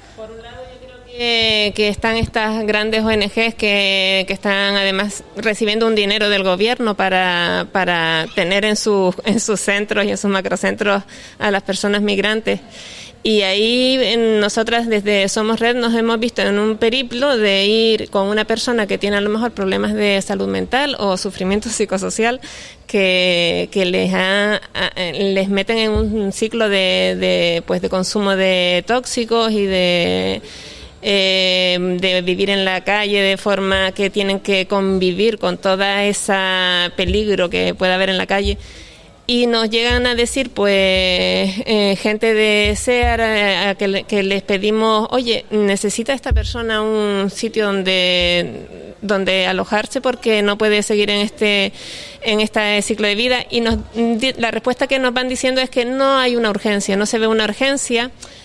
Que están estas grandes ONGs que están además recibiendo un dinero del gobierno para tener en sus centros y en sus macrocentros a las personas migrantes. Y ahí nosotras desde Somos Red nos hemos visto en un periplo de ir con una persona que tiene a lo mejor problemas de salud mental o sufrimiento psicosocial que les meten en un ciclo de consumo de tóxicos y de vivir en la calle de forma que tienen que convivir con toda esa peligro que puede haber en la calle. Y nos llegan a decir, pues, gente de SEAR que les pedimos, oye, necesita esta persona un sitio donde alojarse porque no puede seguir en este ciclo de vida. Y la respuesta que nos van diciendo es que no hay una urgencia, no se ve una urgencia.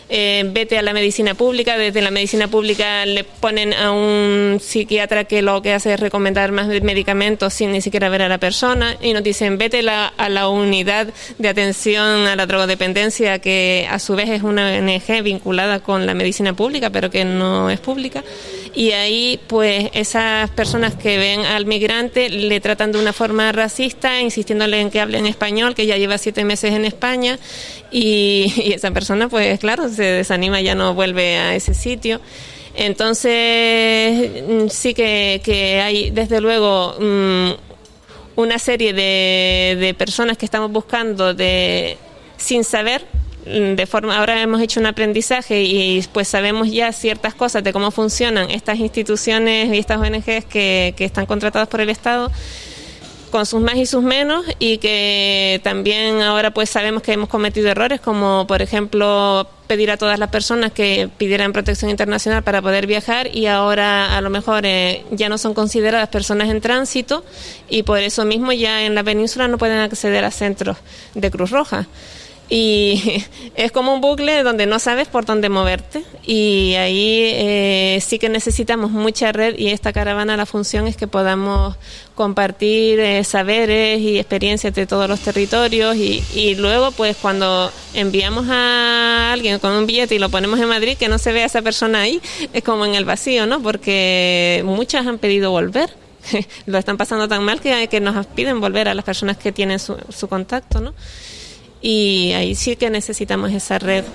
vete a la medicina pública, desde la medicina pública le ponen a un psiquiatra que lo que hace es recomendar más medicamentos sin ni siquiera ver a la persona, y nos dicen vete a la unidad de atención a la drogodependencia, que a su vez es una ONG vinculada con la medicina pública pero que no es pública, y ahí pues esas personas que ven al migrante le tratan de una forma racista, insistiéndole en que hable en español, que ya lleva 7 meses en España, y esa persona pues claro se desanima, ya no vuelve a ese sitio. Entonces sí que hay desde luego una serie de personas que estamos buscando sin saber, de forma, ahora hemos hecho un aprendizaje y pues sabemos ya ciertas cosas de cómo funcionan estas instituciones y estas ONGs que están contratadas por el Estado, con sus más y sus menos, y que también ahora pues sabemos que hemos cometido errores, como por ejemplo pedir a todas las personas que pidieran protección internacional para poder viajar, y ahora a lo mejor ya no son consideradas personas en tránsito, y por eso mismo ya en la península no pueden acceder a centros de Cruz Roja. Y es como un bucle donde no sabes por dónde moverte, y ahí sí que necesitamos mucha red, y esta caravana, la función es que podamos compartir saberes y experiencias de todos los territorios, y luego pues cuando enviamos a alguien con un billete y lo ponemos en Madrid, que no se vea esa persona ahí, es como en el vacío, ¿no? Porque muchas han pedido volver. Lo están pasando tan mal que nos piden volver a las personas que tienen su contacto, ¿no? Y ahí sí que necesitamos esa red.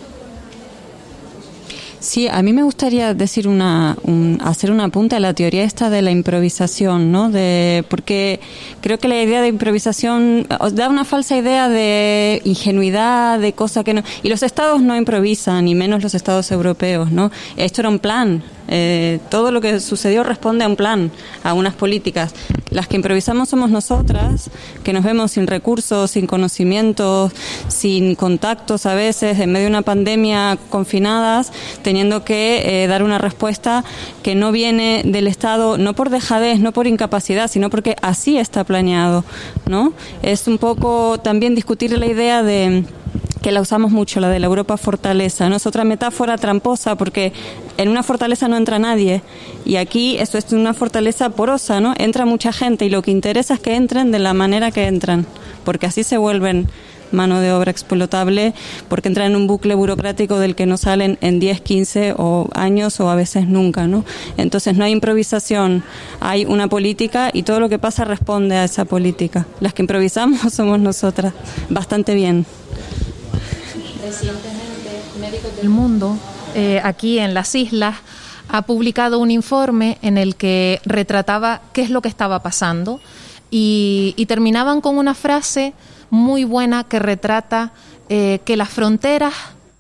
Sí, a mí me gustaría decir hacer un apunte a la teoría esta de la improvisación, ¿no? Porque creo que la idea de improvisación os da una falsa idea de ingenuidad, de cosas que no. Y los estados no improvisan, y menos los estados europeos, ¿no? Esto era un plan. Todo lo que sucedió responde a un plan, a unas políticas. Las que improvisamos somos nosotras, que nos vemos sin recursos, sin conocimientos, sin contactos a veces, en medio de una pandemia, confinadas, teniendo que dar una respuesta que no viene del Estado, no por dejadez, no por incapacidad, sino porque así está planeado, ¿no? Es un poco también discutir la idea de que la usamos mucho, la de la Europa fortaleza, ¿no? Es otra metáfora tramposa, porque en una fortaleza no entra nadie, y aquí esto es una fortaleza porosa, ¿no? Entra mucha gente, y lo que interesa es que entren de la manera que entran, porque así se vuelven mano de obra explotable, porque entran en un bucle burocrático del que no salen en 10, 15 años o a veces nunca, ¿no? Entonces no hay improvisación, hay una política, y todo lo que pasa responde a esa política. Las que improvisamos somos nosotras, bastante bien. Recientemente, Médicos del Mundo, aquí en las islas, ha publicado un informe en el que retrataba qué es lo que estaba pasando, y terminaban con una frase muy buena que retrata que las fronteras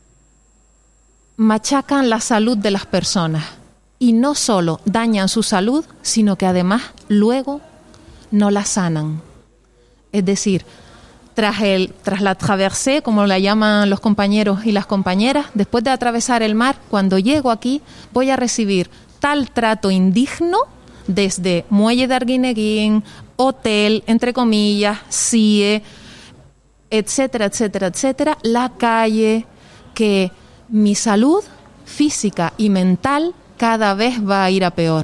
machacan la salud de las personas, y no solo dañan su salud, sino que además luego no la sanan. Es decir, tras la traversée, como la llaman los compañeros y las compañeras, después de atravesar el mar, cuando llego aquí voy a recibir tal trato indigno desde muelle de Arguineguín, hotel, entre comillas, CIE, etcétera, etcétera, etcétera, la calle, que mi salud física y mental cada vez va a ir a peor.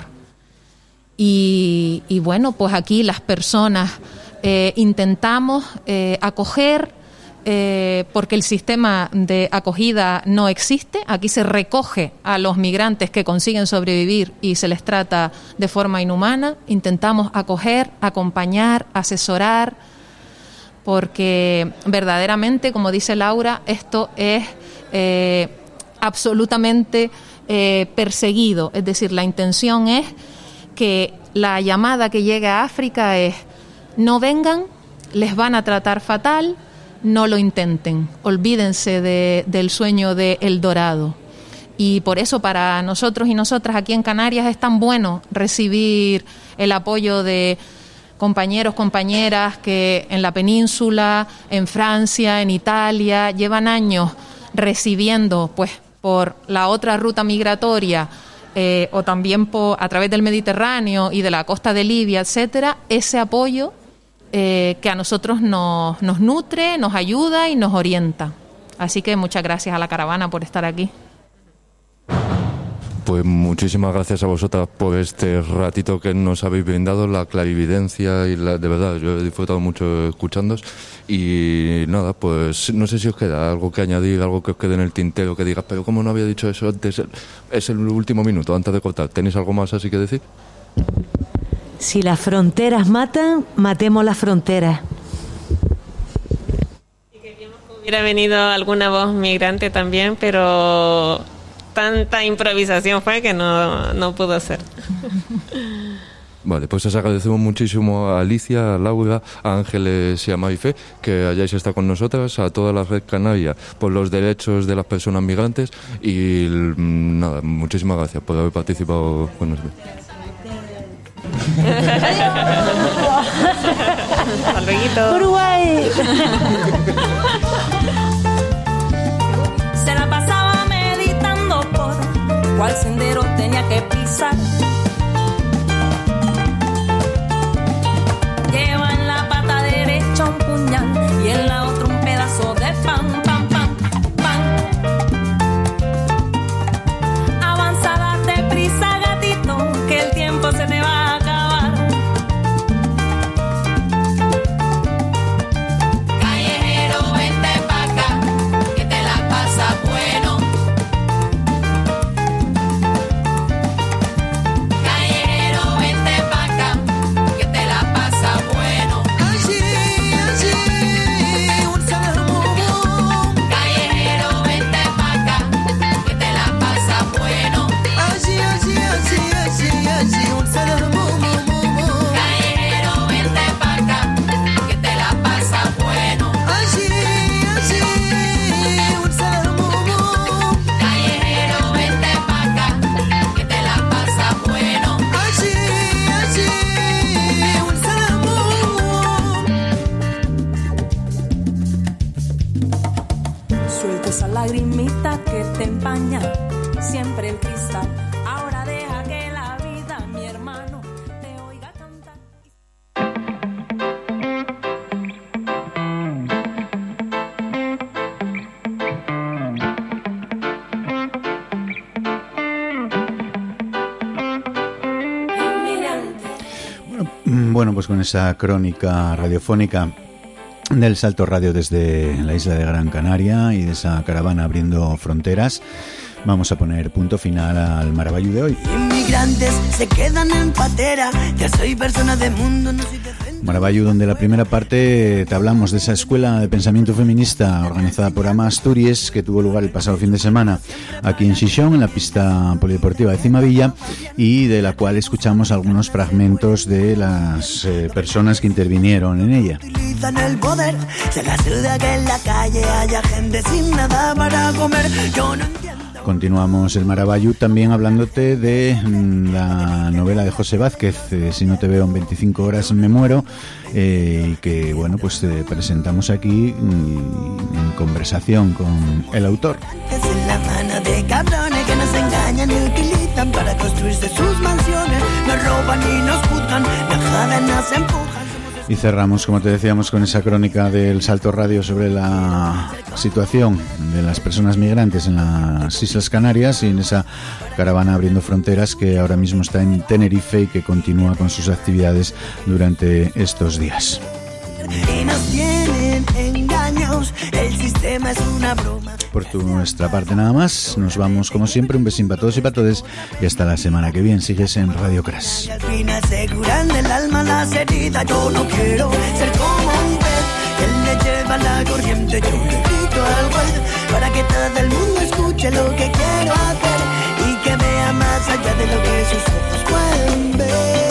Y bueno, pues aquí las personas intentamos acoger, porque el sistema de acogida no existe. Aquí se recoge a los migrantes que consiguen sobrevivir y se les trata de forma inhumana. Intentamos acoger, acompañar, asesorar, porque verdaderamente, como dice Laura, esto es absolutamente perseguido. Es decir, la intención es que la llamada que llegue a África es: no vengan, les van a tratar fatal, no lo intenten, olvídense del sueño de El Dorado. Y por eso para nosotros y nosotras aquí en Canarias es tan bueno recibir el apoyo de compañeros, compañeras que en la península, en Francia, en Italia, llevan años recibiendo, pues, por la otra ruta migratoria, o también a través del Mediterráneo y de la costa de Libia, etcétera, ese apoyo que a nosotros nos nutre, nos ayuda y nos orienta. Así que muchas gracias a la caravana por estar aquí. Pues muchísimas gracias a vosotras por este ratito que nos habéis brindado, la clarividencia y de verdad, yo he disfrutado mucho escuchándoos y nada, pues no sé si os queda algo que añadir, algo que os quede en el tintero, que digas, pero ¿cómo no había dicho eso antes? Es el último minuto, antes de cortar. ¿Tenéis algo más así que decir? Si las fronteras matan, matemos las fronteras. Hubiera venido alguna voz migrante también, pero tanta improvisación fue que no pudo ser. Vale, pues os agradecemos muchísimo a Alicia, a Laura, a Ángeles y a Marife que hayáis estado con nosotras, a toda la Red Canaria por los derechos de las personas migrantes y nada, muchísimas gracias por haber participado con nosotros. Hasta luego. Uruguay. Se la pasaba meditando por cuál sendero tenía que pisar. Lleva en la pata derecha un puñal y en la otra un pedazo de pan, pan, pan, pan. Avanza, date prisa, gatito, que el tiempo se te va a acabar. Callejero, vente pa' acá, que te la pasa bueno. Callejero, vente pa' acá, que te la pasa bueno. Así, así, un saludo. Callejero, vente pa' acá, que te la pasa bueno. Así, así, así, así, así, un saludo. Callejero, vente pa' acá, que te la pasa bueno. Así, así, un saludo. Callejero, vente pa' acá, que te la pasa bueno. Así, así, un saludo. Suelta esa lagrimita que te empaña siempre el cristal. Ahora deja que la vida, mi hermano, te oiga cantar. Bueno, pues con esa crónica radiofónica del Salto Radio desde la isla de Gran Canaria y de esa caravana abriendo fronteras, vamos a poner punto final al Maravallu de hoy. Inmigrantes se quedan en patera, ya soy persona de mundo, no soy de... Maravallu, donde la primera parte te hablamos de esa escuela de pensamiento feminista organizada por Ama Asturias, que tuvo lugar el pasado fin de semana aquí en Xixón, en la pista polideportiva de Cimavilla, y de la cual escuchamos algunos fragmentos de las personas que intervinieron en ella. Utilizan el poder, se la suda que en la calle haya gente sin nada para comer, yo no entiendo. Continuamos el Maravallu también hablándote de la novela de José Vázquez, Si no te veo en 25 horas me muero, y que bueno, pues presentamos aquí en conversación con el autor. Es en la mano de cabrones que nos engañan y utilizan para construirse sus mansiones, nos roban y nos juzgan, nos jalan, nos empujan. Y cerramos, como te decíamos, con esa crónica del Salto Radio sobre la situación de las personas migrantes en las Islas Canarias y en esa caravana abriendo fronteras que ahora mismo está en Tenerife y que continúa con sus actividades durante estos días. Y nos tienen engaños, el sistema es una broma. Por nuestra parte nada más, nos vamos como siempre, un besín para todos y para todes y hasta la semana que viene. Sigues en Radio Crash. Y al final se curan del alma las heridas, yo no quiero ser como un pez que le lleva la corriente, yo le grito al juez para que todo el mundo escuche lo que quiero hacer y que vea más allá de lo que sus ojos pueden ver.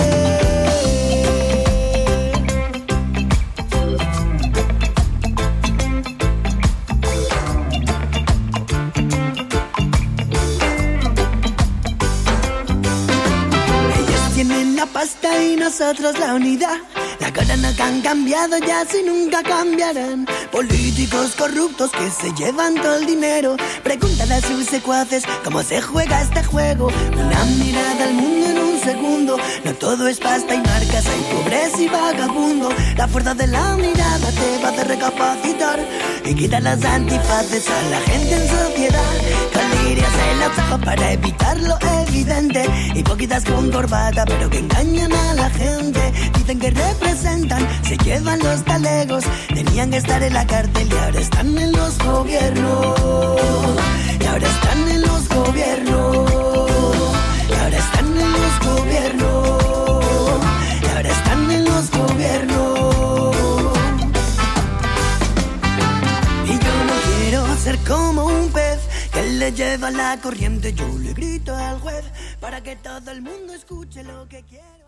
Tienen la pasta y nosotros la unidad. La cara no han cambiado ya si nunca cambiarán. Políticos corruptos que se llevan todo el dinero. Pregúntale a sus secuaces cómo se juega este juego. Una mirada al mundo en un segundo. No todo es pasta y marcas, hay pobreza y vagabundo. La fuerza de la mirada te va a hacer recapacitar y quitar las antifaces a la gente en sociedad. Con lirios en los ojos para evitar lo evidente. Hipócritas con corbata pero que engañan a la gente. Dicen que representan, se llevan los talegos. Tenían que estar en la cárcel y ahora están en los gobiernos. Y ahora están en los gobiernos. Y ahora están en los gobiernos. Y ahora están en los gobiernos. Y yo no quiero ser como un pez que le lleva la corriente. Yo le grito al juez para que todo el mundo escuche lo que quiero.